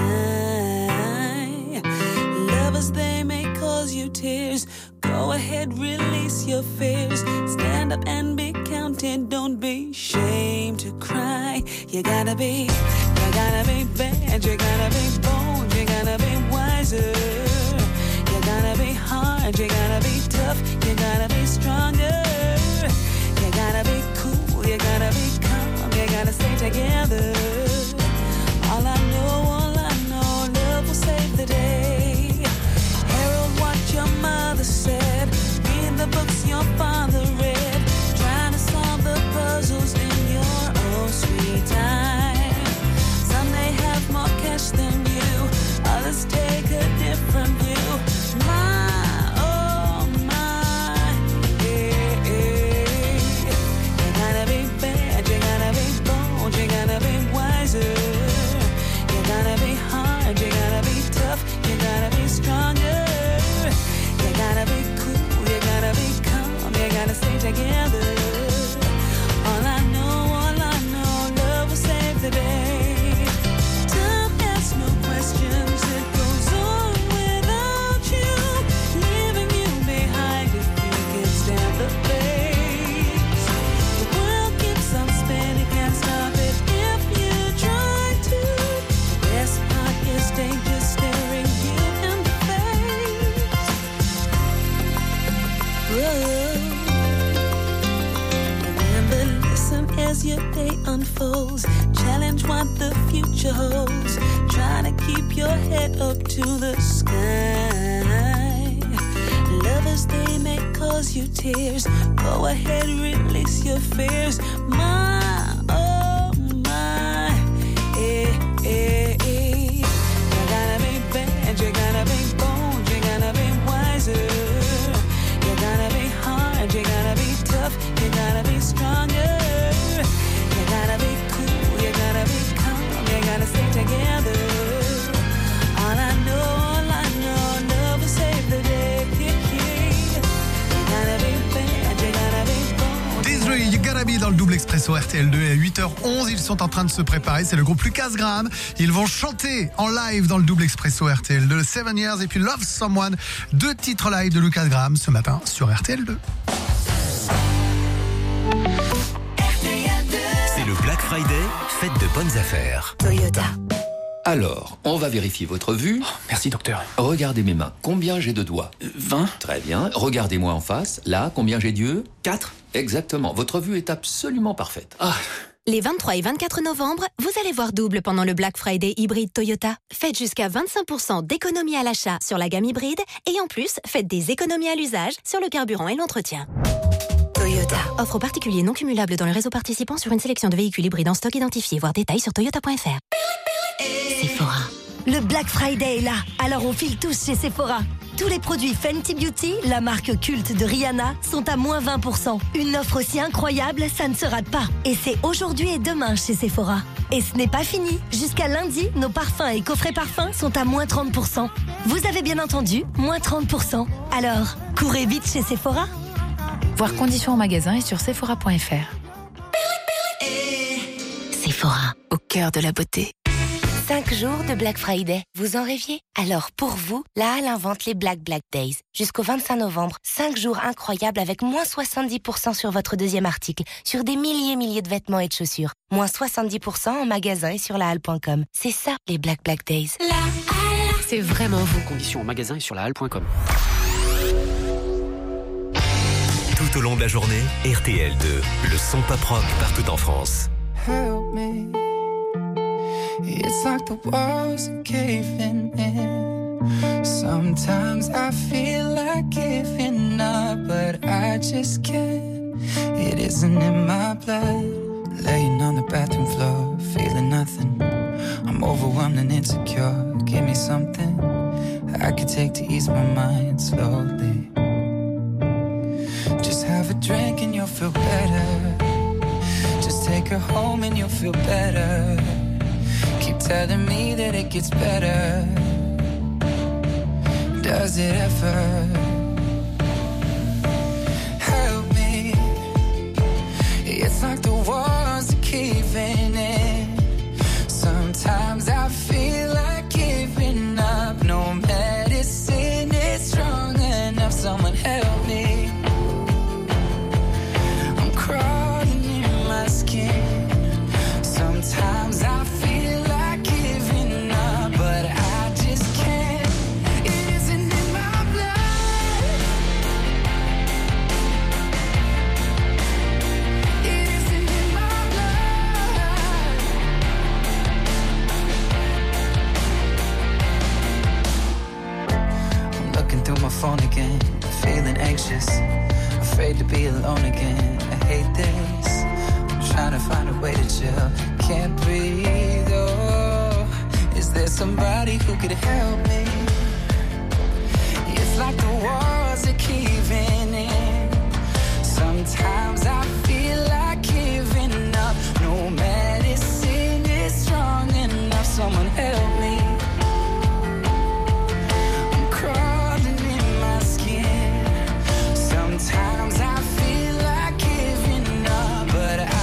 Lovers, they may cause you tears. Go ahead, release your fears. Stand up and be counted. Don't be ashamed to cry. You gotta be, you gotta be bad. You gotta be bold. You gotta be wiser. You gotta be hard. You gotta be tough. You gotta be stronger. You gotta be cool. You gotta be calm. You gotta stay together. All I know, all I know, love will save the day. Harold, what your mother said. Read the books your father read. Trying to solve the puzzles in your own sweet time. Some may have more cash than you. Others take a different view. My, oh my, yeah, yeah. You gotta be bad, you gotta be bold, you gotta be wiser. You gotta be hard, you gotta be tough, you gotta be stronger. You gotta be cool, you gotta be calm, you gotta stay together. All I know, all I know, love will save the day. Time asks no questions, it goes on without you, leaving you behind if you can stand the pace. The world keeps on spinning, can't stop it if you try to. The best part is danger staring you in the face. Whoa. Remember, listen as your day unfolds. Challenge what the future holds. Try to keep your head up to the sky. Lovers, they may cause you tears. Go ahead, release your fears. My, oh my, eh, eh, eh. You gotta be bad, you gotta be bold, you gotta be wiser. You gotta be hard, you gotta be tough, you gotta be stronger. You gotta be cool, you gotta be calm, you gotta stay together. All I know, all I know, love will save the day. You gotta be bad, Expresso R T L deux et à huit heures onze, ils sont en train de se préparer. C'est le groupe Lucas Graham. Ils vont chanter en live dans le double Expresso R T L deux, Seven Years et puis Love Someone. Deux titres live de Lucas Graham ce matin sur R T L deux. C'est le Black Friday, faites de bonnes affaires. Toyota. Alors, on va vérifier votre vue. Oh, merci, docteur. Regardez mes mains. Combien j'ai de doigts? vingt. Très bien. Regardez-moi en face. Là, combien j'ai d'yeux? quatre. Exactement. Votre vue est absolument parfaite. Ah. Les vingt-trois et vingt-quatre novembre, vous allez voir double pendant le Black Friday hybride Toyota. Faites jusqu'à vingt-cinq pour cent d'économie à l'achat sur la gamme hybride et en plus, faites des économies à l'usage sur le carburant et l'entretien. Toyota. Offre aux particuliers non cumulables dans le réseau participant sur une sélection de véhicules hybrides en stock identifié. Voir détails sur toyota point f r. Sephora. Le Black Friday est là, alors on file tous chez Sephora. Tous les produits Fenty Beauty, la marque culte de Rihanna, sont à moins vingt pour cent. Une offre aussi incroyable, ça ne se rate pas. Et c'est aujourd'hui et demain chez Sephora. Et ce n'est pas fini. Jusqu'à lundi, nos parfums et coffrets parfums sont à moins trente pour cent. Vous avez bien entendu, moins trente pour cent. Alors, courez vite chez Sephora. Voir conditions en magasin et sur sephora point f r. Sephora, au cœur de la beauté. Cinq jours de Black Friday, vous en rêviez? Alors pour vous, la Halle invente les Black Black Days. Jusqu'au vingt-cinq novembre, cinq jours incroyables avec moins soixante-dix pour cent sur votre deuxième article, sur des milliers et milliers de vêtements et de chaussures. Moins soixante-dix pour cent en magasin et sur la halle point com. C'est ça, les Black Black Days. La Halle. C'est vraiment vous. Conditions en magasin et sur la halle point com. Tout au long de la journée, R T L deux, le son pop rock partout en France. Help me. It's like the walls are caving in. Sometimes I feel like giving up, but I just can't. It isn't in my blood. Laying on the bathroom floor, feeling nothing. I'm overwhelmed and insecure. Give me something I could take to ease my mind slowly. Just have a drink and you'll feel better. Just take her home and you'll feel better. Keep telling me that it gets better. Does it ever? Help me. It's like the walls are caving in. Sometimes I feel like giving up. No medicine is strong enough. Someone help me. I'm crawling in my skin. Sometimes I feel like giving up, but I just can't. It isn't in my blood. It isn't in my blood. I'm looking through my phone again, feeling anxious, afraid to be alone again. I hate this. Trying to find a way to chill, can't breathe, oh. Is there somebody who could help me? It's like the walls are caving in. Sometimes I feel like giving up. No medicine is strong enough. Someone help me. I'm crawling in my skin. Sometimes I feel like giving up, but I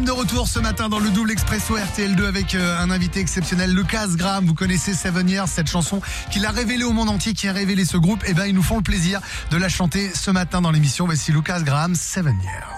de retour ce matin dans le double expresso R T L deux avec euh, un invité exceptionnel, Lucas Graham. Vous connaissez Seven Years, cette chanson qu'il a révélée au monde entier, qui a révélé ce groupe. Et ben ils nous font le plaisir de la chanter ce matin dans l'émission. Voici Lucas Graham, Seven Years.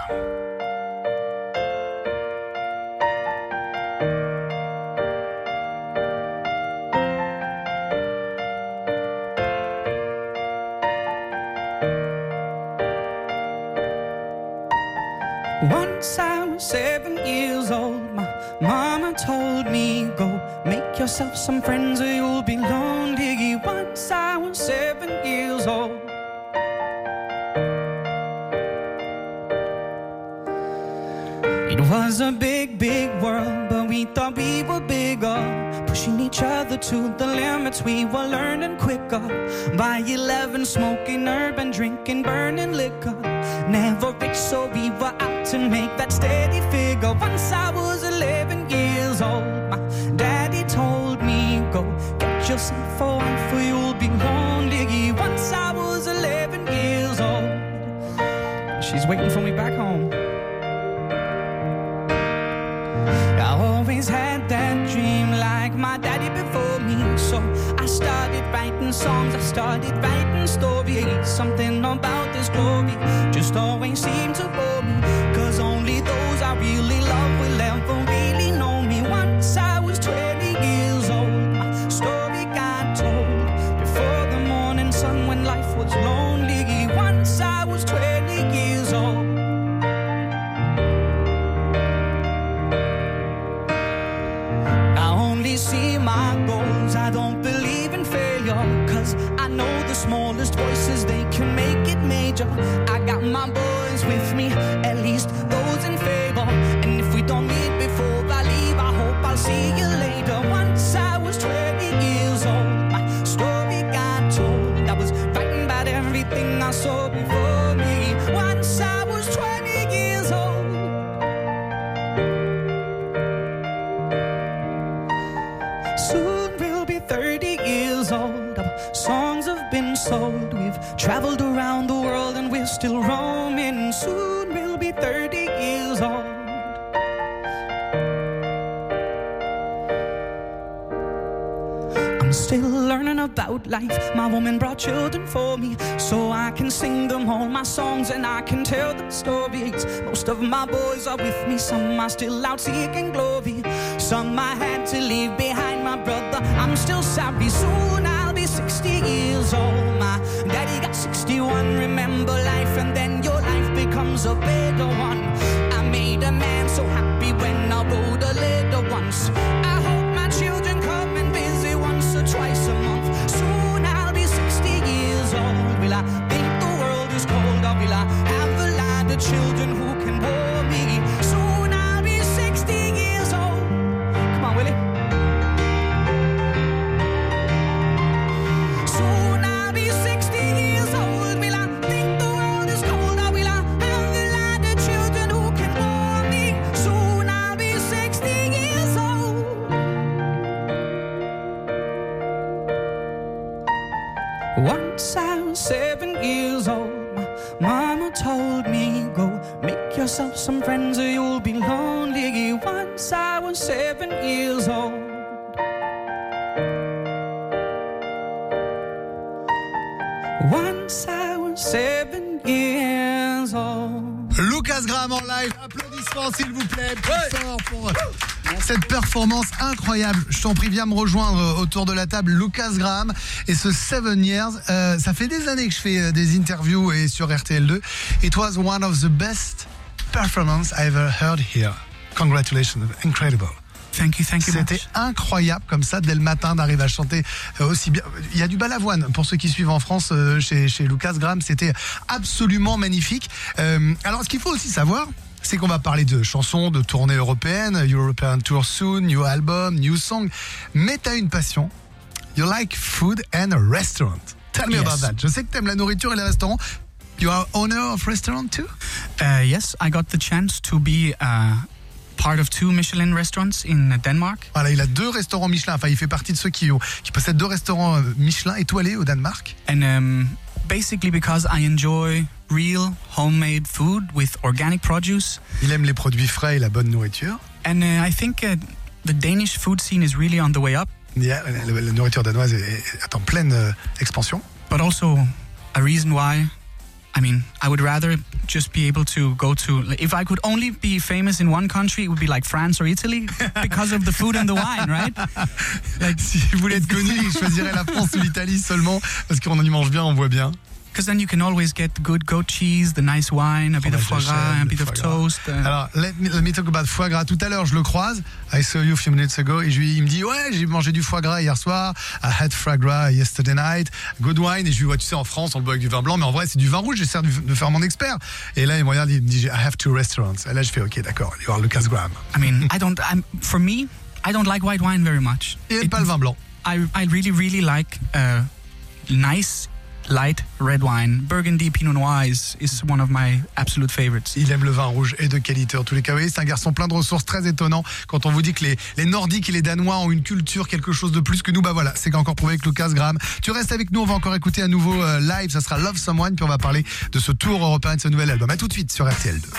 Once I was seven years old, my mama told me, go make yourself some friends or you'll be lonely. Once I was seven years old. It was a big, big world, but we thought we were bigger. Pushing each other to the limits, we were learning quicker. By eleven, smoking herb and drinking burning liquor. Never rich, so we were out to make that steady figure. Once I was eleven years old, my daddy told me, go get yourself a wife or you'll be lonely. Once I was eleven years old. She's waiting for me back home. I always had that dream like my daddy before me. So I started writing songs, I started writing stories. Something about this glory just always seemed to bore me. Cause only those I really love will ever really know me. Once I was twenty years old, my story got told. Before the morning sun when life was lonely. Once I was twenty years old. See my goals, I don't believe in failure. Cause I know the smallest voices, they can make it major. I got my boys with me, at least those in favor. And if we don't meet before I leave, I hope I'll see you later. Once I was twenty years old, my story got told. I was writing about everything I saw before me. Once I was twenty years old. Soon we'll be thirty years old. Our songs have been sold. We've traveled around the world and we're still roaming. Soon we'll be thirty years old. I'm still learning about life. My woman brought children for me, so I can sing them all my songs and I can tell them stories. Most of my boys are with me, some are still out seeking glory. Some I had to leave behind, my brother, I'm still sorry. Soon I'll be sixty years old. My daddy got sixty-one. Remember life and then your life becomes a better one. I made a man so happy when I wrote a letter once. I hope my children come and visit once or twice a month. Soon I'll be sixty years old. Will I think the world is cold, or will I have a lot of children who can warm me? Soon I'll be sixty years old. Come on, Willie. Soon I'll be sixty years old. Will I think the world is cold, or will I have a lot of children who can warm me? Soon I'll be sixty years old. Once I was seven years old, my mama told me, go make yourself some friends or you'll be lonely. Once I was seven years old. Once I was seven years old. Lucas Graham en live, applaudissements s'il vous plaît, plus fort pour cette performance incroyable. Je t'en prie, viens me rejoindre autour de la table, Lucas Graham et ce Seven Years. Euh, ça fait des années que je fais des interviews et sur R T L deux. It was one of the best performances I ever heard here. Congratulations, incredible. Thank you, thank you. C'était incroyable comme ça dès le matin d'arriver à chanter aussi bien. Il y a du balavoine pour ceux qui suivent en France chez, chez Lucas Graham. C'était absolument magnifique. Euh, alors ce qu'il faut aussi savoir, c'est qu'on va parler de chansons, de tournées européennes, European Tour soon, new album, new song. Mais t'as une passion. You like food and a restaurant. Tell me Yes. about that. Je sais que t'aimes la nourriture et les restaurants. You are owner of restaurant too? Uh, yes, I got the chance to be uh, part of two Michelin restaurants in Denmark. Voilà, il a deux restaurants Michelin. Enfin, il fait partie de ceux qui, ont, qui possèdent deux restaurants Michelin étoilés au Danemark. And um, basically because I enjoy real homemade food with organic produce. Il aime les produits frais et la bonne nourriture. And uh, I think uh, the Danish food scene is really on the way up. Yeah, la, la nourriture danoise est, est en pleine euh, expansion. But also a reason why, I mean, I would rather just be able to go to, if I could only be famous in one country, it would be like France or Italy because of the food and the wine, right? Like, si vous voulez être connu, je choisirais la France ou l'Italie seulement parce qu'on y mange bien, on voit bien. Because then you can always get good goat cheese, the nice wine, a bit of foie gras, a bit of toast. Uh... Alors, let me, let me talk about foie gras. Tout à l'heure, je le croise. I saw you a few minutes ago. Et je lui, il me dit, ouais, j'ai mangé du foie gras hier soir. I had foie gras yesterday night. Good wine. Et je lui vois, tu sais, en France, on le boit avec du vin blanc. Mais en vrai, c'est du vin rouge. J'essaie de faire mon expert. Et là, il me regarde, il me dit, I have two restaurants. Et là, je fais, ok, d'accord. You are Lucas Graham. I mean, I don't, I'm, for me, I don't like white wine very much. Il n'aime pas le vin blanc. I, I really, really like uh, nice, light red wine. Burgundy Pinot Noir is, is one of my absolute favorites. Il aime le vin rouge et de qualité en tous les cas. Oui, c'est un garçon plein de ressources, très étonnant. Quand on vous dit que les, les Nordiques et les Danois ont une culture, quelque chose de plus que nous, bah voilà, c'est encore prouvé avec Lucas Graham. Tu restes avec nous, on va encore écouter un nouveau euh, live, ça sera Love Someone, puis on va parler de ce tour européen de ce nouvel album. À tout de suite sur R T L deux.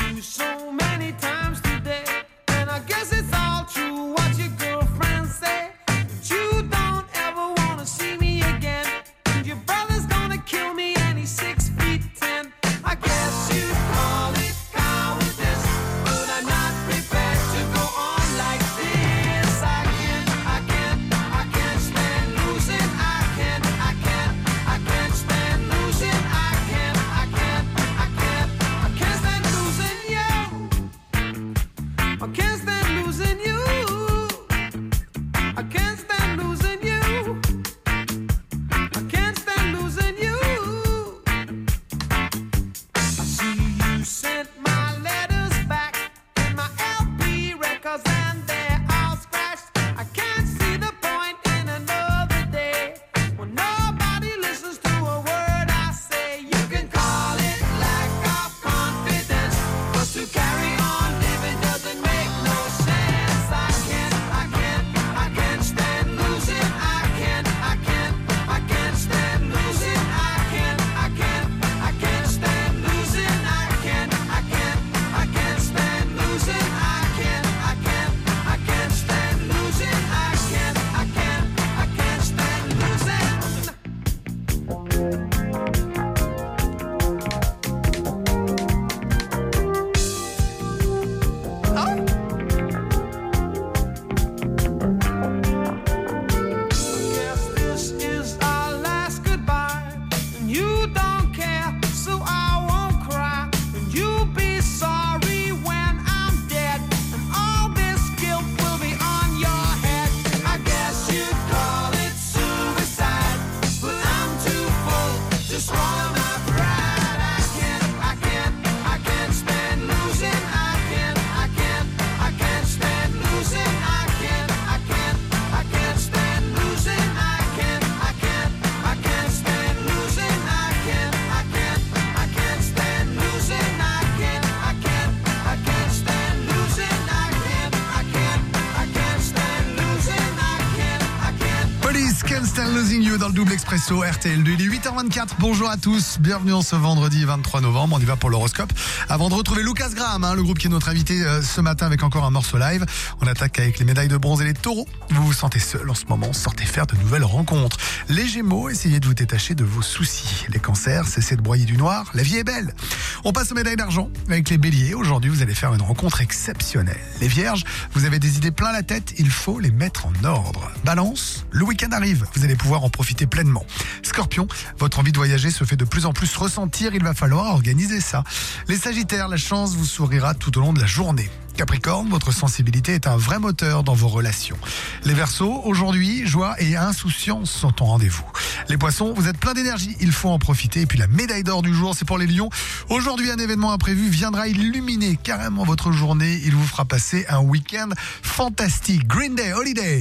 Losing You dans le double expresso R T L deux. Il est huit heures vingt-quatre. Bonjour à tous. Bienvenue en ce vendredi vingt-trois novembre. On y va pour l'horoscope. Avant de retrouver Lucas Graham, hein, le groupe qui est notre invité euh, ce matin avec encore un morceau live. On attaque avec les médailles de bronze et les taureaux. Vous vous sentez seul en ce moment. Sortez faire de nouvelles rencontres. Les gémeaux, essayez de vous détacher de vos soucis. Les cancers, cessez de broyer du noir. La vie est belle. On passe aux médailles d'argent avec les béliers. Aujourd'hui, vous allez faire une rencontre exceptionnelle. Les vierges, vous avez des idées plein la tête. Il faut les mettre en ordre. Balance, le week-end arrive. Vous allez pouvoir en profiter pleinement. Scorpion, votre envie de voyager se fait de plus en plus ressentir. Il va falloir organiser ça. Les sagittaires, la chance vous sourira tout au long de la journée. Capricorne, votre sensibilité est un vrai moteur dans vos relations. Les Verseaux, aujourd'hui, joie et insouciance sont au rendez-vous. Les Poissons, vous êtes plein d'énergie, il faut en profiter. Et puis la médaille d'or du jour, c'est pour les Lions. Aujourd'hui, un événement imprévu viendra illuminer carrément votre journée. Il vous fera passer un week-end fantastique. Green Day Holiday.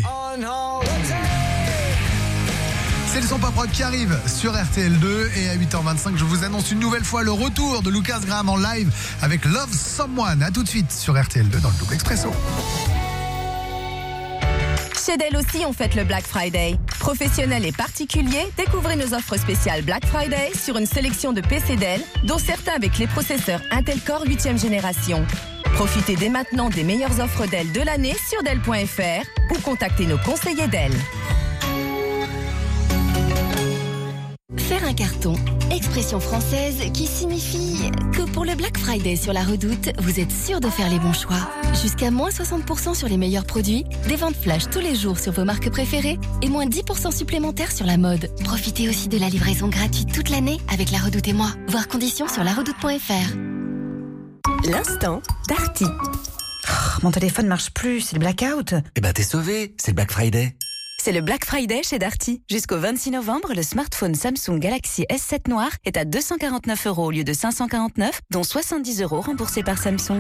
C'est le son pas propre qui arrive sur R T L deux et à huit heures vingt-cinq, je vous annonce une nouvelle fois le retour de Lucas Graham en live avec Love Someone. À tout de suite sur R T L deux dans le double expresso. Chez Dell aussi, on fête le Black Friday. Professionnels et particuliers, découvrez nos offres spéciales Black Friday sur une sélection de P C Dell, dont certains avec les processeurs Intel Core huitième génération. Profitez dès maintenant des meilleures offres Dell de l'année sur Dell point F R ou contactez nos conseillers Dell. Faire un carton, expression française qui signifie que pour le Black Friday sur la Redoute, vous êtes sûr de faire les bons choix. Jusqu'à moins soixante pour cent sur les meilleurs produits, des ventes flash tous les jours sur vos marques préférées et moins dix pour cent supplémentaires sur la mode. Profitez aussi de la livraison gratuite toute l'année avec la Redoute et moi. Voir conditions sur la redoute point F R. L'instant Darty. Oh, mon téléphone marche plus, c'est le blackout. Eh ben t'es sauvé, c'est le Black Friday. C'est le Black Friday chez Darty. Jusqu'au vingt-six novembre, le smartphone Samsung Galaxy S sept noir est à deux cent quarante-neuf euros au lieu de cinq cent quarante-neuf, dont soixante-dix euros remboursés par Samsung.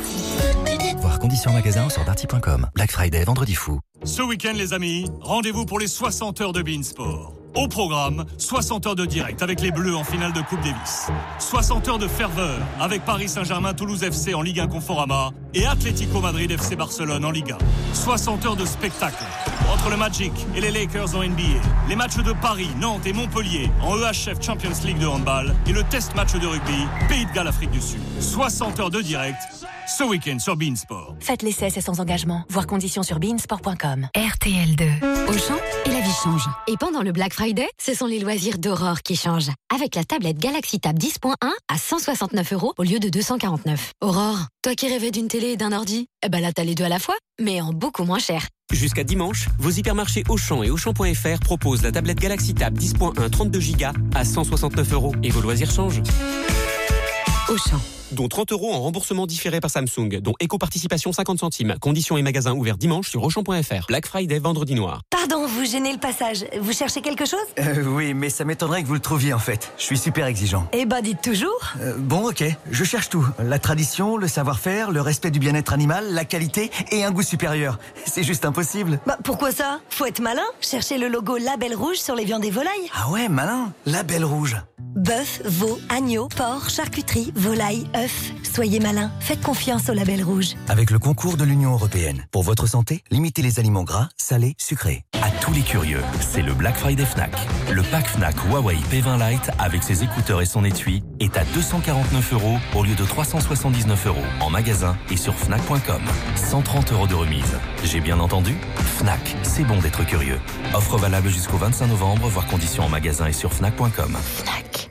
Voir conditions en magasin sur darty point com. Black Friday, vendredi fou. Ce week-end, les amis, rendez-vous pour les soixante heures de Beansport. Au programme, soixante heures de direct avec les Bleus en finale de Coupe Davis. soixante heures de ferveur avec Paris Saint-Germain Toulouse F C en Ligue un Conforama et Atlético Madrid F C Barcelone en Liga. soixante heures de spectacle entre le Magic et les Lakers en N B A. Les matchs de Paris, Nantes et Montpellier en E H F Champions League de handball et le test match de rugby Pays de Galles Afrique du Sud. soixante heures de direct ce week-end sur Beansport. Faites l'essai, c'est sans engagement. Voir conditions sur beansport point com. R T L deux. Auchan et la vie change. Et pendant le Black Friday, ce sont les loisirs d'Aurore qui changent. Avec la tablette Galaxy Tab dix point un à cent soixante-neuf euros au lieu de deux cent quarante-neuf. Aurore, toi qui rêvais d'une télé et d'un ordi, eh ben là t'as les deux à la fois, mais en beaucoup moins cher. Jusqu'à dimanche, vos hypermarchés Auchan et Auchan point F R proposent la tablette Galaxy Tab dix point un trente-deux giga à cent soixante-neuf euros. Et vos loisirs changent. Auchan. Dont trente euros en remboursement différé par Samsung, dont éco-participation cinquante centimes. Conditions et magasins ouverts dimanche sur Auchan point F R. Black Friday, vendredi noir. Pardon, vous gênez le passage. Vous cherchez quelque chose? euh, Oui, mais ça m'étonnerait que vous le trouviez en fait. Je suis super exigeant. Eh ben, dites toujours. Euh, bon, ok. Je cherche tout. La tradition, le savoir-faire, le respect du bien-être animal, la qualité et un goût supérieur. C'est juste impossible. Bah, pourquoi ça? Faut être malin. Cherchez le logo Label Rouge sur les viandes et volailles. Ah ouais, malin. Label Rouge. Bœuf, veau, agneau, porc, charcuterie, volaille, œufs. Soyez malin, faites confiance au Label Rouge. Avec le concours de l'Union Européenne. Pour votre santé, limitez les aliments gras, salés, sucrés. À tous les curieux, c'est le Black Friday Fnac. Le pack Fnac Huawei P vingt Lite avec ses écouteurs et son étui est à deux cent quarante-neuf euros au lieu de trois cent soixante-dix-neuf euros en magasin et sur fnac point com. cent trente euros de remise. J'ai bien entendu? Fnac, c'est bon d'être curieux. Offre valable jusqu'au vingt-cinq novembre, voire conditions en magasin et sur fnac point com. Fnac.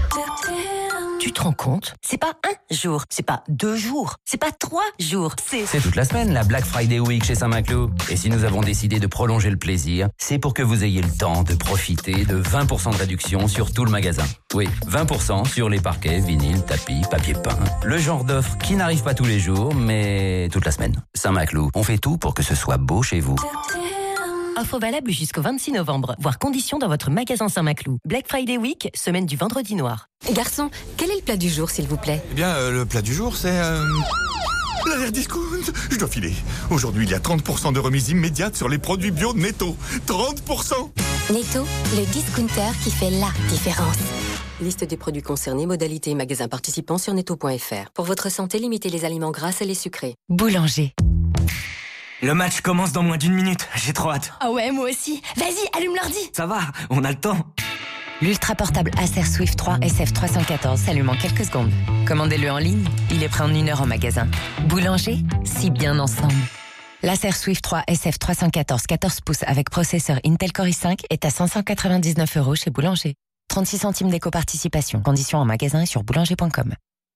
Tu te rends compte? C'est pas un jour, c'est pas deux jours, c'est pas trois jours, c'est... C'est toute la semaine, la Black Friday Week chez Saint-Maclou. Et si nous avons décidé de prolonger le plaisir, c'est pour que vous ayez le temps de profiter de vingt pour cent de réduction sur tout le magasin. Oui, vingt pour cent sur les parquets, vinyles, tapis, papier peint. Le genre d'offre qui n'arrive pas tous les jours, mais toute la semaine. Saint-Maclou, on fait tout pour que ce soit beau chez vous. Offre valable jusqu'au vingt-six novembre. Voir conditions dans votre magasin Saint-Maclou. Black Friday Week, semaine du vendredi noir. Garçon, quel est le plat du jour, s'il vous plaît? Eh bien, euh, le plat du jour, c'est... Euh... La l'air discount. Je dois filer. Aujourd'hui, il y a trente pour cent de remise immédiate sur les produits bio de Netto. trente pour cent. Netto, le discounter qui fait la différence. Liste des produits concernés, modalités et magasins participants sur netto point F R. Pour votre santé, limitez les aliments gras et les sucrés. Boulanger. Le match commence dans moins d'une minute. J'ai trop hâte. Ah ouais, moi aussi. Vas-y, allume l'ordi. Ça va, on a le temps. L'ultra portable Acer Swift trois S F trois cent quatorze s'allume en quelques secondes. Commandez-le en ligne, il est prêt en une heure en magasin. Boulanger, si bien ensemble. L'Acer Swift trois S F trois cent quatorze quatorze pouces avec processeur Intel Core i cinq est à cinq cent quatre-vingt-dix-neuf euros chez Boulanger. trente-six centimes d'éco-participation. Conditions en magasin et sur boulanger point com.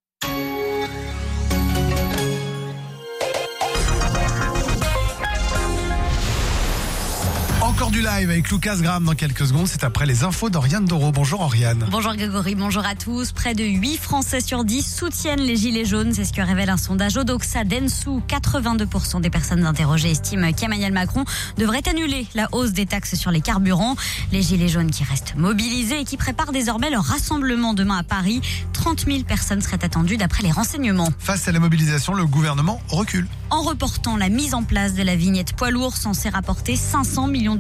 Encore du live avec Lucas Graham dans quelques secondes. C'est après les infos d'Oriane Doro. Bonjour Oriane. Bonjour Grégory, bonjour à tous. Près de huit Français sur dix soutiennent les Gilets jaunes. C'est ce que révèle un sondage Odoxa Densu. quatre-vingt-deux pour cent des personnes interrogées estiment qu'Emmanuel Macron devrait annuler la hausse des taxes sur les carburants. Les Gilets jaunes qui restent mobilisés et qui préparent désormais leur rassemblement demain à Paris. trente mille personnes seraient attendues d'après les renseignements. Face à la mobilisation, le gouvernement recule. En reportant la mise en place de la vignette poids lourd censée rapporter cinq cents millions d'euros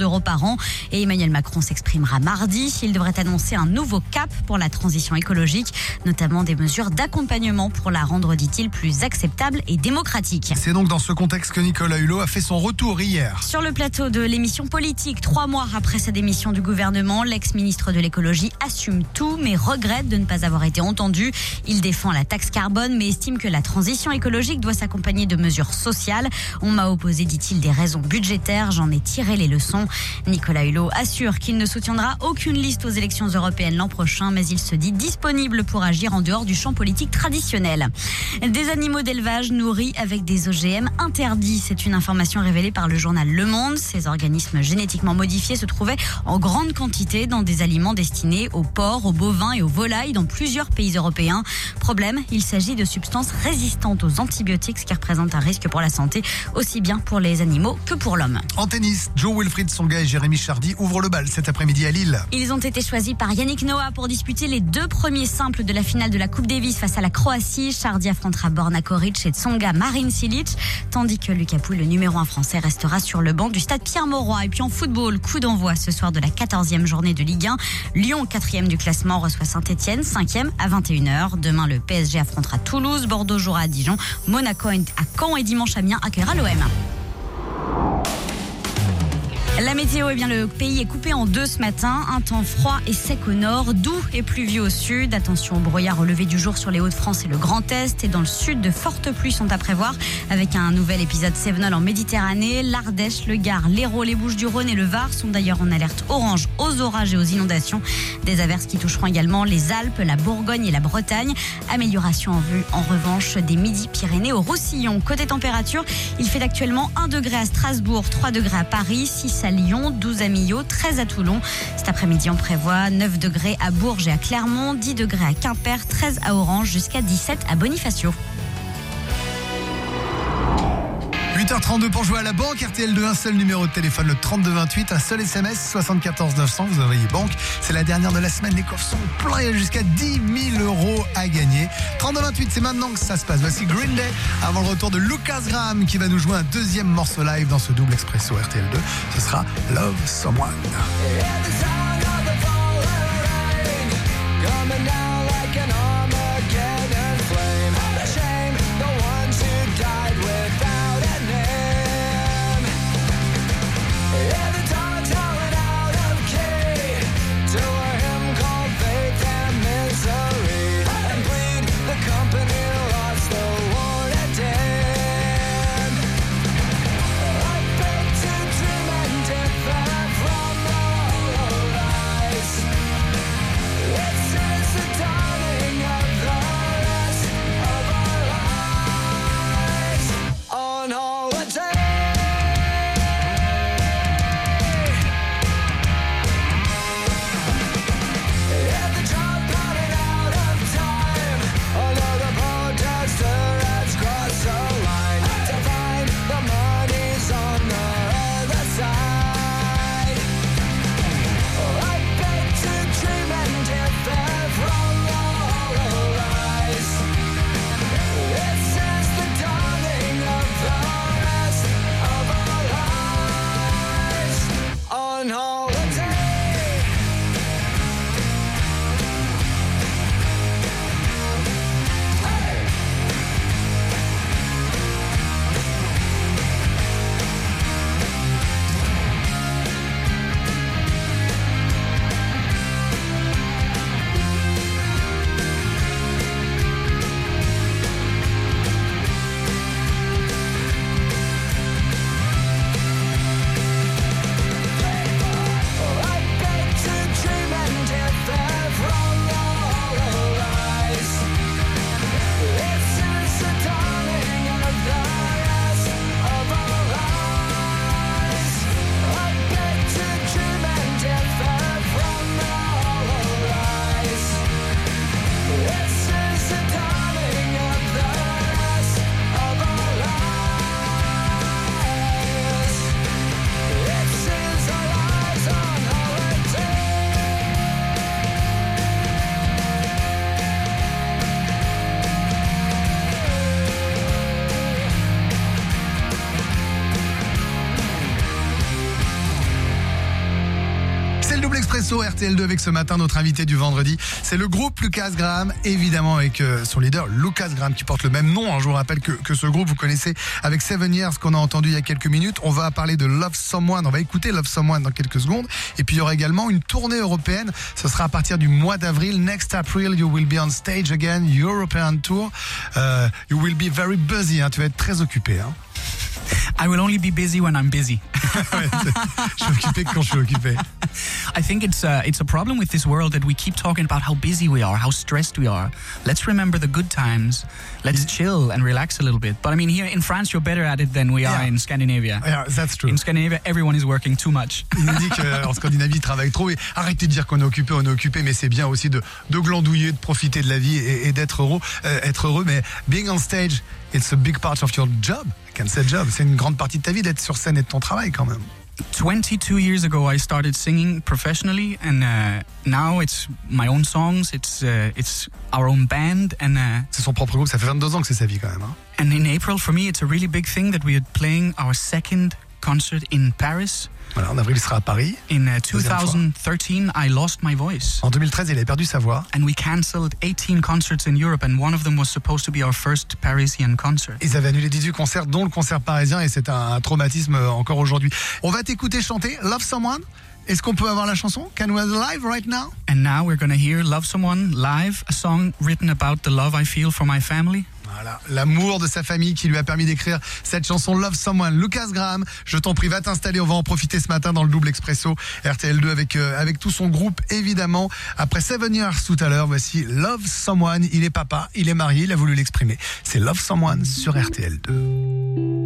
euros par an. Et Emmanuel Macron s'exprimera mardi. Il devrait annoncer un nouveau cap pour la transition écologique, notamment des mesures d'accompagnement pour la rendre, dit-il, plus acceptable et démocratique. C'est donc dans ce contexte que Nicolas Hulot a fait son retour hier. Sur le plateau de l'émission politique, trois mois après sa démission du gouvernement, l'ex-ministre de l'écologie assume tout, mais regrette de ne pas avoir été entendu. Il défend la taxe carbone, mais estime que la transition écologique doit s'accompagner de mesures sociales. On m'a opposé, dit-il, des raisons budgétaires. J'en ai tiré les leçons. Nicolas Hulot assure qu'il ne soutiendra aucune liste aux élections européennes l'an prochain, mais il se dit disponible pour agir en dehors du champ politique traditionnel. Des animaux d'élevage nourris avec des O G M interdits. C'est une information révélée par le journal Le Monde. Ces organismes génétiquement modifiés se trouvaient en grande quantité dans des aliments destinés aux porcs, aux bovins et aux volailles dans plusieurs pays européens. Problème, il s'agit de substances résistantes aux antibiotiques, ce qui représente un risque pour la santé, aussi bien pour les animaux que pour l'homme. En tennis, Jo-Wilfried Tsonga et Jérémy Chardy ouvrent le bal cet après-midi à Lille. Ils ont été choisis par Yannick Noah pour disputer les deux premiers simples de la finale de la Coupe Davis face à la Croatie. Chardy affrontera Borna Koric et Tsonga Marin Cilic, tandis que Lucas Pouille, le numéro un français, restera sur le banc du stade Pierre-Mauroy. Et puis en football, coup d'envoi ce soir de la quatorzième journée de Ligue un. Lyon, quatrième du classement, reçoit Saint-Etienne, cinquième à vingt et une heures. Demain, le P S G affrontera Toulouse, Bordeaux jouera à Dijon, Monaco à Caen et dimanche Amiens accueillera l'O M. La météo, eh bien, le pays est coupé en deux ce matin. Un temps froid et sec au nord, doux et pluvieux au sud. Attention au brouillard au lever du jour sur les Hauts-de-France et le Grand Est. Et dans le sud, de fortes pluies sont à prévoir avec un nouvel épisode Cévenol en Méditerranée. L'Ardèche, le Gard, l'Hérault, les Bouches-du-Rhône et le Var sont d'ailleurs en alerte orange aux orages et aux inondations. Des averses qui toucheront également les Alpes, la Bourgogne et la Bretagne. Amélioration en vue, en revanche, des Midi-Pyrénées au Roussillon. Côté température, il fait actuellement un degré à Strasbourg, trois degrés à Paris, six à Lyon, douze à Millau, treize à Toulon. Cet après-midi, on prévoit neuf degrés à Bourges et à Clermont, dix degrés à Quimper, treize à Orange, jusqu'à dix-sept à Bonifacio. huit heures trente-deux pour jouer à la banque. R T L deux, un seul numéro de téléphone, le trente-deux vingt-huit, un seul S M S, soixante-quatorze neuf cents. Vous envoyez banque. C'est la dernière de la semaine. Les coffres sont pleins. Il y a jusqu'à dix mille euros à gagner. trente-deux vingt-huit, c'est maintenant que ça se passe. Voici Green Day avant le retour de Lucas Graham qui va nous jouer un deuxième morceau live dans ce double expresso R T L deux. Ce sera Love Someone. It's the dawning of Double Expresso R T L deux avec ce matin notre invité du vendredi. C'est le groupe Lucas Graham, évidemment avec euh, son leader Lucas Graham qui porte le même nom. Hein, je vous rappelle que, que ce groupe, vous connaissez avec Seven Years qu'on a entendu il y a quelques minutes. On va parler de Love Someone, on va écouter Love Someone dans quelques secondes. Et puis il y aura également une tournée européenne. Ce sera à partir du mois d'avril. Next April, you will be on stage again, European Tour. Uh, you will be very busy, hein, tu vas être très occupé. Hein. I will only be busy when I'm busy. Je suis occupé quand je suis occupé. I think it's a, it's a problem with this world that we keep talking about how busy we are, how stressed we are. Let's remember the good times. Let's chill and relax a little bit. But I mean, here in France, you're better at it than we are Yeah. in Scandinavia. Yeah, that's true. In Scandinavia, everyone is working too much. Il nous dit qu'en Scandinavie, ils travaillent trop. Et arrêtez de dire qu'on est occupé, on est occupé, mais c'est bien aussi de, de glandouiller, de profiter de la vie et, et d'être heureux, euh, être heureux. Mais being on stage, it's a big part of your job. I can say job. C'est une grande partie de ta vie d'être sur scène et de ton travail quand même. twenty-two years ago, I started singing professionally, and uh, now it's my own songs. It's uh, it's our own band, and uh, c'est son propre groupe. Ça fait vingt-deux ans que c'est sa vie quand même. Hein. And in April, for me, it's a really big thing that we are playing our second concert in Paris. Voilà, en avril, il sera à Paris. In uh, twenty thirteen, I lost my voice. En deux mille treize, il avait perdu sa voix. And we cancelled eighteen concerts in Europe, and one of them was supposed to be our first Parisian concert. Ils avaient annulé dix-huit concerts, dont le concert parisien, et c'est un, un traumatisme encore aujourd'hui. On va t'écouter chanter Love Someone. Est-ce qu'on peut avoir la chanson? Can we have it live right now? And now we're going to hear Love Someone live, a song written about the love I feel for my family. Voilà, l'amour de sa famille qui lui a permis d'écrire cette chanson Love Someone. Lucas Graham, je t'en prie, va t'installer, on va en profiter ce matin dans le Double Expresso R T L deux avec, euh, avec tout son groupe, évidemment. Après Seven Years tout à l'heure, voici Love Someone. Il est papa, il est marié, il a voulu l'exprimer. C'est Love Someone sur R T L deux.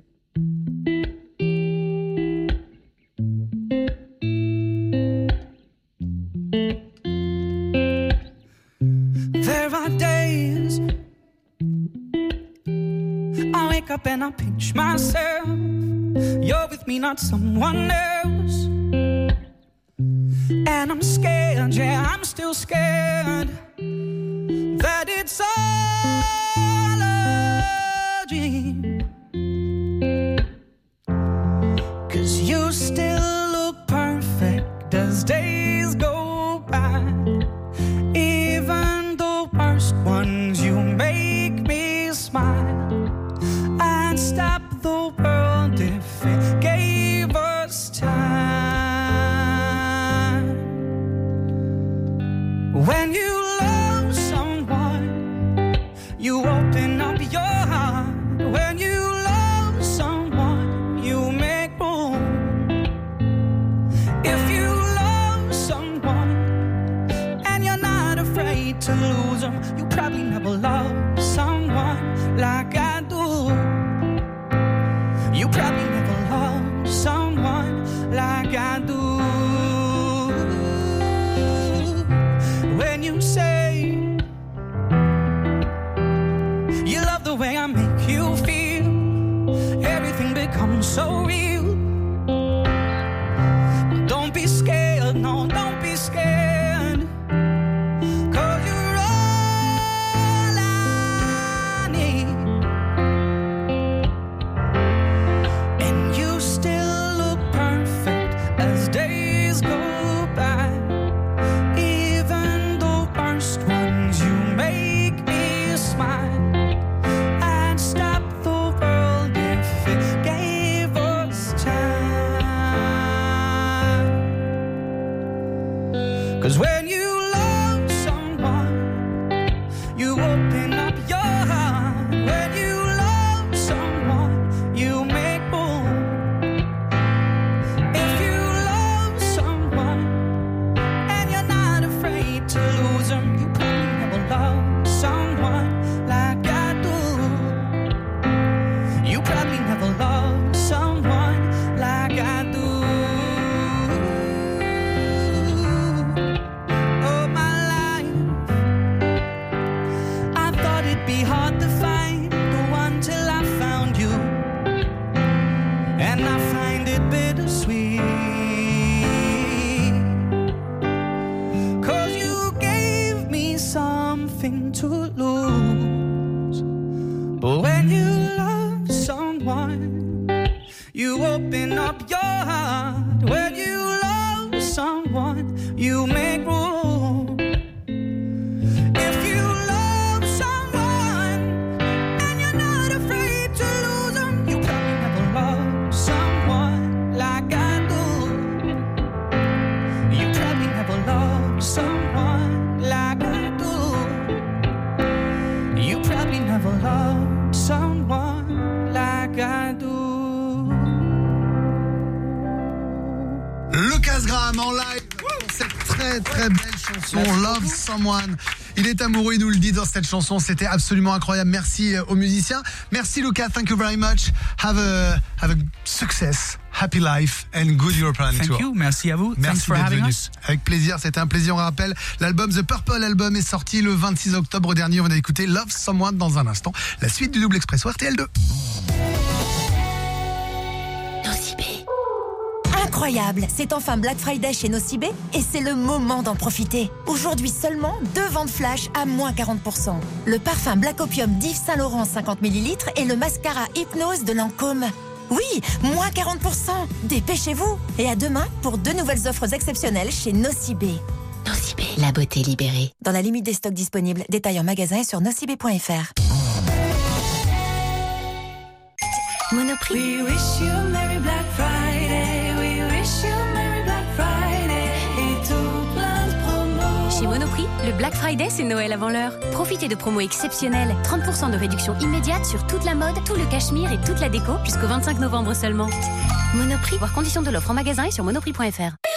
There are days I wake up and I pinch myself. You're with me, not someone else. And I'm scared, yeah, I'm still scared that it's all a dream. 'Cause you still look perfect as days go by. Even the worst ones, you make me smile. I'd stop the world if it gave us time. When you love someone, you open up your heart. When you love someone, you make room. If you love someone and you're not afraid to lose them, you probably never loved someone like I do. You probably never loved someone like I do. When you say you love the way I make you feel, everything becomes so real. Don't be scared, no, don't be scared. 'Cause you're all I need. And you still look perfect as days go by. Even the worst ones, you make me smile. I'd stop the world if it gave us time. 'Cause when you love someone, you open up your heart. When you love someone, you make room. If you love someone and you're not afraid to lose them, you probably never loved someone like I do. You probably never loved someone like I do. Oh, my life, I thought it'd be hard to find the one till I found you. And I find it bittersweet. 'Cause you gave me something to lose. But when you love someone, you open up your heart. When you love someone, Lucas Graham en live pour cette très très belle chanson Love Someone. Il est amoureux, il nous le dit dans cette chanson. C'était absolument incroyable. Merci aux musiciens. Merci Lucas. Thank you very much. Have a have a success, happy life and good European Thank tour. you. Merci à vous. Merci Thanks for d'être having venu. us. Avec plaisir. C'était un plaisir. On rappelle, l'album The Purple Album est sorti le vingt-six octobre dernier. On va écouter Love Someone dans un instant. La suite du Double Expresso R T L deux. Incroyable, c'est enfin Black Friday chez Nocibé et c'est le moment d'en profiter. Aujourd'hui seulement, deux ventes flash à moins quarante pour cent. Le parfum Black Opium d'Yves Saint Laurent cinquante millilitres et le mascara Hypnose de Lancôme. Oui, moins quarante pour cent. Dépêchez-vous. Et à demain pour deux nouvelles offres exceptionnelles chez Nocibé. Nocibé, la beauté libérée. Dans la limite des stocks disponibles, détails en magasin et sur nocibé point f r. Monoprix. We wish you a Merry Black Friday. We wish you a Merry Black Friday. Et tout plein de promos. Chez Monoprix, le Black Friday, c'est Noël avant l'heure. Profitez de promos exceptionnelles. trente pour cent de réduction immédiate sur toute la mode, tout le cachemire et toute la déco jusqu'au vingt-cinq novembre seulement. Monoprix, voir conditions de l'offre en magasin et sur monoprix point f r.